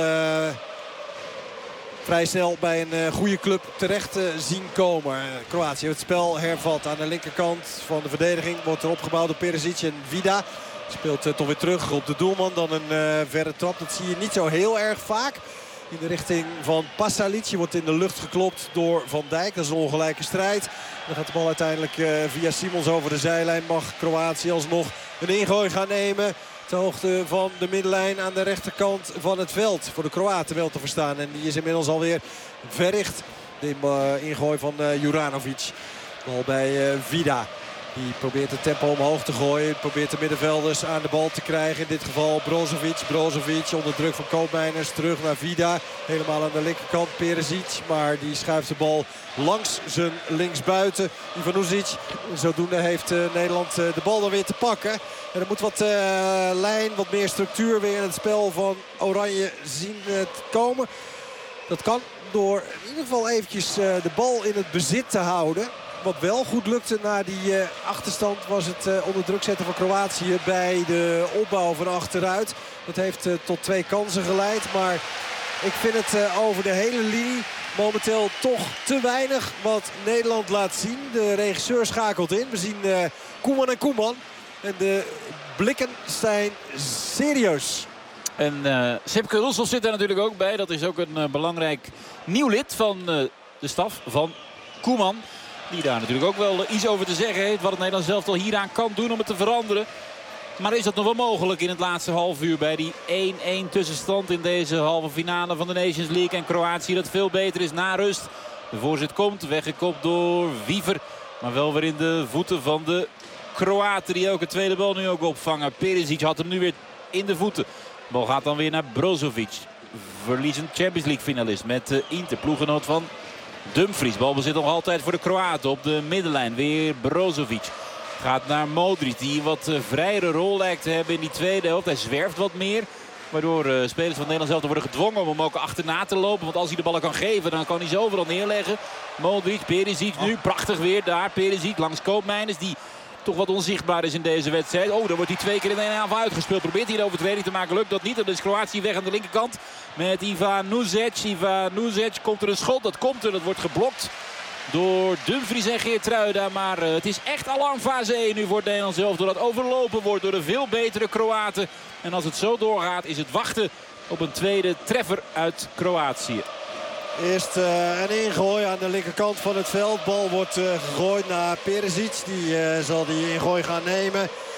vrij snel bij een goede club terecht zien komen. Kroatië heeft het spel hervat aan de linkerkant van de verdediging. Wordt er opgebouwd door Perisic en Vida. Speelt toch weer terug op de doelman. Dan een verre trap. Dat zie je niet zo heel erg vaak. In de richting van Pasalic. Wordt in de lucht geklopt door Van Dijk. Dat is een ongelijke strijd. Dan gaat de bal uiteindelijk via Simons over de zijlijn. Mag Kroatië alsnog een ingooi gaan nemen. Ter hoogte van de middenlijn aan de rechterkant van het veld. Voor de Kroaten wel te verstaan. En die is inmiddels alweer verricht. De ingooi van Juranovic. Bal bij Vida. Die probeert het tempo omhoog te gooien. Probeert de middenvelders aan de bal te krijgen. In dit geval Brozovic. Brozovic onder druk van Koopmeiners. Terug naar Vida. Helemaal aan de linkerkant Perisic. Maar die schuift de bal langs zijn linksbuiten. Ivanovic. Zodoende heeft Nederland de bal dan weer te pakken. En er moet wat lijn, wat meer structuur weer in het spel van Oranje zien te komen. Dat kan door in ieder geval eventjes de bal in het bezit te houden. Wat wel goed lukte na die achterstand was het onder druk zetten van Kroatië bij de opbouw van achteruit. Dat heeft tot 2 kansen geleid. Maar ik vind het over de hele linie momenteel toch te weinig wat Nederland laat zien. De regisseur schakelt in. We zien Koeman en Koeman. En de blikken zijn serieus. En Sipke Roesel zit er natuurlijk ook bij. Dat is ook een belangrijk nieuw lid van de staf van Koeman. Die daar natuurlijk ook wel iets over te zeggen heeft. Wat het Nederlands elftal hieraan kan doen om het te veranderen. Maar is dat nog wel mogelijk in het laatste half uur bij die 1-1 tussenstand in deze halve finale van de Nations League. En Kroatië dat veel beter is na rust. De voorzet komt, weggekopt door Wiever. Maar wel weer in de voeten van de Kroaten die ook een tweede bal nu ook opvangen. Perisic had hem nu weer in de voeten. De bal gaat dan weer naar Brozovic. Verliezend Champions League finalist met Inter, ploeggenoot van Dumfries. Balbezit nog altijd voor de Kroaten op de middenlijn. Weer Brozovic. Gaat naar Modric die wat vrijere rol lijkt te hebben in die tweede helft. Hij zwerft wat meer. Waardoor spelers van het Nederlands elftal worden gedwongen om hem ook achterna te lopen. Want als hij de ballen kan geven dan kan hij ze overal neerleggen. Modric, Perisic nu. Prachtig weer daar. Perisic langs Koopmeiners die toch wat onzichtbaar is in deze wedstrijd. Oh, dan wordt hij 2 keer in 1 aanval uitgespeeld. Probeert hij de overtreding te maken. Lukt dat niet. Dan is Kroatië weg aan de linkerkant. Met Ivanovic. Ivanovic komt er een schot. Dat komt er. Dat wordt geblokt door Dumfries en Geertruida. Maar het is echt alarmfase 1 nu voor het Nederlands elftal. Dat overlopen wordt door de veel betere Kroaten. En als het zo doorgaat is het wachten op een tweede treffer uit Kroatië. Eerst een ingooi aan de linkerkant van het veld. Bal wordt gegooid naar Perisic. Die zal die ingooi gaan nemen.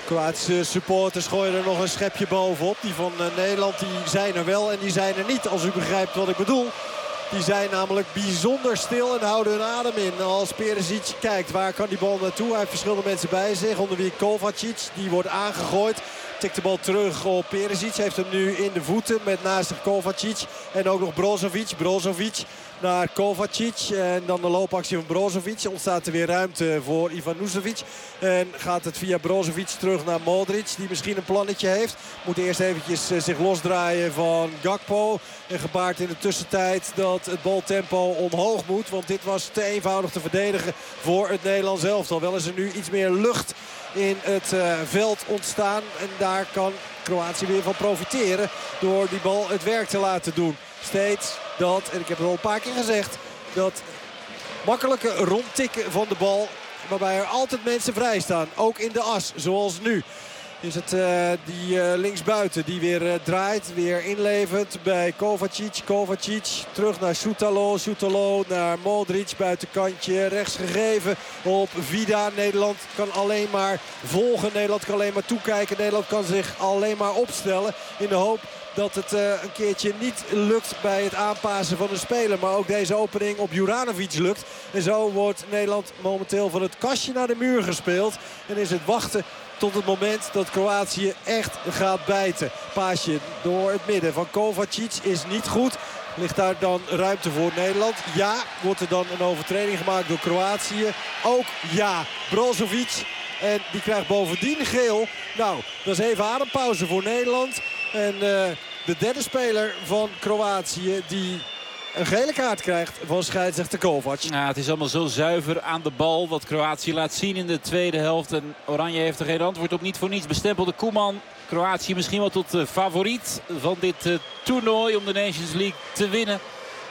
Kroatische supporters gooien er nog een schepje bovenop. Die van Nederland die zijn er wel en die zijn er niet, als u begrijpt wat ik bedoel. Die zijn namelijk bijzonder stil en houden hun adem in. Als Perisic kijkt, waar kan die bal naartoe? Hij heeft verschillende mensen bij zich. Onder wie Kovacic, die wordt aangegooid. Tikt de bal terug op Perisic. Heeft hem nu in de voeten met naast zich Kovacic. En ook nog Brozovic. Brozovic naar Kovacic. En dan de loopactie van Brozovic. Ontstaat er weer ruimte voor Ivanovic. En gaat het via Brozovic terug naar Modric. Die misschien een plannetje heeft. Moet eerst eventjes zich losdraaien van Gakpo. En gebaart in de tussentijd dat het baltempo omhoog moet. Want dit was te eenvoudig te verdedigen voor het Nederlands elftal. Wel is er nu iets meer lucht in het veld ontstaan. En daar kan Kroatië weer van profiteren door die bal het werk te laten doen. Steeds dat, en ik heb het al een paar keer gezegd, dat makkelijke rondtikken van de bal, waarbij er altijd mensen vrij staan. Ook in de as, zoals nu. Is het die linksbuiten die weer draait, weer inlevert bij Kovacic. Kovacic terug naar Šutalo. Šutalo naar Modric, buitenkantje rechts gegeven op Vida. Nederland kan alleen maar volgen. Nederland kan alleen maar toekijken. Nederland kan zich alleen maar opstellen in de hoop dat het een keertje niet lukt bij het aanpassen van een speler. Maar ook deze opening op Juranovic lukt. En zo wordt Nederland momenteel van het kastje naar de muur gespeeld. En is het wachten tot het moment dat Kroatië echt gaat bijten. Paasje door het midden van Kovacic is niet goed. Ligt daar dan ruimte voor Nederland? Ja. Wordt er dan een overtreding gemaakt door Kroatië? Ook ja. Brozovic. En die krijgt bovendien geel. Nou, dat is even adempauze voor Nederland. En de derde speler van Kroatië die een gele kaart krijgt van scheidsrechter Kovac. Ja, het is allemaal zo zuiver aan de bal wat Kroatië laat zien in de tweede helft. En Oranje heeft er geen antwoord op. Niet voor niets bestempelde Koeman Kroatië misschien wel tot favoriet van dit toernooi om de Nations League te winnen.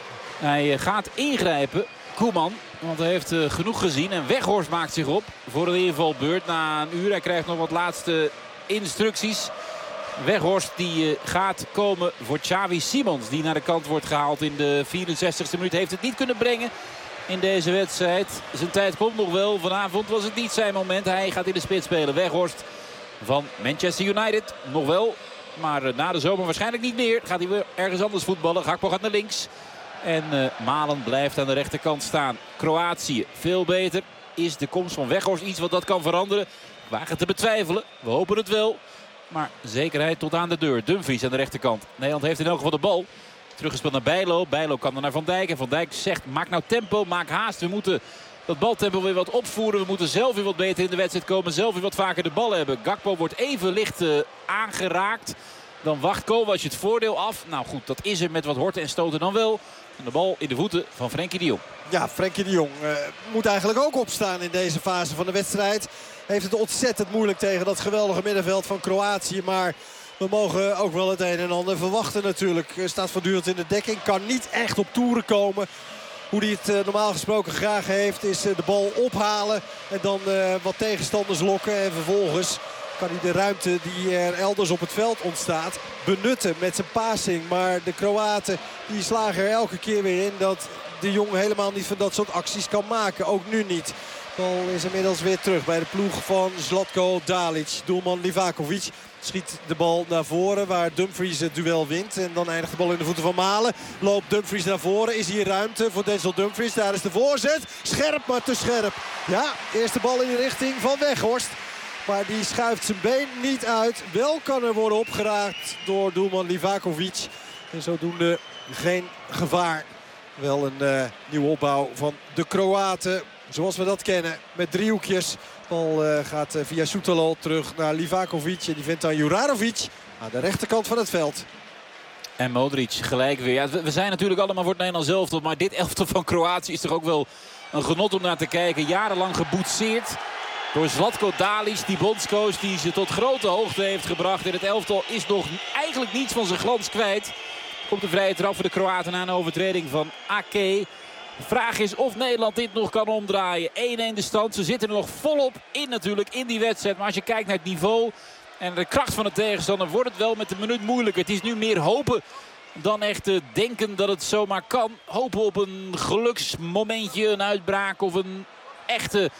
Hij gaat ingrijpen, Koeman. Want hij heeft genoeg gezien. En Weghorst maakt zich op voor een invalbeurt na een uur. Hij krijgt nog wat laatste instructies. Weghorst die gaat komen voor Xavi Simons. Die naar de kant wordt gehaald in de 64e minuut. Heeft het niet kunnen brengen in deze wedstrijd. Zijn tijd komt nog wel. Vanavond was het niet zijn moment. Hij gaat in de spits spelen. Weghorst van Manchester United. Nog wel. Maar na de zomer waarschijnlijk niet meer. Gaat hij weer ergens anders voetballen. Gakpo gaat naar links. En Malen blijft aan de rechterkant staan. Kroatië veel beter. Is de komst van Weghorst iets wat dat kan veranderen? Wagen het te betwijfelen. We hopen het wel. Maar zekerheid tot aan de deur. Dumfries aan de rechterkant. Nederland heeft in elk geval de bal. Teruggespeeld naar Bijlo. Bijlo kan dan naar Van Dijk. En Van Dijk zegt, maak nou tempo, maak haast. We moeten dat baltempo weer wat opvoeren. We moeten zelf weer wat beter in de wedstrijd komen. Zelf weer wat vaker de bal hebben. Gakpo wordt even licht aangeraakt. Dan wacht Kovac het voordeel af. Nou goed, dat is er met wat horten en stoten dan wel. En de bal in de voeten van Frenkie de Jong. Ja, Frenkie de Jong moet eigenlijk ook opstaan in deze fase van de wedstrijd. Heeft het ontzettend moeilijk tegen dat geweldige middenveld van Kroatië. Maar we mogen ook wel het een en ander verwachten natuurlijk. Staat voortdurend in de dekking. Kan niet echt op toeren komen. Hoe hij het normaal gesproken graag heeft is de bal ophalen. En dan wat tegenstanders lokken. En vervolgens kan hij de ruimte die er elders op het veld ontstaat benutten met zijn passing. Maar de Kroaten die slagen er elke keer weer in dat de Jong helemaal niet van dat soort acties kan maken. Ook nu niet. De bal is inmiddels weer terug bij de ploeg van Zlatko Dalic. Doelman Livakovic schiet de bal naar voren waar Dumfries het duel wint. En dan eindigt de bal in de voeten van Malen. Loopt Dumfries naar voren. Is hier ruimte voor Denzel Dumfries. Daar is de voorzet. Scherp, maar te scherp. Ja, eerste bal in de richting van Weghorst. Maar die schuift zijn been niet uit. Wel kan er worden opgeraakt door doelman Livakovic. En zodoende geen gevaar. Wel een nieuwe opbouw van de Kroaten. Zoals we dat kennen. Met driehoekjes. De bal gaat via Šutalo terug naar Livakovic. En die vindt dan Juranovic aan de rechterkant van het veld. En Modric gelijk weer. Ja, we zijn natuurlijk allemaal voor het Nederlands elftal. Maar dit elftal van Kroatië is toch ook wel een genot om naar te kijken. Jarenlang geboetseerd door Zlatko Dalic, die bondscoach die ze tot grote hoogte heeft gebracht. En het elftal is nog eigenlijk niets van zijn glans kwijt. Komt de vrije trap voor de Kroaten na een overtreding van Ake. De vraag is of Nederland dit nog kan omdraaien. 1-1 de stand. Ze zitten er nog volop in natuurlijk in die wedstrijd. Maar als je kijkt naar het niveau en de kracht van de tegenstander wordt het wel met de minuut moeilijker. Het is nu meer hopen dan echt denken dat het zomaar kan. Hopen op een geluksmomentje, een uitbraak of een echte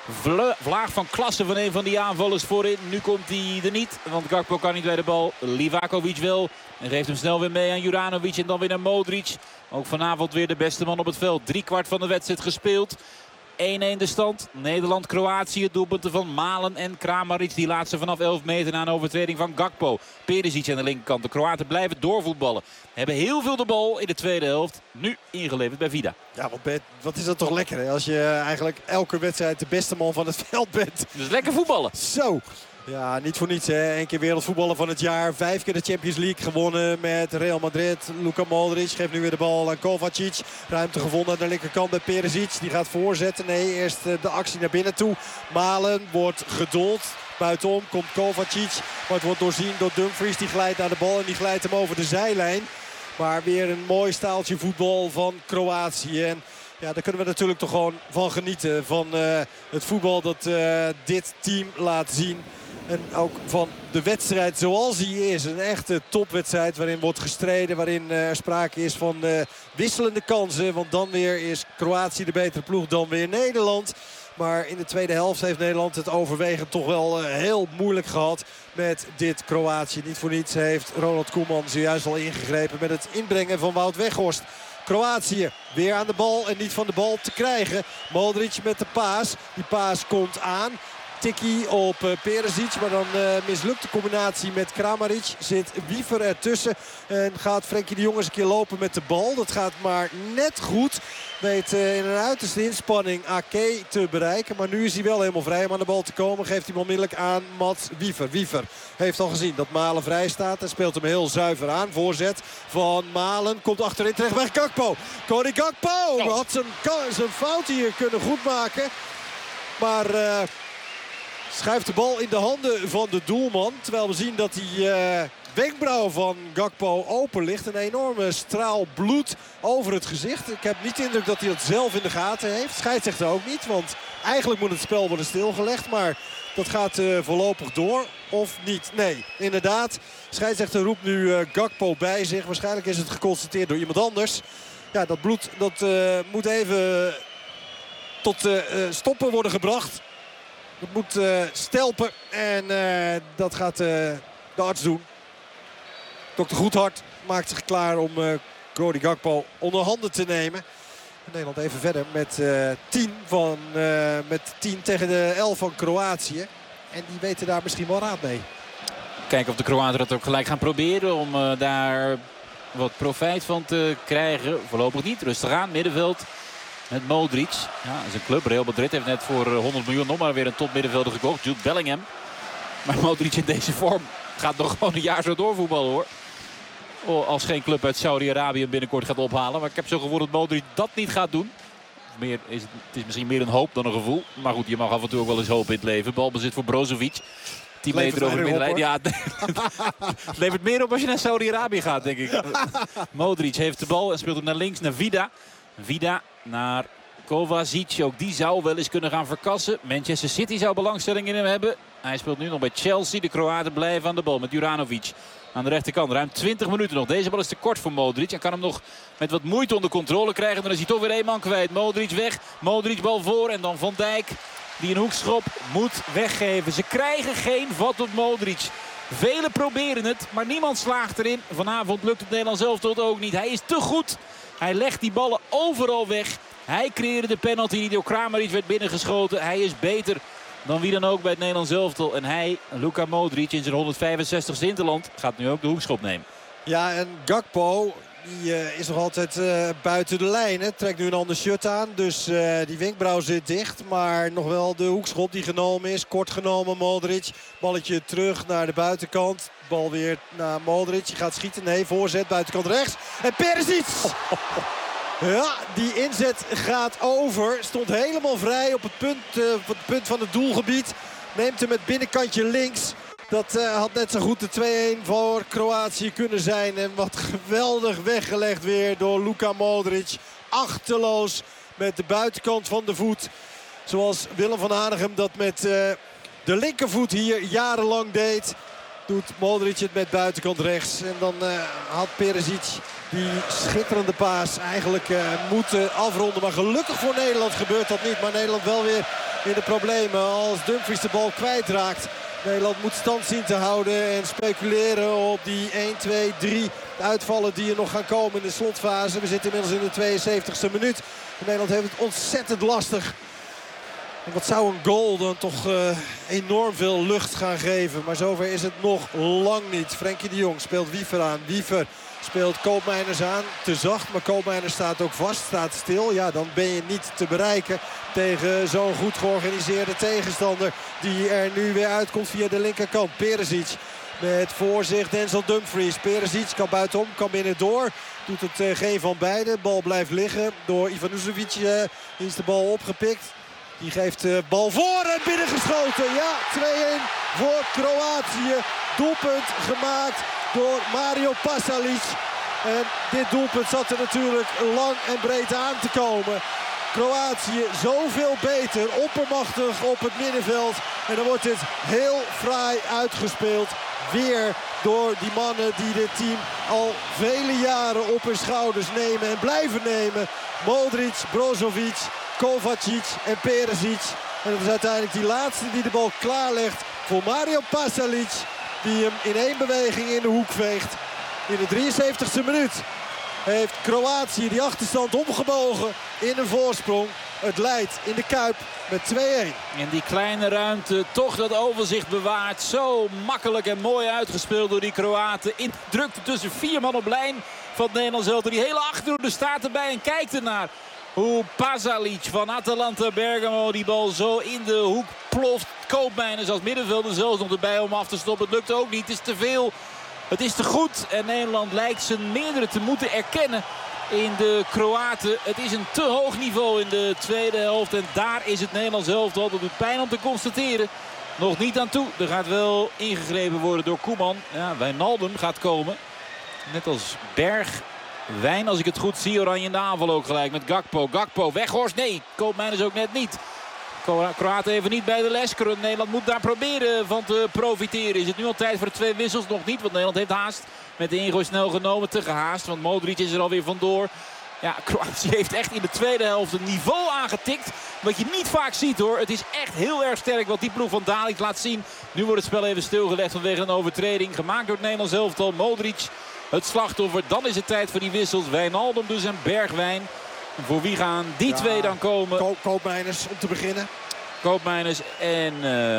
Vlaag van klasse van een van die aanvallers voorin. Nu komt hij er niet, want Gakpo kan niet bij de bal. Livakovic wel. En geeft hem snel weer mee aan Juranovic en dan weer naar Modric. Ook vanavond weer de beste man op het veld. 3/4 van de wedstrijd gespeeld. 1-1 de stand. Nederland-Kroatië. Doelpunten van Malen en Kramaric. Die laatste vanaf 11 meter na een overtreding van Gakpo. Perisic aan de linkerkant. De Kroaten blijven doorvoetballen. Hebben heel veel de bal in de tweede helft. Nu ingeleverd bij Vida. Ja, wat is dat toch lekker, hè? Als je eigenlijk elke wedstrijd de beste man van het veld bent. Dus lekker voetballen. Zo. Ja, niet voor niets, hè. 1 keer wereldvoetballer van het jaar. 5 keer de Champions League gewonnen met Real Madrid. Luka Modric geeft nu weer de bal aan Kovacic. Ruimte gevonden aan de linkerkant bij Perisic. Die gaat voorzetten. Nee, eerst de actie naar binnen toe. Malen wordt gedold. Buitenom komt Kovacic. Maar het wordt doorzien door Dumfries. Die glijdt naar de bal en die glijdt hem over de zijlijn. Maar weer een mooi staaltje voetbal van Kroatië. En ja, daar kunnen we natuurlijk toch gewoon van genieten. Van het voetbal dat dit team laat zien. En ook van de wedstrijd zoals die is. Een echte topwedstrijd waarin wordt gestreden. Waarin er sprake is van wisselende kansen. Want dan weer is Kroatië de betere ploeg dan weer Nederland. Maar in de tweede helft heeft Nederland het overwegend toch wel heel moeilijk gehad met dit Kroatië. Niet voor niets heeft Ronald Koeman zojuist al ingegrepen met het inbrengen van Wout Weghorst. Kroatië weer aan de bal en niet van de bal te krijgen. Modric met de paas. Die paas komt aan. Tikkie op Perisic, maar dan mislukt de combinatie met Kramaric. Zit Wiever ertussen en gaat Frenkie de Jong eens een keer lopen met de bal. Dat gaat maar net goed. Weet in een uiterste inspanning Ake te bereiken. Maar nu is hij wel helemaal vrij om aan de bal te komen. Geeft hij hem onmiddellijk aan Mats Wiever. Wiever heeft al gezien dat Malen vrij staat. En speelt hem heel zuiver aan. Voorzet van Malen. Komt achterin terecht bij Gakpo. Cody Gakpo had zijn fout hier kunnen goedmaken. Maar schuift de bal in de handen van de doelman. Terwijl we zien dat die wenkbrauw van Gakpo open ligt. Een enorme straal bloed over het gezicht. Ik heb niet de indruk dat hij dat zelf in de gaten heeft. Scheidsrechter ook niet. Want eigenlijk moet het spel worden stilgelegd. Maar dat gaat voorlopig door. Of niet? Nee, inderdaad. Scheidsrechter roept nu Gakpo bij zich. Waarschijnlijk is het geconstateerd door iemand anders. Ja, dat bloed dat moet even tot stoppen worden gebracht. Dat moet stelpen en dat gaat de arts doen. Dr. Goedhart maakt zich klaar om Cody Gakpo onder handen te nemen. En Nederland even verder met 10 tegen de 11 van Kroatië. En die weten daar misschien wel raad mee. Kijken of de Kroaten dat ook gelijk gaan proberen om daar wat profijt van te krijgen. Voorlopig niet. Rustig aan, middenveld. Met Modric. Ja, dat is een club. Real Madrid heeft net voor 100 miljoen nog maar weer een topmiddenvelder gekocht. Jude Bellingham. Maar Modric in deze vorm gaat nog gewoon een jaar zo doorvoetballen, hoor. Als geen club uit Saudi-Arabië hem binnenkort gaat ophalen. Maar ik heb zo gevoel dat Modric dat niet gaat doen. Het is misschien meer een hoop dan een gevoel. Maar goed, je mag af en toe ook wel eens hoop in het leven. Balbezit voor Brozovic. 10 meter over de middenlijn. Ja, het levert meer op als je naar Saudi-Arabië gaat, denk ik. Modric heeft de bal en speelt hem naar links, naar Vida. Vida naar Kovacic. Ook die zou wel eens kunnen gaan verkassen. Manchester City zou belangstelling in hem hebben. Hij speelt nu nog bij Chelsea. De Kroaten blijven aan de bal met Juranovic. Aan de rechterkant. Ruim 20 minuten nog. Deze bal is te kort voor Modric. Hij kan hem nog met wat moeite onder controle krijgen. Dan is hij toch weer 1 man kwijt. Modric weg. Modric bal voor. En dan Van Dijk die een hoekschop moet weggeven. Ze krijgen geen vat op Modric. Velen proberen het. Maar niemand slaagt erin. Vanavond lukt het Nederlands elftal ook niet. Hij is te goed. Hij legt die ballen overal weg. Hij creëerde de penalty die door Kramaric werd binnengeschoten. Hij is beter dan wie dan ook bij het Nederlands elftal. En hij, Luka Modric, in zijn 165ste interland, gaat nu ook de hoekschop nemen. Ja, en Gakpo die is nog altijd buiten de lijn. Hè. Trekt nu een ander shirt aan. Dus die wenkbrauw zit dicht. Maar nog wel de hoekschop die genomen is. Kort genomen Modric. Balletje terug naar de buitenkant. Bal weer naar Modric. Je gaat schieten. Nee, voorzet. Buitenkant rechts. En Perisic. Ja, die inzet gaat over. Stond helemaal vrij op het punt van het doelgebied. Neemt hem met binnenkantje links. Dat had net zo goed de 2-1 voor Kroatië kunnen zijn. En wat geweldig weggelegd weer door Luka Modric. Achterloos met de buitenkant van de voet. Zoals Willem van Hanegem dat met de linkervoet hier jarenlang deed. Doet Modric het met buitenkant rechts. En dan had Perisic die schitterende paas eigenlijk moeten afronden. Maar gelukkig voor Nederland gebeurt dat niet. Maar Nederland wel weer in de problemen als Dumfries de bal kwijtraakt. Nederland moet stand zien te houden en speculeren op die 1, 2, 3 uitvallen die er nog gaan komen in de slotfase. We zitten inmiddels in de 72e minuut. Nederland heeft het ontzettend lastig. En wat zou een goal dan toch enorm veel lucht gaan geven. Maar zover is het nog lang niet. Frenkie de Jong speelt Wiever aan. Wiever speelt Koopmeiners aan. Te zacht, maar Koopmeiners staat ook vast. Staat stil. Ja, dan ben je niet te bereiken tegen zo'n goed georganiseerde tegenstander. Die er nu weer uitkomt via de linkerkant. Perisic met voor zich Denzel Dumfries. Perisic kan buitenom, kan binnendoor. Doet het geen van beide. Bal blijft liggen door Ivanovic. Is de bal opgepikt. Die geeft de bal voor en binnengeschoten. Ja, 2-1 voor Kroatië. Doelpunt gemaakt door Mario Pasalic. En dit doelpunt zat er natuurlijk lang en breed aan te komen. Kroatië zoveel beter, oppermachtig op het middenveld. En dan wordt dit heel fraai uitgespeeld. Weer door die mannen die dit team al vele jaren op hun schouders nemen en blijven nemen. Modric, Brozovic, Kovacic en Perisic. En het is uiteindelijk die laatste die de bal klaarlegt voor Mario Pasalic. Die hem in één beweging in de hoek veegt. In de 73e minuut heeft Kroatië die achterstand omgebogen in een voorsprong. Het leidt in de Kuip met 2-1. In die kleine ruimte toch dat overzicht bewaard. Zo makkelijk en mooi uitgespeeld door die Kroaten. In drukte tussen 4 man op lijn van het Nederlands elftal. Die hele achterhoede staat erbij en kijkt ernaar. Hoe Pasalic van Atalanta Bergamo die bal zo in de hoek ploft. Koopmeiners als middenvelder zelfs nog erbij om af te stoppen. Het lukt ook niet. Het is te veel. Het is te goed. En Nederland lijkt zijn meerdere te moeten erkennen in de Kroaten. Het is een te hoog niveau in de tweede helft. En daar is het Nederlands elftal. Dat doet pijn om te constateren. Nog niet aan toe. Er gaat wel ingegrepen worden door Koeman. Ja, Wijnaldum gaat komen. Net als Bergwijn, als ik het goed zie. Oranje in de aanval ook gelijk met Gakpo. Gakpo, Weghorst. Nee, Koopmeiners ook net niet. Kroaten even niet bij de les. Nederland moet daar proberen van te profiteren. Is het nu al tijd voor de 2 wissels? Nog niet, want Nederland heeft haast. Met de ingooi snel genomen, te gehaast. Want Modric is er alweer vandoor. Ja, Kroatië heeft echt in de tweede helft een niveau aangetikt. Wat je niet vaak ziet hoor. Het is echt heel erg sterk wat die ploeg van Dalic laat zien. Nu wordt het spel even stilgelegd vanwege een overtreding. Gemaakt door het Nederlands elftal. Modric het slachtoffer. Dan is het tijd voor die wissels. Wijnaldum dus en Bergwijn. Voor wie gaan die twee dan komen? Koopmeiners om te beginnen. Koopmeiners en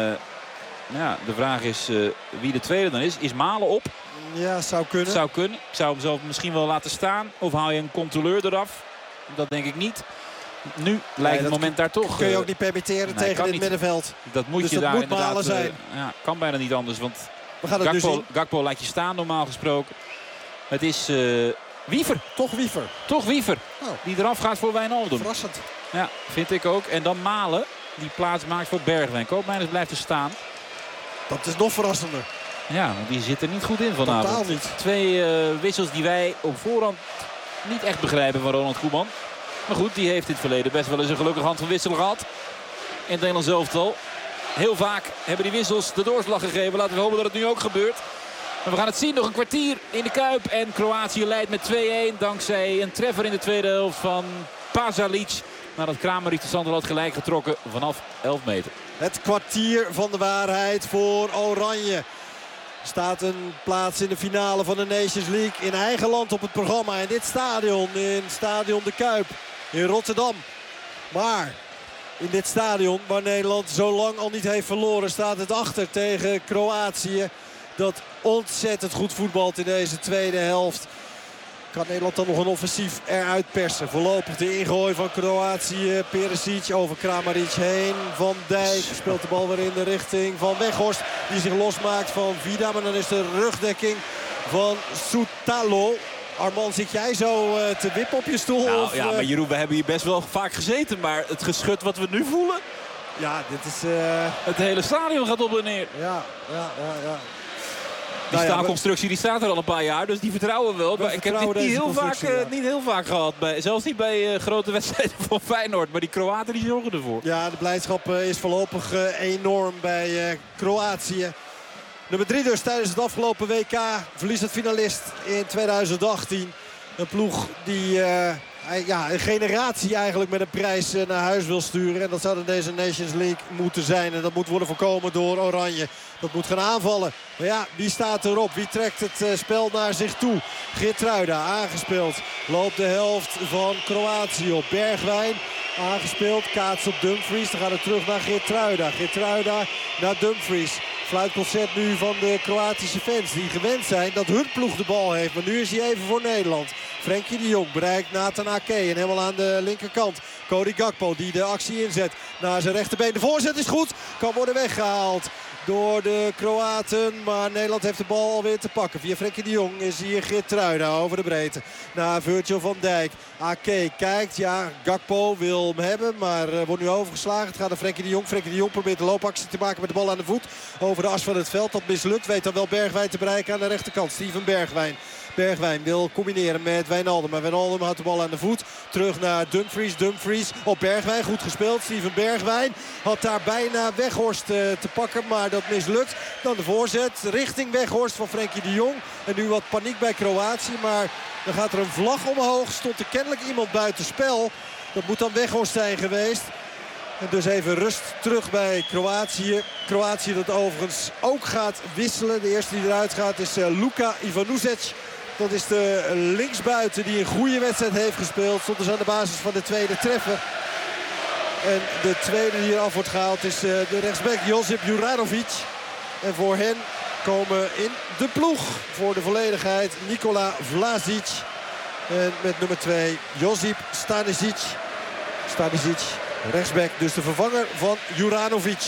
de vraag is wie de tweede dan is. Is Malen op? Ja, zou kunnen. Zou kunnen. Ik zou hem zelf misschien wel laten staan. Of haal je een controleur eraf? Dat denk ik niet. Nu lijkt het moment daar toch. Kun je ook niet permitteren tegen dit middenveld. Dat moet dus je dat daar moet Malen zijn. Kan bijna niet anders. Want we gaan het nu zien. Gakpo laat je staan normaal gesproken. Het is Wiever. Toch Wiever. Toch Wiever. Oh. Die eraf gaat voor Wijnaldum. Verrassend. Ja, vind ik ook. En dan Malen. Die plaats maakt voor Bergwijn. Koopmeiners blijft er staan. Dat is nog verrassender. Ja, want die zit er niet goed in vanavond. Totaal niet. 2 wissels die wij op voorhand niet echt begrijpen van Ronald Koeman. Maar goed, die heeft in het verleden best wel eens een gelukkige hand van wisselen gehad. In het Nederlands elftal. Heel vaak hebben die wissels de doorslag gegeven. Laten we hopen dat het nu ook gebeurt. Maar we gaan het zien. Nog een kwartier in de Kuip. En Kroatië leidt met 2-1. Dankzij een treffer in de tweede helft van Pasalic. Nadat Kramaric de Sandel had gelijk getrokken vanaf 11 meter. Het kwartier van de waarheid voor Oranje. Staat een plaats in de finale van de Nations League in eigen land op het programma. In dit stadion, in Stadion de Kuip in Rotterdam. Maar in dit stadion waar Nederland zo lang al niet heeft verloren, staat het achter tegen Kroatië. Dat ontzettend goed voetbalt in deze tweede helft. Kan Nederland dan nog een offensief eruit persen? Voorlopig de ingooi van Kroatië. Perisic over Kramaric heen. Van Dijk speelt de bal weer in de richting van Weghorst. Die zich losmaakt van Vida. Maar dan is de rugdekking van Soutalo. Armand, zit jij zo te wippen op je stoel? Nou, of, ja, maar Jeroen, we hebben hier best wel vaak gezeten. Maar het geschut wat we nu voelen... Ja, dit is... Het hele stadion gaat op en neer. Ja. Die staalconstructie die staat er al een paar jaar, dus die vertrouwen we wel. Maar ik heb dit niet heel vaak gehad. Zelfs niet bij grote wedstrijden van Feyenoord. Maar die Kroaten die zorgen ervoor. Ja, de blijdschap is voorlopig enorm bij Kroatië. Nummer 3 dus tijdens het afgelopen WK. Verliest het finalist in 2018. Een ploeg die een generatie eigenlijk met een prijs naar huis wil sturen. En dat zou dan deze Nations League moeten zijn. En dat moet worden voorkomen door Oranje. Dat moet gaan aanvallen. Maar ja, wie staat erop? Wie trekt het spel naar zich toe? Geertruida aangespeeld. Loopt de helft van Kroatië op. Bergwijn aangespeeld. Kaats op Dumfries. Dan gaat het terug naar Geertruida. Geertruida naar Dumfries. Fluitconcert nu van de Kroatische fans. Die gewend zijn dat hun ploeg de bal heeft. Maar nu is hij even voor Nederland. Frenkie de Jong bereikt Nathan Ake. En helemaal aan de linkerkant. Cody Gakpo die de actie inzet. Naar zijn rechterbeen. De voorzet is goed. Kan worden weggehaald door de Kroaten. Maar Nederland heeft de bal alweer te pakken. Via Frenkie de Jong is hier Geertruida over de breedte. Naar Virgil van Dijk. Ake kijkt. Ja, Gakpo wil hem hebben. Maar wordt nu overgeslagen. Het gaat naar Frenkie de Jong. Frenkie de Jong probeert de loopactie te maken met de bal aan de voet. Over de as van het veld. Dat mislukt. Weet dan wel Bergwijn te bereiken aan de rechterkant. Steven Bergwijn. Bergwijn wil combineren met Wijnaldum. Maar Wijnaldum houdt de bal aan de voet. Terug naar Dumfries. Dumfries op Bergwijn. Goed gespeeld. Steven Bergwijn had daar bijna Weghorst te pakken. Maar dat mislukt. Dan de voorzet richting Weghorst van Frenkie de Jong. En nu wat paniek bij Kroatië. Maar dan gaat er een vlag omhoog. Stond er kennelijk iemand buiten spel. Dat moet dan Weghorst zijn geweest. En dus even rust terug bij Kroatië. Kroatië dat overigens ook gaat wisselen. De eerste die eruit gaat is Luka Ivanovic. Dat is de linksbuiten die een goede wedstrijd heeft gespeeld. Stond dus aan de basis van de tweede treffer. En de tweede die eraf wordt gehaald is de rechtsback Josip Juranovic. En voor hen komen in de ploeg voor de volledigheid Nikola Vlasic. En met nummer 2 Josip Stanisic. Stanisic, rechtsback, dus de vervanger van Juranovic.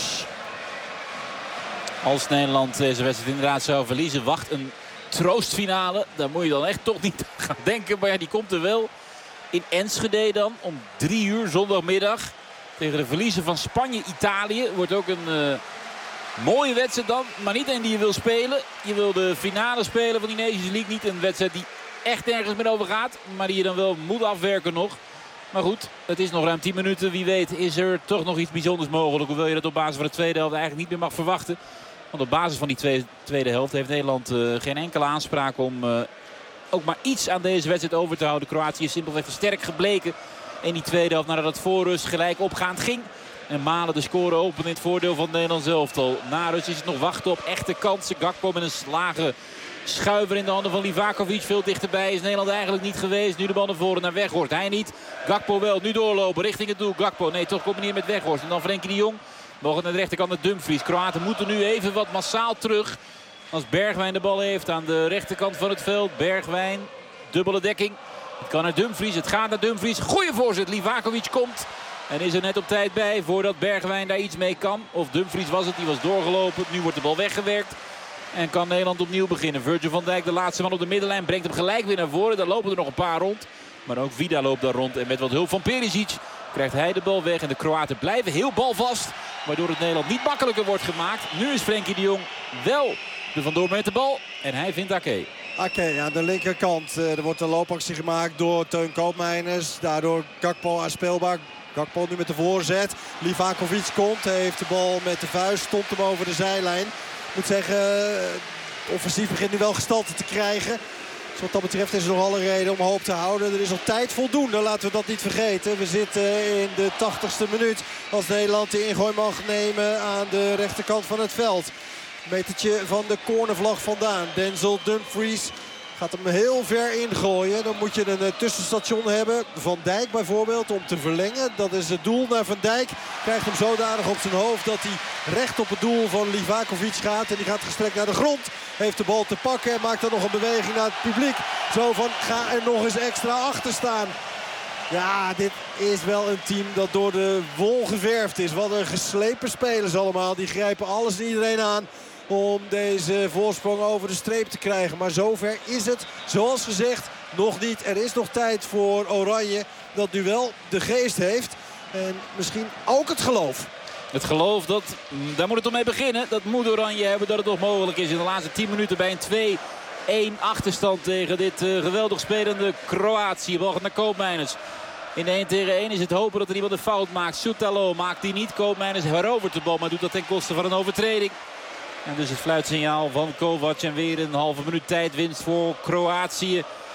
Als Nederland deze wedstrijd inderdaad zou verliezen, wacht een troostfinale. Daar moet je dan echt toch niet gaan denken. Maar ja, die komt er wel in Enschede dan. Om 3 uur zondagmiddag. Tegen de verliezer van Spanje-Italië. Wordt ook een mooie wedstrijd dan. Maar niet een die je wil spelen. Je wil de finale spelen van die Nations League. Niet een wedstrijd die echt nergens meer over gaat. Maar die je dan wel moet afwerken nog. Maar goed, het is nog ruim 10 minuten. Wie weet is er toch nog iets bijzonders mogelijk. Hoewel je dat op basis van de tweede helft eigenlijk niet meer mag verwachten. Want op basis van die tweede helft heeft Nederland geen enkele aanspraak om ook maar iets aan deze wedstrijd over te houden. Kroatië is simpelweg te sterk gebleken in die tweede helft nadat het voor rust gelijk opgaand ging. En Malen de score open in het voordeel van het Nederlands elftal. Na rust is het nog wachten op echte kansen. Gakpo met een lage schuiver in de handen van Livakovic. Veel dichterbij is Nederland eigenlijk niet geweest. Nu de bal naar voren naar Weghorst. Hij niet. Gakpo wel. Nu doorlopen richting het doel. Gakpo. Nee, toch combineren met Weghorst. En dan Frenkie de Jong. Nog aan de rechterkant naar Dumfries. Kroaten moeten nu even wat massaal terug. Als Bergwijn de bal heeft aan de rechterkant van het veld. Bergwijn. Dubbele dekking. Het kan naar Dumfries. Het gaat naar Dumfries. Goeie voorzet. Livakovic komt. En is er net op tijd bij voordat Bergwijn daar iets mee kan. Of Dumfries was het. Die was doorgelopen. Nu wordt de bal weggewerkt. En kan Nederland opnieuw beginnen. Virgil van Dijk, de laatste man op de middenlijn, brengt hem gelijk weer naar voren. Daar lopen er nog een paar rond. Maar ook Vida loopt daar rond. En met wat hulp van Perisic krijgt hij de bal weg. En de Kroaten blijven heel balvast. Waardoor het Nederland niet makkelijker wordt gemaakt. Nu is Frenkie de Jong wel er vandoor met de bal. En hij vindt Ake. Ake aan de linkerkant. Er wordt een loopactie gemaakt door Teun Koopmeiners. Daardoor Gakpo aanspeelbaar. Gakpo nu met de voorzet. Livakovic komt. Hij heeft de bal met de vuist. Stond hem over de zijlijn. Ik moet zeggen, offensief begint nu wel gestalte te krijgen. Dus wat dat betreft is er nog alle reden om hoop te houden. Er is nog tijd voldoende, laten we dat niet vergeten. We zitten in de 80ste minuut als Nederland de ingooi mag nemen aan de rechterkant van het veld. Metertje van de cornervlag vandaan. Denzel Dumfries gaat hem heel ver ingooien. Dan moet je een tussenstation hebben. Van Dijk bijvoorbeeld om te verlengen. Dat is het doel naar Van Dijk. Krijgt hem zodanig op zijn hoofd dat hij recht op het doel van Livakovic gaat. En die gaat gestrekt naar de grond. Heeft de bal te pakken en maakt dan nog een beweging naar het publiek. Zo van, ga er nog eens extra achter staan. Ja, dit is wel een team dat door de wol geverfd is. Wat een geslepen spelers allemaal. Die grijpen alles en iedereen aan om deze voorsprong over de streep te krijgen. Maar zover is het, zoals gezegd, nog niet. Er is nog tijd voor Oranje dat nu wel de geest heeft. En misschien ook het geloof. Het geloof, daar moet het om mee beginnen. Dat moet Oranje hebben dat het nog mogelijk is in de laatste 10 minuten bij een 2-1 achterstand tegen dit geweldig spelende Kroatië. Bal gaat naar Koopmeiners. In de 1 tegen 1 is het hopen dat er iemand een fout maakt. Soutalo maakt die niet. Koopmeiners herovert de bal, maar doet dat ten koste van een overtreding. En dus het fluitsignaal van Kovac en weer een halve minuut tijdwinst voor Kroatië.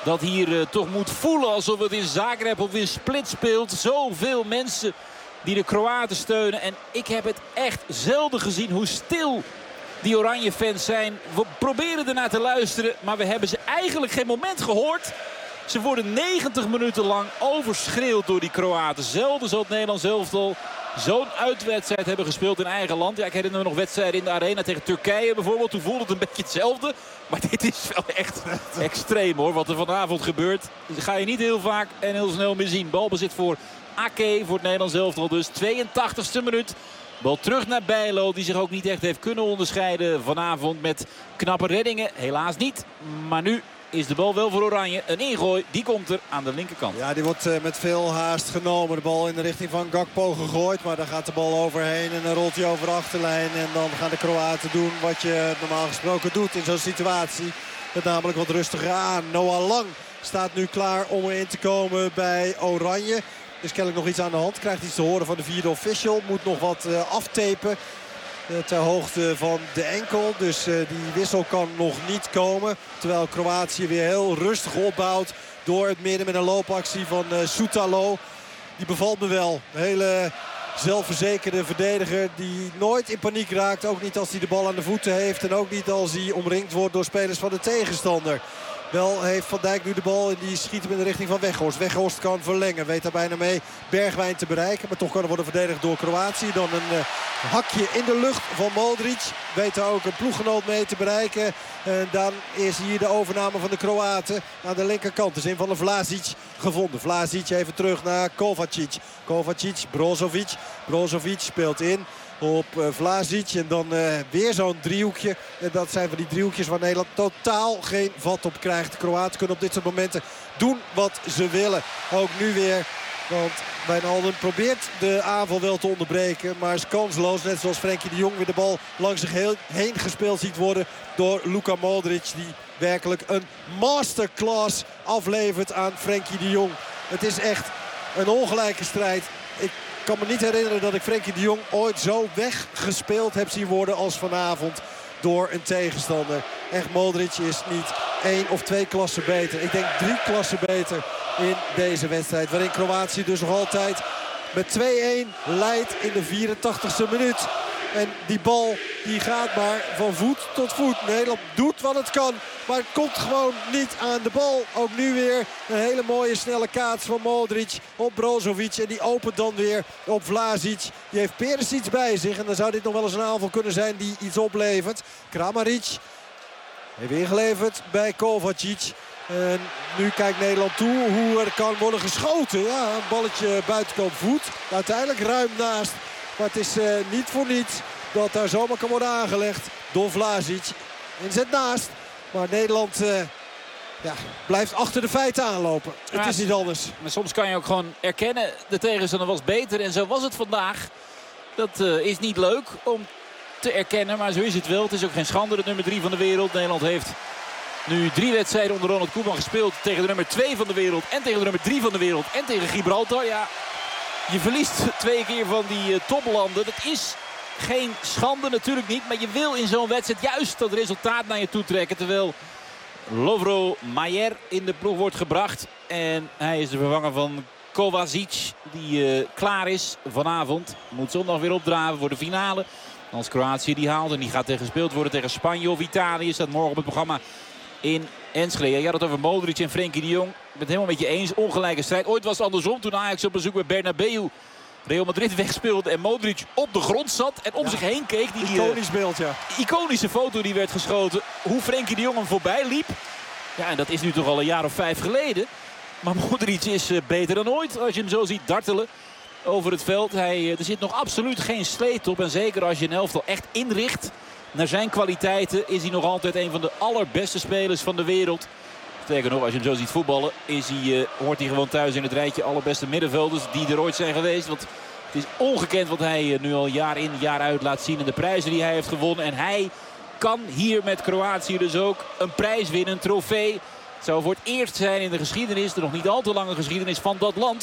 dat hier toch moet voelen alsof het in Zagreb of in Split speelt. Zoveel mensen die de Kroaten steunen. En ik heb het echt zelden gezien hoe stil die oranje fans zijn. We proberen ernaar te luisteren, maar we hebben ze eigenlijk geen moment gehoord. Ze worden 90 minuten lang overschreeuwd door die Kroaten. Zelden zal het Nederlands elftal zo'n uitwedstrijd hebben gespeeld in eigen land. Ja, ik herinner me nog wedstrijden in de arena tegen Turkije bijvoorbeeld. Toen voelde het een beetje hetzelfde. Maar dit is wel echt extreem hoor. Wat er vanavond gebeurt, dat ga je niet heel vaak en heel snel meer zien. Balbezit voor Ake, voor het Nederlands elftal dus. 82e minuut. Bal terug naar Bijlo, die zich ook niet echt heeft kunnen onderscheiden vanavond met knappe reddingen. Helaas niet, maar nu is de bal wel voor Oranje. Een ingooi, die komt er aan de linkerkant. Ja, die wordt met veel haast genomen. De bal in de richting van Gakpo gegooid. Maar daar gaat de bal overheen en dan rolt hij over de achterlijn. En dan gaan de Kroaten doen wat je normaal gesproken doet in zo'n situatie. Het namelijk wat rustiger aan. Noah Lang staat nu klaar om erin te komen bij Oranje. Er is kennelijk nog iets aan de hand. Krijgt iets te horen van de vierde official. Moet nog wat aftapen. Ter hoogte van de enkel. Dus die wissel kan nog niet komen. Terwijl Kroatië weer heel rustig opbouwt. Door het midden met een loopactie van Soutalo. Die bevalt me wel. Een hele zelfverzekerde verdediger die nooit in paniek raakt. Ook niet als hij de bal aan de voeten heeft. En ook niet als hij omringd wordt door spelers van de tegenstander. Wel heeft Van Dijk nu de bal en die schiet hem in de richting van Weghorst. Weghorst kan verlengen. Weet daar bijna mee Bergwijn te bereiken. Maar toch kan er worden verdedigd door Kroatië. Dan een hakje in de lucht van Modric. Weet daar ook een ploeggenoot mee te bereiken. En dan is hier de overname van de Kroaten aan de linkerkant. Dus in van de Vlasic gevonden. Vlasic even terug naar Kovacic. Kovacic, Brozovic. Brozovic speelt in op Vlasic. En dan weer zo'n driehoekje. En dat zijn van die driehoekjes waar Nederland totaal geen vat op krijgt. De Kroaten kunnen op dit soort momenten doen wat ze willen. Ook nu weer. Want Wijnaldum probeert de aanval wel te onderbreken. Maar is kansloos. Net zoals Frenkie de Jong weer de bal langs zich heen gespeeld ziet worden door Luka Modric. Die werkelijk een masterclass aflevert aan Frenkie de Jong. Het is echt een ongelijke strijd. Ik kan me niet herinneren dat ik Frenkie de Jong ooit zo weggespeeld heb zien worden als vanavond door een tegenstander. Echt, Modric is niet 1 of 2 klassen beter. Ik denk 3 klassen beter in deze wedstrijd. Waarin Kroatië dus nog altijd met 2-1 leidt in de 84e minuut. En die bal die gaat maar van voet tot voet. Nederland doet wat het kan. Maar het komt gewoon niet aan de bal. Ook nu weer een hele mooie snelle kaats van Modric op Brozovic. En die opent dan weer op Vlasic. Die heeft Perisic bij zich. En dan zou dit nog wel eens een aanval kunnen zijn die iets oplevert. Kramaric heeft ingeleverd bij Kovacic. En nu kijkt Nederland toe hoe er kan worden geschoten. Ja, een balletje buitenkant voet. Uiteindelijk ruim naast. Maar het is niet voor niets dat daar zomaar kan worden aangelegd door Vlasic. Inzet naast. Maar Nederland blijft achter de feiten aanlopen. Het is niet anders. Maar soms kan je ook gewoon erkennen, de tegenstander was beter. En zo was het vandaag. Dat is niet leuk om te erkennen, maar zo is het wel. Het is ook geen schande, de nummer 3 van de wereld. Nederland heeft nu 3 wedstrijden onder Ronald Koeman gespeeld. Tegen de nummer 2 van de wereld en tegen de nummer 3 van de wereld. En tegen Gibraltar, ja. Je verliest 2 keer van die toplanden. Dat is geen schande, natuurlijk niet. Maar je wil in zo'n wedstrijd juist dat resultaat naar je toe trekken. Terwijl Lovro Majer in de ploeg wordt gebracht. En hij is de vervanger van Kovacic. Die klaar is vanavond. Moet zondag weer opdraven voor de finale. Als Kroatië die haalt en die gaat gespeeld worden tegen Spanje of Italië. Staat morgen op het programma in Enschede. Je had het over Modric en Frenkie de Jong. Ik ben het helemaal met je eens. Ongelijke strijd. Ooit was het andersom toen Ajax op bezoek bij Bernabeu Real Madrid wegspeelde en Modric op de grond zat en om zich heen keek. Die iconisch beeld, ja. Iconische foto die werd geschoten. Hoe Frenkie de Jong hem voorbij liep. Ja, en dat is nu toch al een jaar of 5 geleden. Maar Modric is beter dan ooit als je hem zo ziet dartelen over het veld. Er zit nog absoluut geen sleet op. En zeker als je een elftal echt inricht naar zijn kwaliteiten is hij nog altijd een van de allerbeste spelers van de wereld. Sterker nog, als je hem zo ziet voetballen, hoort hij gewoon thuis in het rijtje allerbeste middenvelders die er ooit zijn geweest. Want het is ongekend wat hij nu al jaar in jaar uit laat zien en de prijzen die hij heeft gewonnen. En hij kan hier met Kroatië dus ook een prijs winnen, een trofee. Het zou voor het eerst zijn in de geschiedenis, de nog niet al te lange geschiedenis van dat land,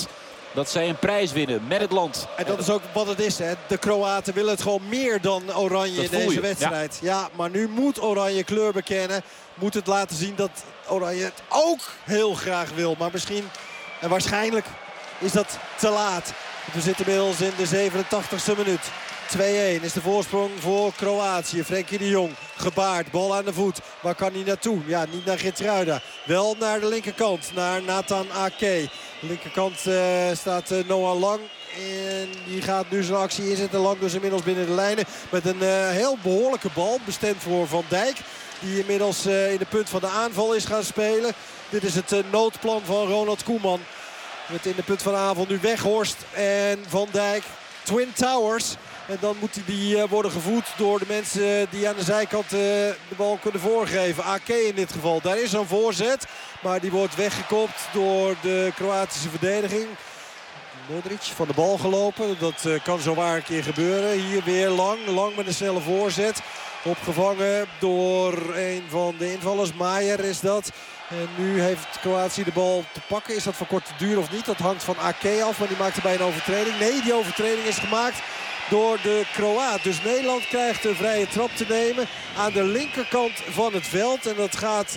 dat zij een prijs winnen met het land. En dat is ook wat het is. Hè. De Kroaten willen het gewoon meer dan Oranje in deze wedstrijd. Ja, maar nu moet Oranje kleur bekennen. Moet het laten zien dat Oranje het ook heel graag wil. Maar misschien en waarschijnlijk is dat te laat. We zitten inmiddels in de 87e minuut. 2-1 is de voorsprong voor Kroatië. Frenkie de Jong gebaard, bal aan de voet. Waar kan hij naartoe? Ja, niet naar Geertruida. Wel naar de linkerkant, naar Nathan Ake. De linkerkant staat Noah Lang. En die gaat nu zijn actie inzetten. Lang dus inmiddels binnen de lijnen. Met een heel behoorlijke bal. Bestemd voor Van Dijk. Die inmiddels in de punt van de aanval is gaan spelen. Dit is het noodplan van Ronald Koeman. Met in de punt van de aanval nu Weghorst en Van Dijk. Twin Towers. En dan moet die worden gevoed door de mensen die aan de zijkant de bal kunnen voorgeven. Ake in dit geval. Daar is een voorzet. Maar die wordt weggekopt door de Kroatische verdediging. Modric van de bal gelopen. Dat kan zowaar een keer gebeuren. Hier weer Lang. Lang met een snelle voorzet. Opgevangen door een van de invallers. Maier is dat. En nu heeft Kroatië de bal te pakken. Is dat van korte duur of niet? Dat hangt van Ake af. Maar die maakt erbij een overtreding. Nee, die overtreding is gemaakt door de Kroaat. Dus Nederland krijgt een vrije trap te nemen aan de linkerkant van het veld. En dat gaat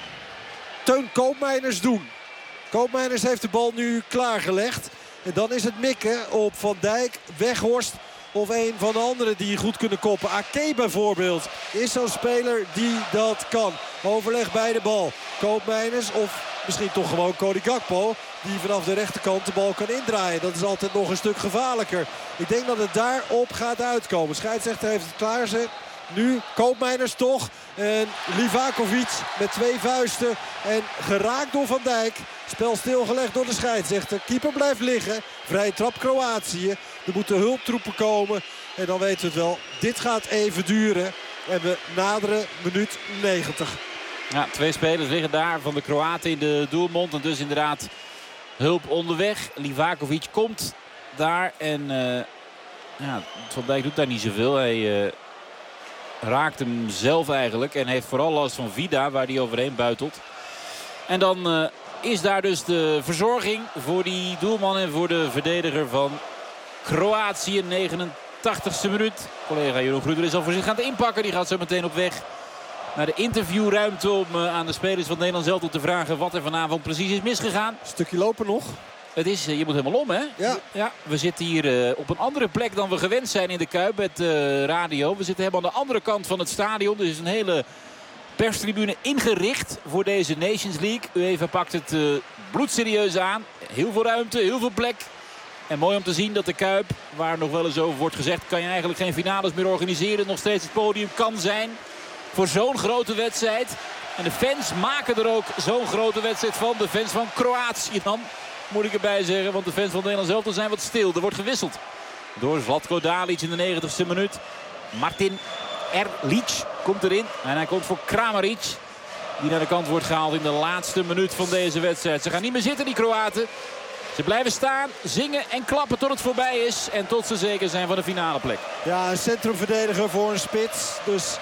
Teun Koopmeiners doen. Koopmeiners heeft de bal nu klaargelegd. En dan is het mikken op Van Dijk, Weghorst of een van de anderen die goed kunnen koppen. Ake bijvoorbeeld is zo'n speler die dat kan. Overleg bij de bal. Koopmeiners of misschien toch gewoon Cody Gakpo die vanaf de rechterkant de bal kan indraaien. Dat is altijd nog een stuk gevaarlijker. Ik denk dat het daarop gaat uitkomen. Scheidsrechter heeft het klaarzet. Nu Koopmeiners toch. En Livakovic met 2 vuisten. En geraakt door Van Dijk. Spel stilgelegd door de scheidsrechter. Keeper blijft liggen. Vrije trap Kroatië. Er moeten hulptroepen komen. En dan weten we het wel. Dit gaat even duren. En we naderen minuut 90. Ja, 2 spelers liggen daar van de Kroaten in de doelmond. En dus inderdaad hulp onderweg. Livakovic komt daar. En Van Dijk doet daar niet zoveel. Hij raakt hem zelf eigenlijk. En heeft vooral last van Vida waar hij overheen buitelt. En dan is daar dus de verzorging voor die doelman en voor de verdediger van Kroatië. 89e minuut. Collega Jeroen Gruter is al voor zich gaan inpakken. Die gaat zo meteen op weg naar de interviewruimte om aan de spelers van Nederland zelf te vragen wat er vanavond precies is misgegaan. Stukje lopen nog. Het is, je moet helemaal om, hè? Ja. We zitten hier op een andere plek dan we gewend zijn in de Kuip met radio. We zitten helemaal aan de andere kant van het stadion. Dus een hele perstribune ingericht voor deze Nations League. UEFA pakt het bloedserieus aan. Heel veel ruimte, heel veel plek. En mooi om te zien dat de Kuip, waar nog wel eens over wordt gezegd, kan je eigenlijk geen finales meer organiseren. Nog steeds het podium kan zijn voor zo'n grote wedstrijd. En de fans maken er ook zo'n grote wedstrijd van. De fans van Kroatië dan, moet ik erbij zeggen. Want de fans van Nederland zelf zijn wat stil. Er wordt gewisseld door Zlatko Dalic in de 90ste minuut. Martin Erlic komt erin. En hij komt voor Kramaric, die naar de kant wordt gehaald in de laatste minuut van deze wedstrijd. Ze gaan niet meer zitten, die Kroaten. Ze blijven staan, zingen en klappen tot het voorbij is. En tot ze zeker zijn van de finale plek. Ja, een centrumverdediger voor een spits. Dus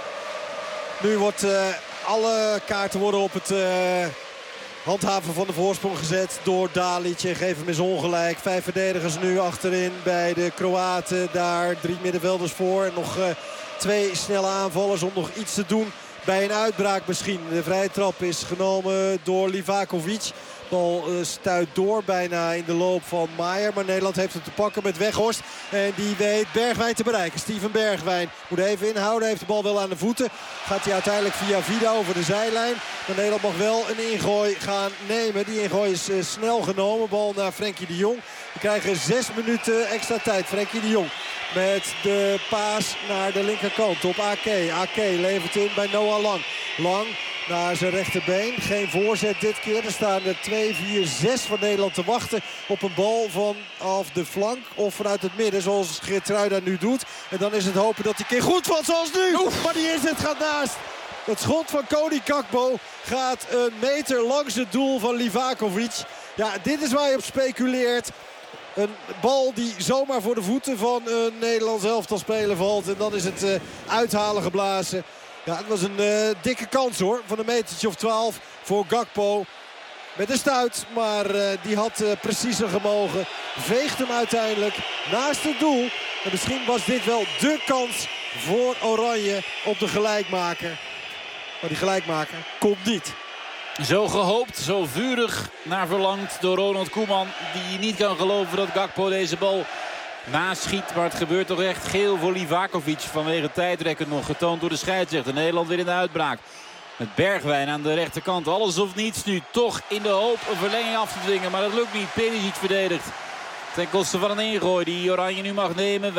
nu wordt alle kaarten worden op het handhaven van de voorsprong gezet door Dalic. En geven hem eens ongelijk. 5 verdedigers nu achterin bij de Kroaten. Daar 3 middenvelders voor. En nog 2 snelle aanvallers om nog iets te doen bij een uitbraak misschien. De vrije trap is genomen door Livakovic. Bal stuit door bijna in de loop van Maier. Maar Nederland heeft het te pakken met Weghorst. En die weet Bergwijn te bereiken. Steven Bergwijn moet even inhouden. Heeft de bal wel aan de voeten. Gaat hij uiteindelijk via Vida over de zijlijn. Maar Nederland mag wel een ingooi gaan nemen. Die ingooi is snel genomen. Bal naar Frenkie de Jong. We krijgen 6 minuten extra tijd. Frenkie de Jong met de paas naar de linkerkant op Ake. Ake levert in bij Noah Lang. Lang naar zijn rechterbeen. Geen voorzet dit keer. Er staan er 2, 4, 6 van Nederland te wachten op een bal vanaf de flank of vanuit het midden. Zoals Geertruida nu doet. En dan is het hopen dat hij keer goed valt zoals nu. Maar die inzet gaat naast. Het schot van Cody Gakpo gaat een meter langs het doel van Livakovic. Ja, dit is waar je op speculeert. Een bal die zomaar voor de voeten van een Nederlands elftal speler valt. En dan is het uithalen geblazen. Ja, het was een dikke kans hoor. Van een metertje of 12 voor Gakpo. met een stuit. Maar die had preciezer gemogen. Veegt hem uiteindelijk naast het doel. En misschien was dit wel dé kans voor Oranje op de gelijkmaker. Maar die gelijkmaker komt niet. Zo gehoopt, zo vurig naar verlangd door Ronald Koeman. Die niet kan geloven dat Gakpo deze bal naschiet. Maar het gebeurt toch echt. Geel voor Livakovic vanwege tijdrekken nog getoond door de scheidsrechter. Nederland weer in de uitbraak. Met Bergwijn aan de rechterkant. Alles of niets nu. Toch in de hoop een verlenging af te dwingen. Maar dat lukt niet. Perisic verdedigt. Ten koste van een ingooi die Oranje nu mag nemen.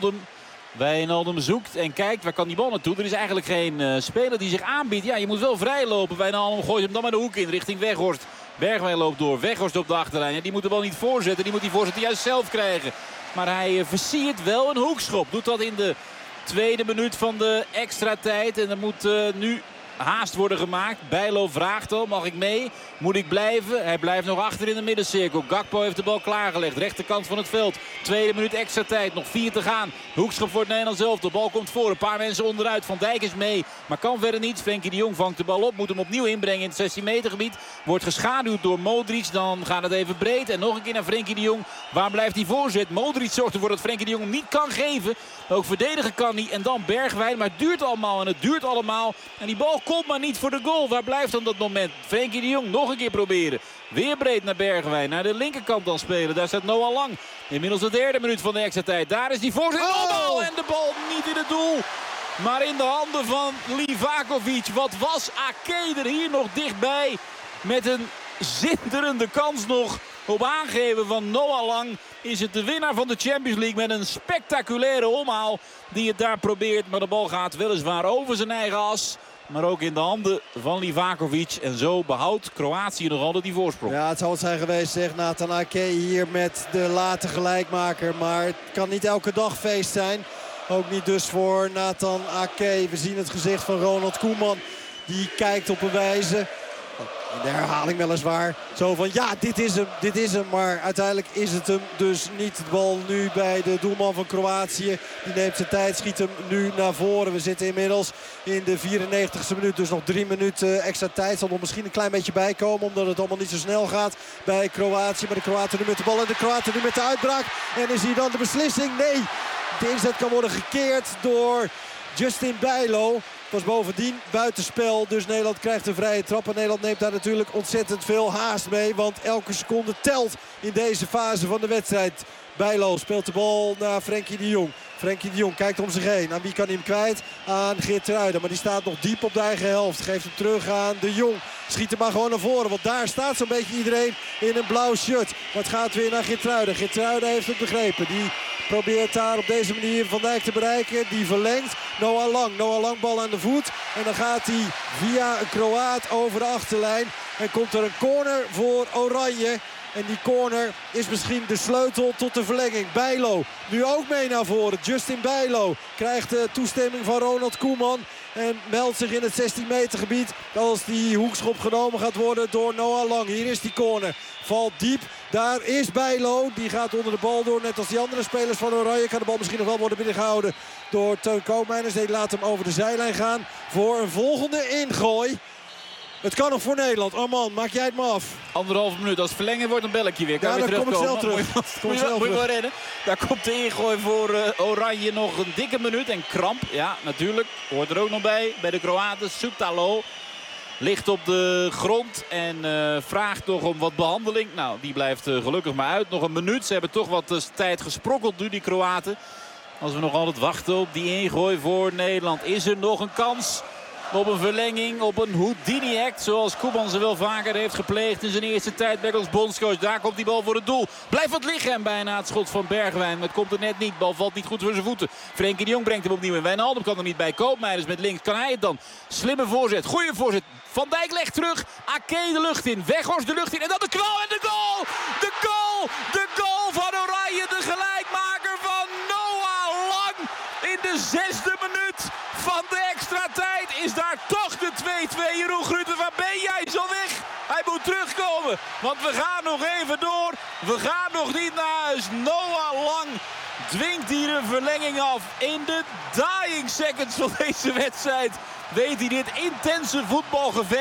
Wijnaldum zoekt en kijkt. Waar kan die bal naartoe? Er is eigenlijk geen speler die zich aanbiedt. Ja, je moet wel vrij lopen. Wijnaldum gooit hem dan maar de hoek in richting Weghorst. Bergwijn loopt door. Weghorst op de achterlijn. Ja, die moet de bal niet voorzetten. Die moet die voorzetten juist zelf krijgen. Maar hij versiert wel een hoekschop. Doet dat in de tweede minuut van de extra tijd. En er moet nu haast worden gemaakt. Bijlo vraagt al, mag ik mee? Moet ik blijven? Hij blijft nog achter in de middencirkel. Gakpo heeft de bal klaargelegd. Rechterkant van het veld. Tweede minuut extra tijd. Nog 4 te gaan. Hoekschop voor het Nederlands zelf. De bal komt voor. Een paar mensen onderuit. Van Dijk is mee. Maar kan verder niet. Frenkie de Jong vangt de bal op. Moet hem opnieuw inbrengen in het 16 meter gebied. Wordt geschaduwd door Modric. Dan gaat het even breed. En nog een keer naar Frenkie de Jong. Waar blijft die voorzet? Modric zorgt ervoor dat Frenkie de Jong hem niet kan geven. Ook verdedigen kan hij. En dan Bergwijn. Maar het duurt allemaal. En het duurt allemaal. En die bal komt maar niet voor de goal. Waar blijft dan dat moment? Frenkie de Jong nog een keer proberen. Weer breed naar Bergwijn. Naar de linkerkant dan spelen. Daar staat Noah Lang. Inmiddels de derde minuut van de extra tijd. Daar is die voorzet. Oh! En de bal niet in het doel. Maar in de handen van Livakovic. Wat was Ake er hier nog dichtbij. Met een zinderende kans nog. Op aangeven van Noah Lang is het de winnaar van de Champions League. Met een spectaculaire omhaal die het daar probeert. Maar de bal gaat weliswaar over zijn eigen as. Maar ook in de handen van Livakovic. En zo behoudt Kroatië nog altijd die voorsprong. Ja, het zou het zijn geweest, zegt Nathan Ake hier met de late gelijkmaker. Maar het kan niet elke dag feest zijn. Ook niet dus voor Nathan Ake. We zien het gezicht van Ronald Koeman. Die kijkt op een wijze, in de herhaling weliswaar, zo van ja, dit is hem. Maar uiteindelijk is het hem dus niet. De bal nu bij de doelman van Kroatië. Die neemt zijn tijd, schiet hem nu naar voren. We zitten inmiddels in de 94e minuut. Dus nog 3 minuten extra tijd. Zal er misschien een klein beetje bijkomen. Omdat het allemaal niet zo snel gaat bij Kroatië. Maar de Kroaten nu met de bal en de Kroaten nu met de uitbraak. En is hier dan de beslissing? Nee, de inzet kan worden gekeerd door Justin Bijlo. Was bovendien buitenspel, dus Nederland krijgt een vrije trap. En Nederland neemt daar natuurlijk ontzettend veel haast mee. Want elke seconde telt in deze fase van de wedstrijd. Bijlo speelt de bal naar Frenkie de Jong. Frenkie de Jong kijkt om zich heen. Aan wie kan hij hem kwijt? Aan Geertruiden. Maar die staat nog diep op de eigen helft. Geeft hem terug aan de Jong. Schiet hem maar gewoon naar voren. Want daar staat zo'n beetje iedereen in een blauw shirt. Maar het gaat weer naar Geertruiden. Geertruiden heeft het begrepen. Die probeert daar op deze manier Van Dijk te bereiken. Die verlengt. Noah Lang bal aan de voet. En dan gaat hij via een Kroaat over de achterlijn. En komt er een corner voor Oranje. En die corner is misschien de sleutel tot de verlenging. Bijlo nu ook mee naar voren. Justin Bijlo krijgt de toestemming van Ronald Koeman. En meldt zich in het 16 meter gebied als die hoekschop genomen gaat worden door Noah Lang. Hier is die corner. Valt diep. Daar is Bijlo. Die gaat onder de bal door. Net als die andere spelers van Oranje. Kan de bal misschien nog wel worden binnengehouden door Teun Koopmeiners. Die laat hem over de zijlijn gaan voor een volgende ingooi. Het kan nog voor Nederland. Arman, maak jij het maar af. 1,5 minuut. Als het verlengen wordt, een belletje weer. Ja, dan kom ik snel terug. Moet je wel redden. Daar komt de ingooi voor Oranje nog een dikke minuut. En kramp, ja, natuurlijk. Hoort er ook nog bij. Bij de Kroaten. Soutalo ligt op de grond en vraagt nog om wat behandeling. Nou, die blijft gelukkig maar uit. Nog een minuut. Ze hebben toch wat tijd gesprokkeld nu, die Kroaten. Als we nog altijd wachten op die ingooi voor Nederland. Is er nog een kans op een verlenging, op een Houdini-act, zoals Koeman ze wel vaker heeft gepleegd in zijn eerste tijd als bondscoach. Daar komt die bal voor het doel. Blijft wat liggen en bijna het schot van Bergwijn. Maar het komt er net niet. Bal valt niet goed voor zijn voeten. Frenkie de Jong brengt hem opnieuw in. Wijnaldum kan er niet bij. Koopmeiners met links. Kan hij het dan? Slimme voorzet. Goeie voorzet. Van Dijk legt terug. Ake de lucht in. Weghorst de lucht in. En dan de knal en de goal! De goal! De goal van Oranje. De gelijkmaker van Noah Lang. In de 6e minuut van de extra tijd is daar toch de 2-2. Jeroen Gruter, waar ben jij zo weg? Hij moet terugkomen, want we gaan nog even door. We gaan nog niet naar huis. Noah Lang dwingt hier een verlenging af. In de dying seconds van deze wedstrijd weet hij dit intense voetbalgevecht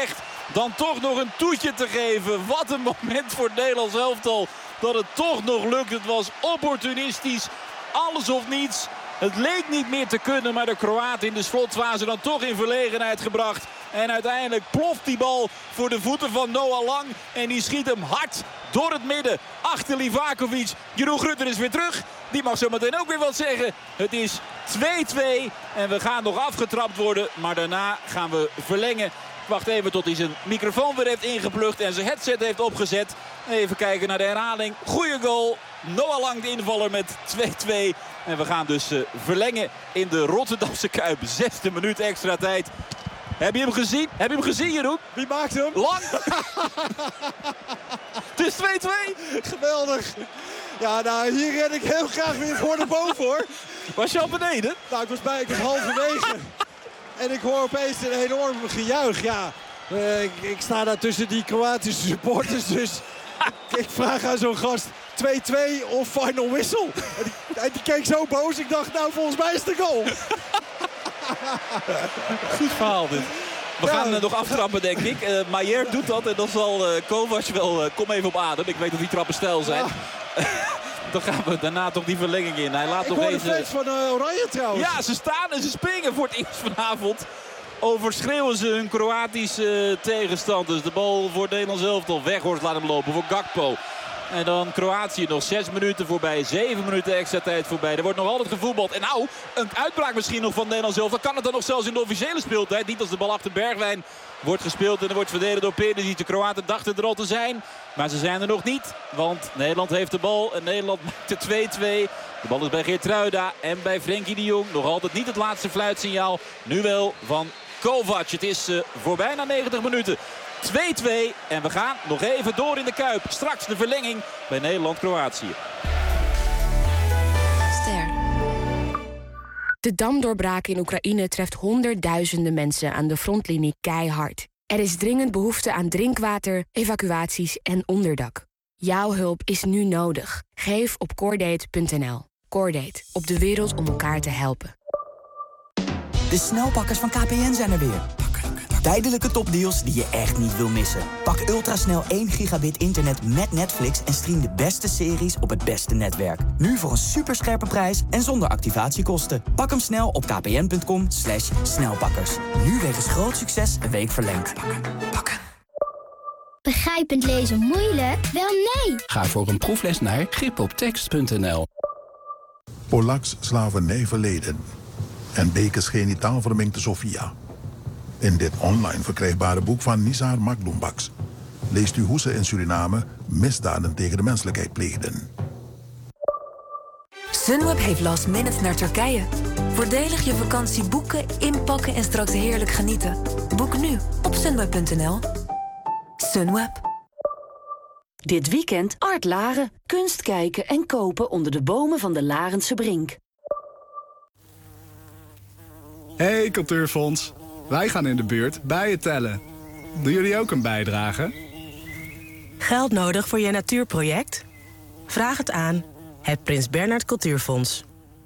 dan toch nog een toetje te geven. Wat een moment voor het Nederlands elftal dat het toch nog lukt. Het was opportunistisch, alles of niets. Het leek niet meer te kunnen, maar de Kroaten in de slotfase dan toch in verlegenheid gebracht. En uiteindelijk ploft die bal voor de voeten van Noah Lang. En die schiet hem hard door het midden achter Livakovic. Jeroen Grutter is weer terug. Die mag zo meteen ook weer wat zeggen. Het is 2-2 en we gaan nog afgetrapt worden. Maar daarna gaan we verlengen. Wacht even tot hij zijn microfoon weer heeft ingeplucht en zijn headset heeft opgezet. Even kijken naar de herhaling. Goeie goal. Noah Lang de invaller met 2-2. En we gaan dus verlengen in de Rotterdamse Kuip. 6e minuut extra tijd. Heb je hem gezien? Heb je hem gezien, Jeroen? Wie maakt hem? Lang! Het is 2-2. Geweldig. Ja, nou, hier ren ik heel graag weer voor naar boven, hoor. Was je al beneden? Nou, ik was halverwege. En ik hoor opeens een enorm gejuich. Ja, ik sta daar tussen die Kroatische supporters. Dus ik vraag aan zo'n gast 2-2 of final whistle. En die keek zo boos. Ik dacht, nou, volgens mij is het de goal. Goed verhaal dit. We gaan nog aftrappen, denk ik. Maier doet dat en dan zal Kovac wel... kom even op adem. Ik weet dat die trappen stijl zijn. Ja. Dan gaan we daarna toch die verlenging in. Hij laat nog hoor eens... de fans van Oranje trouwens. Ja, ze staan en ze springen voor het eerst vanavond. Overschreeuwen ze hun Kroatische tegenstanders. De bal voor het Nederlands elftal. Weghorst laat hem lopen voor Gakpo. En dan Kroatië nog 6 minuten voorbij. 7 minuten extra tijd voorbij. Er wordt nog altijd gevoetbald. En nou, een uitbraak misschien nog van Nederland zelf. Dan kan het dan nog zelfs in de officiële speeltijd. Niet als de bal achter Bergwijn wordt gespeeld. En er wordt verdedigd door Perisic. De Kroaten dachten er al te zijn. Maar ze zijn er nog niet. Want Nederland heeft de bal. En Nederland maakt de 2-2. De bal is bij Geertruida en bij Frenkie de Jong. Nog altijd niet het laatste fluitsignaal. Nu wel van Kovac. Het is voorbij na 90 minuten. 2-2 en we gaan nog even door in de Kuip. Straks de verlenging bij Nederland-Kroatië. Ster. De damdoorbraak in Oekraïne treft honderdduizenden mensen aan de frontlinie keihard. Er is dringend behoefte aan drinkwater, evacuaties en onderdak. Jouw hulp is nu nodig. Geef op Cordate.nl. Cordate, op de wereld om elkaar te helpen. De snelpakkers van KPN zijn er weer. Tijdelijke topdeals die je echt niet wil missen. Pak ultrasnel 1 gigabit internet met Netflix en stream de beste series op het beste netwerk. Nu voor een superscherpe prijs en zonder activatiekosten. Pak hem snel op kpn.com/snelpakkers. Nu wegens groot succes een week verlengd. Pakken. Begrijpend lezen moeilijk? Wel nee! Ga voor een proefles naar gripoptekst.nl. Polaks slavernij verleden en bekers genitaalverminkte Sofia. In dit online verkrijgbare boek van Nizar Maglumbax leest u hoe ze in Suriname misdaden tegen de menselijkheid pleegden. Sunweb heeft last minute naar Turkije. Voordelig je vakantie boeken, inpakken en straks heerlijk genieten. Boek nu op sunweb.nl. Sunweb. Dit weekend Art Laren. Kunst kijken en kopen onder de bomen van de Larense Brink. Hey Cultuurfonds. Wij gaan in de buurt bijen tellen. Doen jullie ook een bijdrage? Geld nodig voor je natuurproject? Vraag het aan het Prins Bernhard Cultuurfonds.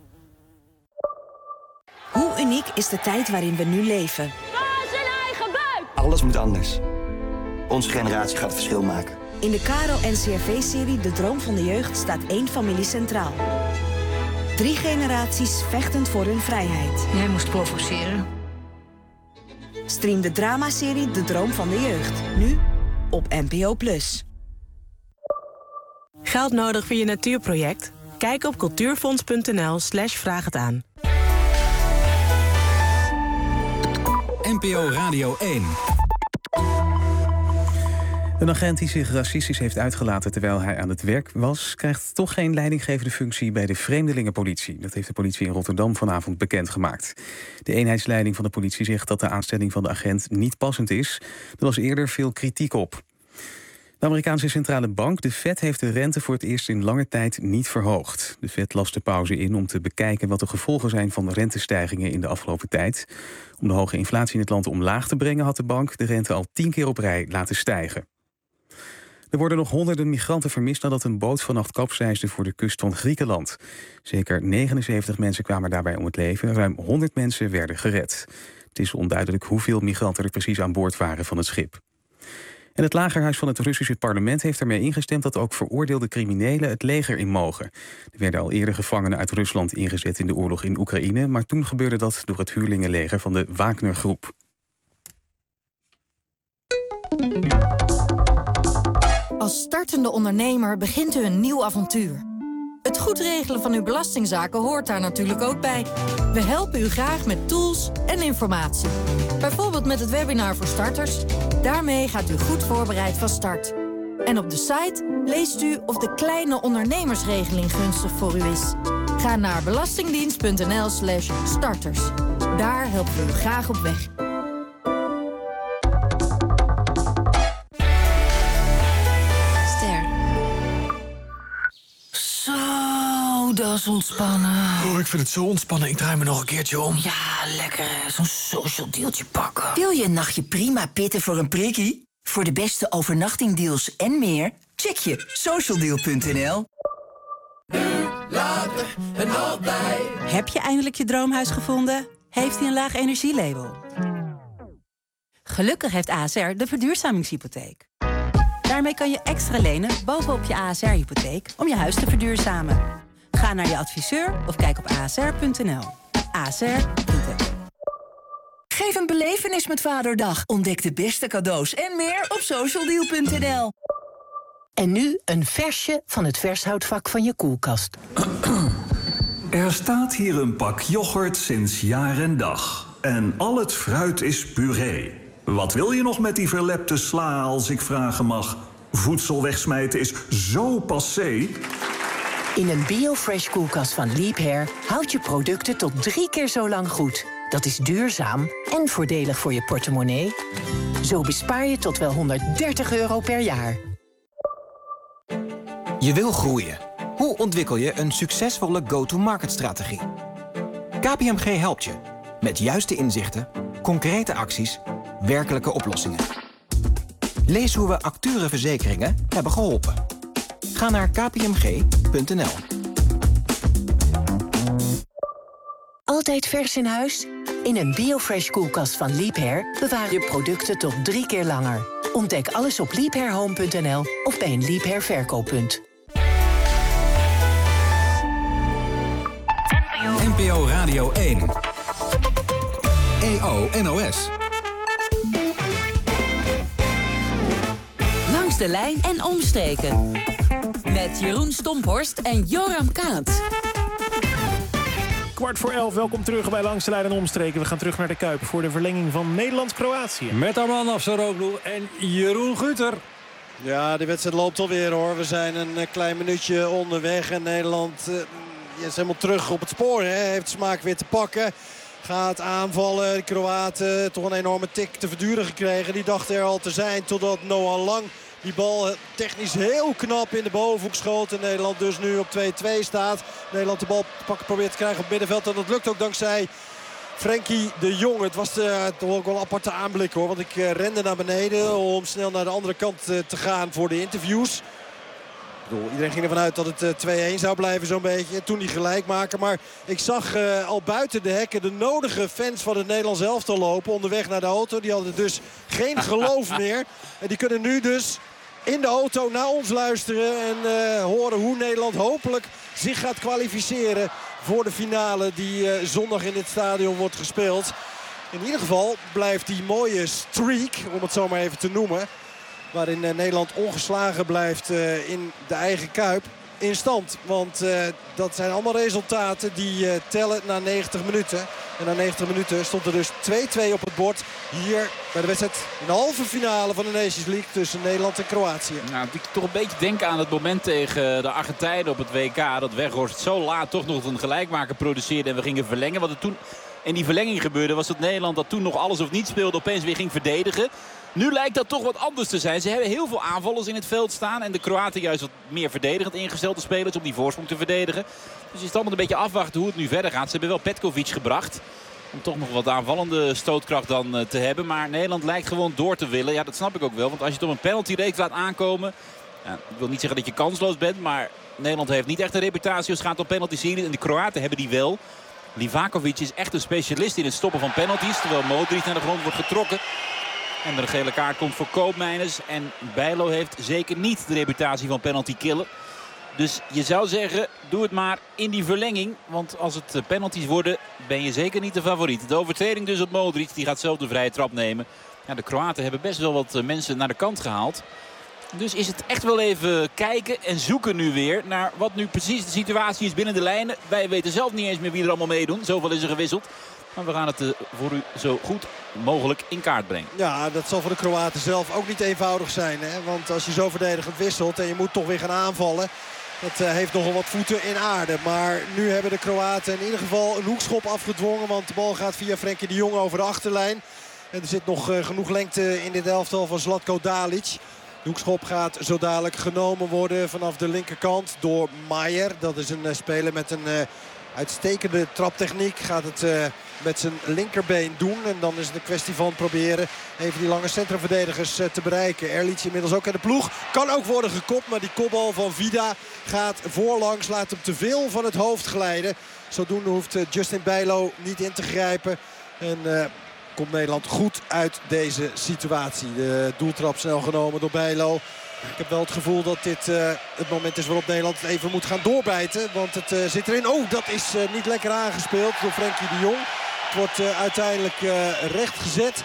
Hoe uniek is de tijd waarin we nu leven? Zijn eigen buik! Alles moet anders. Onze generatie gaat het verschil maken. In de KRO-NCRV-serie De Droom van de Jeugd staat 1 familie centraal. 3 generaties vechtend voor hun vrijheid. Jij moest provoceren. Stream de dramaserie De Droom van de Jeugd. Nu op NPO+. Geld nodig voor je natuurproject? Kijk op cultuurfonds.nl/vraag het aan. NPO Radio 1. Een agent die zich racistisch heeft uitgelaten terwijl hij aan het werk was, krijgt toch geen leidinggevende functie bij de vreemdelingenpolitie. Dat heeft de politie in Rotterdam vanavond bekendgemaakt. De eenheidsleiding van de politie zegt dat de aanstelling van de agent niet passend is. Er was eerder veel kritiek op. De Amerikaanse centrale bank, de Fed, heeft de rente voor het eerst in lange tijd niet verhoogd. De Fed las de pauze in om te bekijken wat de gevolgen zijn van de rentestijgingen in de afgelopen tijd. Om de hoge inflatie in het land omlaag te brengen had de bank de rente al 10 keer op rij laten stijgen. Er worden nog honderden migranten vermist nadat een boot vannacht kapseisde voor de kust van Griekenland. Zeker 79 mensen kwamen daarbij om het leven. Ruim 100 mensen werden gered. Het is onduidelijk hoeveel migranten er precies aan boord waren van het schip. En het lagerhuis van het Russische parlement heeft ermee ingestemd dat ook veroordeelde criminelen het leger in mogen. Er werden al eerder gevangenen uit Rusland ingezet in de oorlog in Oekraïne, maar toen gebeurde dat door het huurlingenleger van de Wagner-groep. Als startende ondernemer begint u een nieuw avontuur. Het goed regelen van uw belastingzaken hoort daar natuurlijk ook bij. We helpen u graag met tools en informatie. Bijvoorbeeld met het webinar voor starters. Daarmee gaat u goed voorbereid van start. En op de site leest u of de kleine ondernemersregeling gunstig voor u is. Ga naar belastingdienst.nl/starters. Daar helpen we u graag op weg. Zo, dat is ontspannen. Oh, ik vind het zo ontspannen. Ik draai me nog een keertje om. Ja, lekker. Zo'n social dealtje pakken. Wil je een nachtje prima pitten voor een prikkie? Voor de beste overnachtingdeals en meer, check je socialdeal.nl. Later en altijd. Heb je eindelijk je droomhuis gevonden? Heeft hij een laag energielabel? Gelukkig heeft ASR de verduurzamingshypotheek. Daarmee kan je extra lenen bovenop je ASR-hypotheek om je huis te verduurzamen. Ga naar je adviseur of kijk op asr.nl. asr.nl. Geef een belevenis met Vaderdag. Ontdek de beste cadeaus en meer op socialdeal.nl. En nu een versje van het vershoudvak van je koelkast. Er staat hier een pak yoghurt sinds jaar en dag. En al het fruit is puree. Wat wil je nog met die verlepte sla, als ik vragen mag? Voedsel wegsmijten is zo passé. In een BioFresh koelkast van Liebherr houdt je producten tot 3 keer zo lang goed. Dat is duurzaam en voordelig voor je portemonnee. Zo bespaar je tot wel €130 per jaar. Je wil groeien. Hoe ontwikkel je een succesvolle go-to-market-strategie? KPMG helpt je. Met juiste inzichten, concrete acties, werkelijke oplossingen. Lees hoe we Acture Verzekeringen hebben geholpen. Ga naar kpmg.nl. Altijd vers in huis? In een BioFresh koelkast van Liebherr bewaar je producten tot 3 keer langer. Ontdek alles op liebherrhome.nl of bij een Liebherr verkooppunt. NPO Radio 1. EO NOS. Langs de lijn en omstreken. Met Jeroen Stomphorst en Joram Kaat. 11:15, welkom terug bij Langs de Lijn en Omstreken. We gaan terug naar de Kuip voor de verlenging van Nederland-Kroatië. Met Arman Afsaroglu en Jeroen Guter. Ja, de wedstrijd loopt alweer hoor. We zijn een klein minuutje onderweg en Nederland is helemaal terug op het spoor. Hè. Heeft smaak weer te pakken. Gaat aanvallen. De Kroaten toch een enorme tik te verduren gekregen. Die dachten er al te zijn totdat Noah Lang die bal technisch heel knap in de bovenhoek schoot. En Nederland dus nu op 2-2 staat. Nederland de bal te pakken probeert te krijgen op het middenveld. En dat lukt ook dankzij Frenkie de Jong. Het was toch ook wel een aparte aanblik hoor. Want ik rende naar beneden om snel naar de andere kant te gaan voor de interviews. Iedereen ging ervan uit dat het 2-1 zou blijven zo'n beetje. Toen die gelijk maken. Maar ik zag al buiten de hekken de nodige fans van het Nederlands elftal lopen. Onderweg naar de auto. Die hadden dus geen geloof meer. En die kunnen nu dus in de auto naar ons luisteren. En horen hoe Nederland hopelijk zich gaat kwalificeren voor de finale die zondag in dit stadion wordt gespeeld. In ieder geval blijft die mooie streak, om het zo maar even te noemen, waarin Nederland ongeslagen blijft in de eigen Kuip, in stand. Want dat zijn allemaal resultaten die tellen na 90 minuten. En na 90 minuten stond er dus 2-2 op het bord. Hier bij de wedstrijd in de halve finale van de Nations League tussen Nederland en Kroatië. Nou, ik toch een beetje denken aan het moment tegen de Argentijnen op het WK. Dat Weghorst zo laat toch nog een gelijkmaker produceerde en we gingen verlengen. Wat er toen in die verlenging gebeurde was dat Nederland dat toen nog alles of niets speelde opeens weer ging verdedigen. Nu lijkt dat toch wat anders te zijn. Ze hebben heel veel aanvallers in het veld staan. En de Kroaten juist wat meer verdedigend ingestelde spelers om die voorsprong te verdedigen. Dus je is allemaal een beetje afwachten hoe het nu verder gaat. Ze hebben wel Petkovic gebracht. Om toch nog wat aanvallende stootkracht dan te hebben. Maar Nederland lijkt gewoon door te willen. Ja, dat snap ik ook wel. Want als je het op een penaltyreeks laat aankomen. Ja, ik wil niet zeggen dat je kansloos bent. Maar Nederland heeft niet echt een reputatie als het gaat om penalty-series. En de Kroaten hebben die wel. Livakovic is echt een specialist in het stoppen van penalties. Terwijl Modric naar de grond wordt getrokken. En de gele kaart komt voor Koopmeiners. En Bijlo heeft zeker niet de reputatie van penalty killer. Dus je zou zeggen, doe het maar in die verlenging. Want als het penalties worden, ben je zeker niet de favoriet. De overtreding dus op Modric, die gaat zelf de vrije trap nemen. Ja, de Kroaten hebben best wel wat mensen naar de kant gehaald. Dus is het echt wel even kijken en zoeken nu weer naar wat nu precies de situatie is binnen de lijnen. Wij weten zelf niet eens meer wie er allemaal meedoen. Zoveel is er gewisseld. Maar we gaan het voor u zo goed mogelijk in kaart brengen. Ja, dat zal voor de Kroaten zelf ook niet eenvoudig zijn. Hè? Want als je zo verdedigend wisselt en je moet toch weer gaan aanvallen. Dat heeft nogal wat voeten in aarde. Maar nu hebben de Kroaten in ieder geval een hoekschop afgedwongen. Want de bal gaat via Frenkie de Jong over de achterlijn. En er zit nog genoeg lengte in dit elftal van Zlatko Dalic. De hoekschop gaat zo dadelijk genomen worden vanaf de linkerkant door Maier. Dat is een speler met een uitstekende traptechniek. Gaat het met zijn linkerbeen doen. En dan is het een kwestie van proberen even die lange centrumverdedigers te bereiken. Erlic inmiddels ook in de ploeg. Kan ook worden gekopt, maar die kopbal van Vida gaat voorlangs. Laat hem te veel van het hoofd glijden. Zodoende hoeft Justin Bijlo niet in te grijpen. En komt Nederland goed uit deze situatie. De doeltrap snel genomen door Bijlo. Ik heb wel het gevoel dat dit het moment is waarop Nederland het even moet gaan doorbijten. Want het zit erin. Oh, dat is niet lekker aangespeeld door Frenkie de Jong. Het wordt uiteindelijk rechtgezet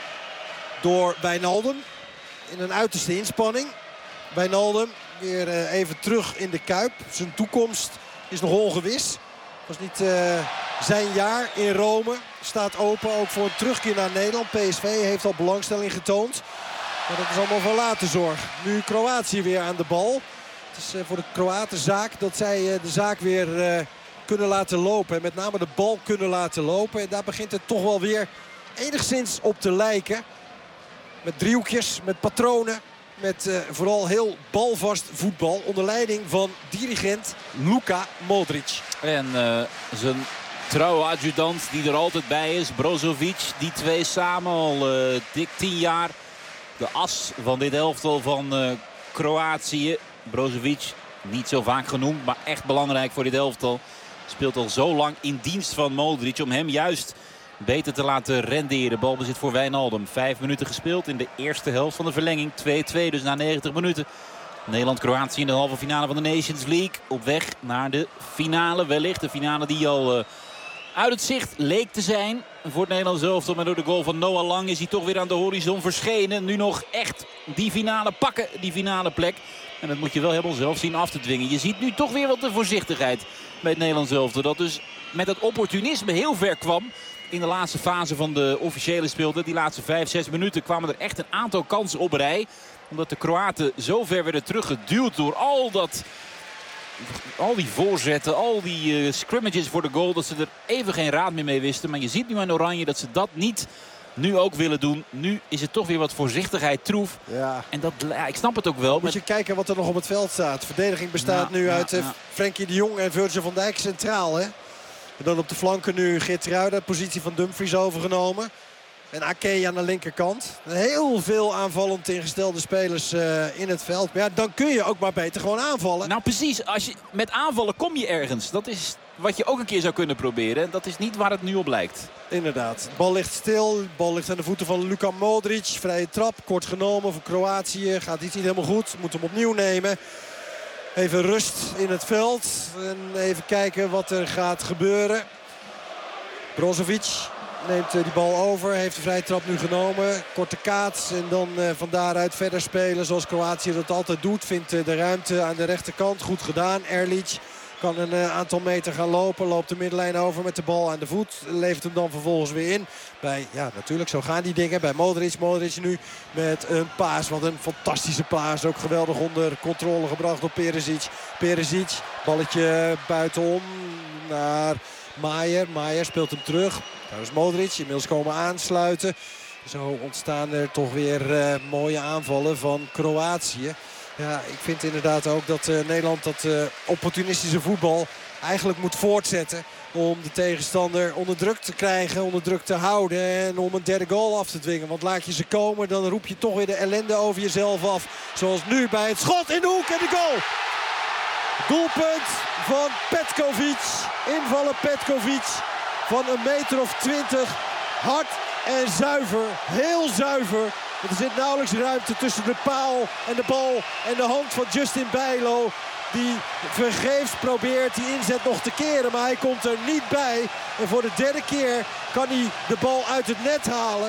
door Wijnaldum. In een uiterste inspanning. Wijnaldum weer even terug in de Kuip. Zijn toekomst is nog ongewis. Het was niet zijn jaar in Rome. Staat open ook voor een terugkeer naar Nederland. PSV heeft al belangstelling getoond. Maar dat is allemaal van later zorg. Nu Kroatië weer aan de bal. Het is voor de Kroaten zaak dat zij de zaak weer kunnen laten lopen. En met name de bal kunnen laten lopen. En daar begint het toch wel weer enigszins op te lijken. Met driehoekjes, met patronen. Met vooral heel balvast voetbal. Onder leiding van dirigent Luka Modric. En zijn trouwe adjudant die er altijd bij is, Brozovic. Die twee samen al dik 10 jaar. De as van dit elftal van Kroatië. Brozovic, niet zo vaak genoemd, maar echt belangrijk voor dit elftal. Speelt al zo lang in dienst van Modric om hem juist beter te laten renderen. Balbezit voor Wijnaldum. 5 minuten gespeeld in de eerste helft van de verlenging. 2-2 dus na 90 minuten. Nederland-Kroatië in de halve finale van de Nations League. Op weg naar de finale wellicht. De finale die al uit het zicht leek te zijn voor het Nederlands elftal. Maar door de goal van Noah Lang is hij toch weer aan de horizon verschenen. Nu nog echt die finale pakken, die finale plek. En dat moet je wel helemaal zelf zien af te dwingen. Je ziet nu toch weer wat de voorzichtigheid bij het Nederlands elftal. Dat dus met het opportunisme heel ver kwam. In de laatste fase van de officiële speeltijd. Die laatste 5-6 minuten kwamen er echt een aantal kansen op rij. Omdat de Kroaten zo ver werden teruggeduwd door al die voorzetten, al die scrimmages voor de goal. Dat ze er even geen raad meer mee wisten. Maar je ziet nu aan Oranje dat ze dat niet nu ook willen doen. Nu is het toch weer wat voorzichtigheid troef. Ja. En dat, ik snap het ook wel. Moet je kijken wat er nog op het veld staat. De verdediging bestaat nu uit Frenkie de Jong en Virgil van Dijk centraal. Hè? En dan op de flanken nu Geertruida, de positie van Dumfries overgenomen. En Ake aan de linkerkant. Heel veel aanvallend ingestelde spelers in het veld. Maar ja, dan kun je ook maar beter gewoon aanvallen. Nou precies, met aanvallen kom je ergens. Dat is wat je ook een keer zou kunnen proberen. Dat is niet waar het nu op lijkt. Inderdaad. De bal ligt stil. De bal ligt aan de voeten van Luka Modric. Vrije trap, kort genomen voor Kroatië. Gaat iets niet helemaal goed. Moet hem opnieuw nemen. Even rust in het veld. En even kijken wat er gaat gebeuren. Brozovic neemt die bal over. Heeft de vrije trap nu genomen. Korte kaats. En dan van daaruit verder spelen zoals Kroatië dat altijd doet. Vindt de ruimte aan de rechterkant. Goed gedaan. Erlic kan een aantal meter gaan lopen. Loopt de middenlijn over met de bal aan de voet. Levert hem dan vervolgens weer in. Ja, natuurlijk, zo gaan die dingen. Bij Modric. Modric nu met een paas. Wat een fantastische paas. Ook geweldig onder controle gebracht door Perisic. Perisic, balletje buitenom naar Maier. Maier speelt hem terug. Daar is Modric. Inmiddels komen aansluiten. Zo ontstaan er toch weer mooie aanvallen van Kroatië. Ja, ik vind inderdaad ook dat Nederland dat opportunistische voetbal eigenlijk moet voortzetten. Om de tegenstander onder druk te krijgen, onder druk te houden en om een derde goal af te dwingen. Want laat je ze komen, dan roep je toch weer de ellende over jezelf af. Zoals nu bij het schot in de hoek en de goal. Doelpunt van Petkovic. Invallen Petkovic van 1,20 meter. Hard en zuiver, heel zuiver. Want er zit nauwelijks ruimte tussen de paal en de bal en de hand van Justin Bijlo. Die vergeefs probeert die inzet nog te keren. Maar hij komt er niet bij. En voor de derde keer kan hij de bal uit het net halen.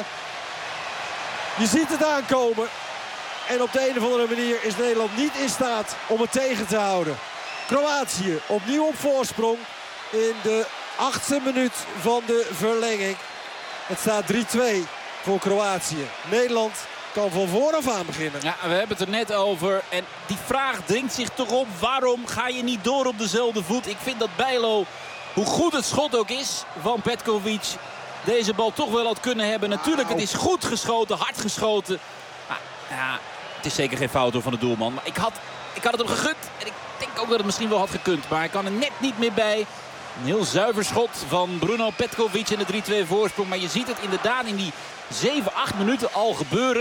Je ziet het aankomen. En op de een of andere manier is Nederland niet in staat om het tegen te houden. Kroatië opnieuw op voorsprong in de 8e minuut van de verlenging. Het staat 3-2 voor Kroatië. Nederland kan van vooraf aan beginnen. Ja, we hebben het er net over. En die vraag dringt zich toch op. Waarom ga je niet door op dezelfde voet? Ik vind dat Bijlo, hoe goed het schot ook is van Petkovic, deze bal toch wel had kunnen hebben. Natuurlijk, het is goed geschoten, hard geschoten. Maar, ja, het is zeker geen fout van de doelman. Maar ik had het hem gegund. En ik denk ook dat het misschien wel had gekund. Maar hij kan er net niet meer bij. Een heel zuiver schot van Bruno Petkovic in de 3-2 voorsprong. Maar je ziet het inderdaad in die 7-8 minuten al gebeuren.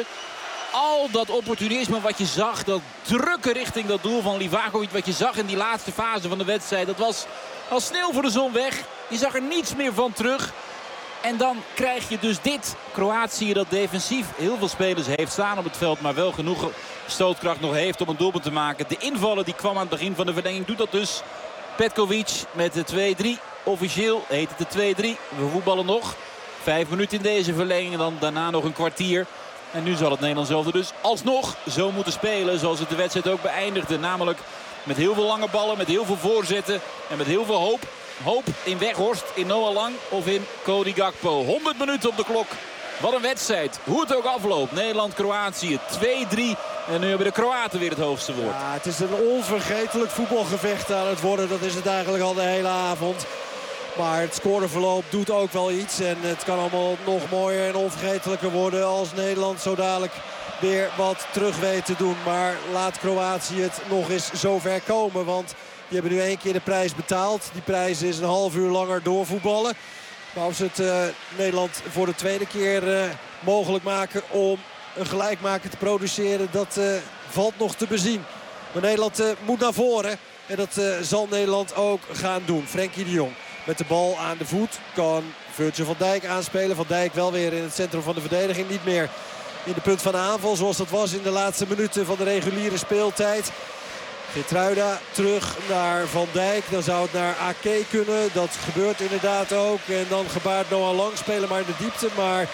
Al dat opportunisme wat je zag, dat drukken richting dat doel van Livakovic, wat je zag in die laatste fase van de wedstrijd, dat was als sneeuw voor de zon weg. Je zag er niets meer van terug. En dan krijg je dus dit. Kroatië dat defensief heel veel spelers heeft staan op het veld, maar wel genoeg stootkracht nog heeft om een doelpunt te maken. De invallen die kwam aan het begin van de verlenging doet dat dus. Petkovic met de 2-3. Officieel heet het de 2-3. We voetballen nog 5 minuten in deze verlenging en dan daarna nog een kwartier. En nu zal het Nederlands elftal dus alsnog zo moeten spelen zoals het de wedstrijd ook beëindigde. Namelijk met heel veel lange ballen, met heel veel voorzetten en met heel veel hoop. Hoop in Weghorst, in Noah Lang of in Cody Gakpo. 100 minuten op de klok. Wat een wedstrijd. Hoe het ook afloopt. Nederland-Kroatië 2-3. En nu hebben de Kroaten weer het hoogste woord. Ja, het is een onvergetelijk voetbalgevecht aan het worden. Dat is het eigenlijk al de hele avond. Maar het scoreverloop doet ook wel iets. En het kan allemaal nog mooier en onvergetelijker worden als Nederland zo dadelijk weer wat terug weet te doen. Maar laat Kroatië het nog eens zover komen. Want die hebben nu 1 keer de prijs betaald. Die prijs is een half uur langer doorvoetballen. Maar of ze het Nederland voor de tweede keer mogelijk maken om een gelijkmaker te produceren, dat valt nog te bezien. Maar Nederland moet naar voren. En dat zal Nederland ook gaan doen. Frenkie de Jong met de bal aan de voet kan Virgil van Dijk aanspelen. Van Dijk wel weer in het centrum van de verdediging. Niet meer in de punt van de aanval zoals dat was in de laatste minuten van de reguliere speeltijd. Geertruida terug naar Van Dijk. Dan zou het naar Ake kunnen. Dat gebeurt inderdaad ook. En dan gebaart Noah Lang, spelen maar in de diepte. Maar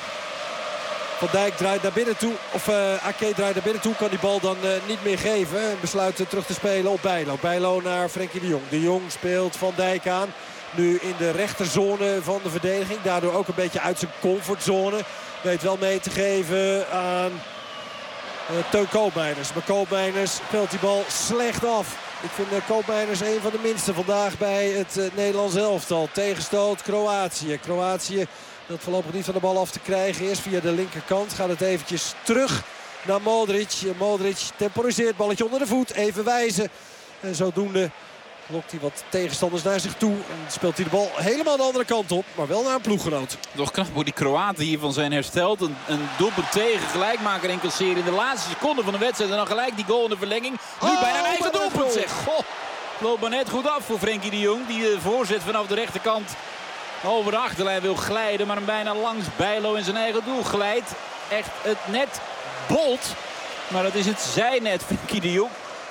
Van Dijk draait naar binnen toe. Of Ake draait naar binnen toe. Kan die bal dan niet meer geven. En besluit terug te spelen op Bijlo. Bijlo naar Frenkie de Jong. De Jong speelt Van Dijk aan. Nu in de rechterzone van de verdediging. Daardoor ook een beetje uit zijn comfortzone. Weet wel mee te geven aan Teun Koopmeiners. Maar Koopmeiners speelt die bal slecht af. Ik vind Koopmeiners een van de minste vandaag bij het Nederlands elftal. Tegenstoot Kroatië. Kroatië dat voorlopig niet van de bal af te krijgen is. Via de linkerkant gaat het eventjes terug naar Modric. Modric temporiseert, balletje onder de voet. Even wijzen. En zodoende lokt hij wat tegenstanders naar zich toe. En speelt hij de bal helemaal de andere kant op. Maar wel naar een ploeggenoot. Toch knap hoe die Kroaten hiervan zijn hersteld. Een doelpunt tegen, gelijkmaker incasseren in de laatste seconde van de wedstrijd. En dan gelijk die goal in de verlenging. Nu bijna een eigen doelpunt zeg. Goh, loopt maar net goed af voor Frenkie de Jong. Die de voorzet vanaf de rechterkant over de achterlijn wil glijden. Maar hem bijna langs Bijlo in zijn eigen doel glijdt. Echt het net bolt. Maar dat is het zijnet, Frenkie de Jong.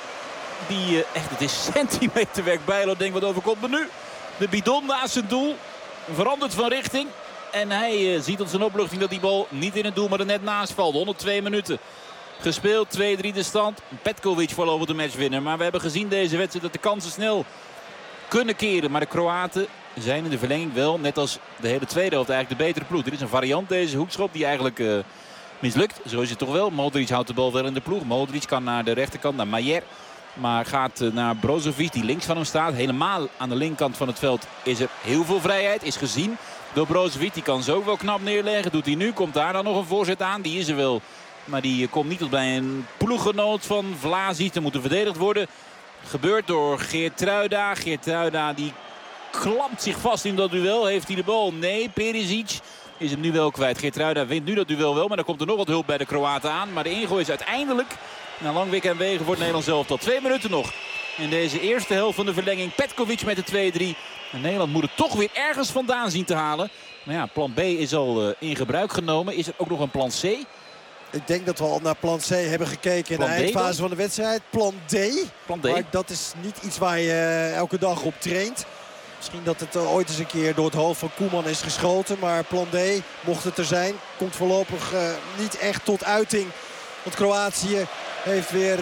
Die echt, het is centimeterwerk. Bijlo denkt wat overkomt. Maar nu de bidon naast zijn doel. Verandert van richting. En hij ziet op zijn opluchting dat die bal niet in het doel, maar er net naast valt. 102 minuten gespeeld. 2-3 de stand. Petkovic voorlopig de matchwinner. Maar we hebben gezien deze wedstrijd dat de kansen snel kunnen keren. Maar de Kroaten zijn in de verlenging wel, net als de hele tweede helft, eigenlijk de betere ploeg. Dit is een variant, deze hoekschop, die eigenlijk mislukt. Zo is het toch wel. Modric houdt de bal wel in de ploeg. Modric kan naar de rechterkant, naar Maier. Maar gaat naar Brozovic, die links van hem staat. Helemaal aan de linkerkant van het veld is er heel veel vrijheid. Is gezien door Brozovic. Die kan zo ook wel knap neerleggen. Doet hij nu. Komt daar dan nog een voorzet aan. Die is er wel. Maar die komt niet tot bij een ploeggenoot van Vlasic. Er moet verdedigd worden. Gebeurt door Geertruida. Geertruida die klampt zich vast in dat duel. Heeft hij de bal? Nee. Perisic is hem nu wel kwijt. Geertruida wint nu dat duel wel. Maar dan komt er nog wat hulp bij de Kroaten aan. Maar de ingooi is uiteindelijk na lang week en wegen voor het Nederlands elftal. 2 minuten nog in deze eerste helft van de verlenging. Petkovic met de 2-3. En Nederland moet het toch weer ergens vandaan zien te halen. Maar ja, plan B is al in gebruik genomen. Is er ook nog een plan C? Ik denk dat we al naar plan C hebben gekeken in de eindfase van de wedstrijd. Plan D. Maar dat is niet iets waar je elke dag op traint. Misschien dat het ooit eens een keer door het hoofd van Koeman is geschoten. Maar plan D, mocht het er zijn, komt voorlopig niet echt tot uiting. Want Kroatië heeft weer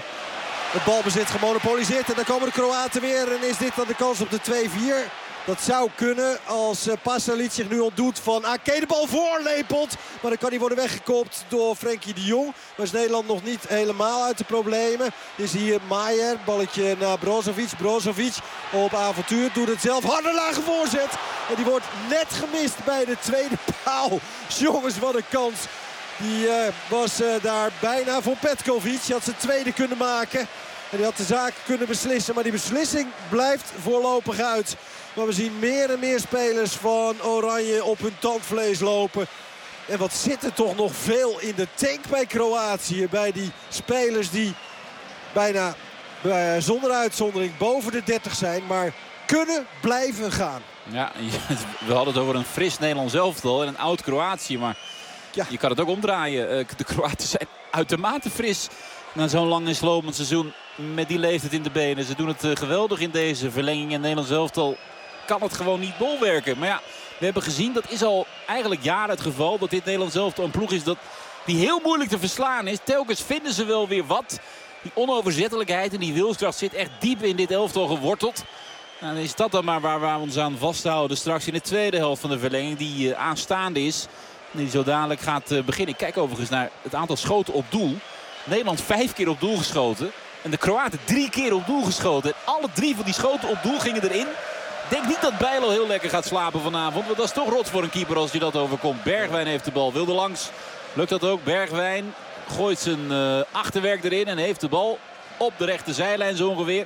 het balbezit gemonopoliseerd. En dan komen de Kroaten weer. En is dit dan de kans op de 2-4? Dat zou kunnen als Pasalic zich nu ontdoet van Ake. De bal voorlepelt. Maar dan kan hij worden weggekopt door Frenkie de Jong. Maar is Nederland nog niet helemaal uit de problemen. Is hier Maier. Balletje naar Brozovic. Brozovic op avontuur. Doet het zelf. Harde lage voorzet. En die wordt net gemist bij de tweede paal. Jongens, wat een kans. Die was daar bijna voor Petkovic. Die had zijn tweede kunnen maken. En die had de zaak kunnen beslissen. Maar die beslissing blijft voorlopig uit. Maar we zien meer en meer spelers van Oranje op hun tandvlees lopen. En wat zit er toch nog veel in de tank bij Kroatië. Bij die spelers die bijna zonder uitzondering boven de 30 zijn. Maar kunnen blijven gaan. Ja, we hadden het over een fris Nederlands elftal en een oud Kroatië. Maar ja, je kan het ook omdraaien. De Kroaten zijn uitermate fris na zo'n lang en slopend seizoen. Met die leeftijd in de benen. Ze doen het geweldig in deze verlenging. En Nederlands elftal kan het gewoon niet bolwerken. Maar ja, we hebben gezien, dat is al eigenlijk jaren het geval. Dat dit Nederlands elftal een ploeg is die heel moeilijk te verslaan is. Telkens vinden ze wel weer wat. Die onoverzettelijkheid en die wilskracht zit echt diep in dit elftal geworteld. Nou, dan is dat dan maar waar we ons aan vasthouden. Straks in de tweede helft van de verlenging die aanstaande is. Die zo dadelijk gaat beginnen. Ik kijk overigens naar het aantal schoten op doel. Nederland 5 keer op doel geschoten. En de Kroaten 3 keer op doel geschoten. En alle 3 van die schoten op doel gingen erin. Ik denk niet dat Bijlo heel lekker gaat slapen vanavond. Want dat is toch rot voor een keeper als je dat overkomt. Bergwijn heeft de bal. Wilde langs. Lukt dat ook. Bergwijn gooit zijn achterwerk erin. En heeft de bal op de rechte zijlijn zo ongeveer.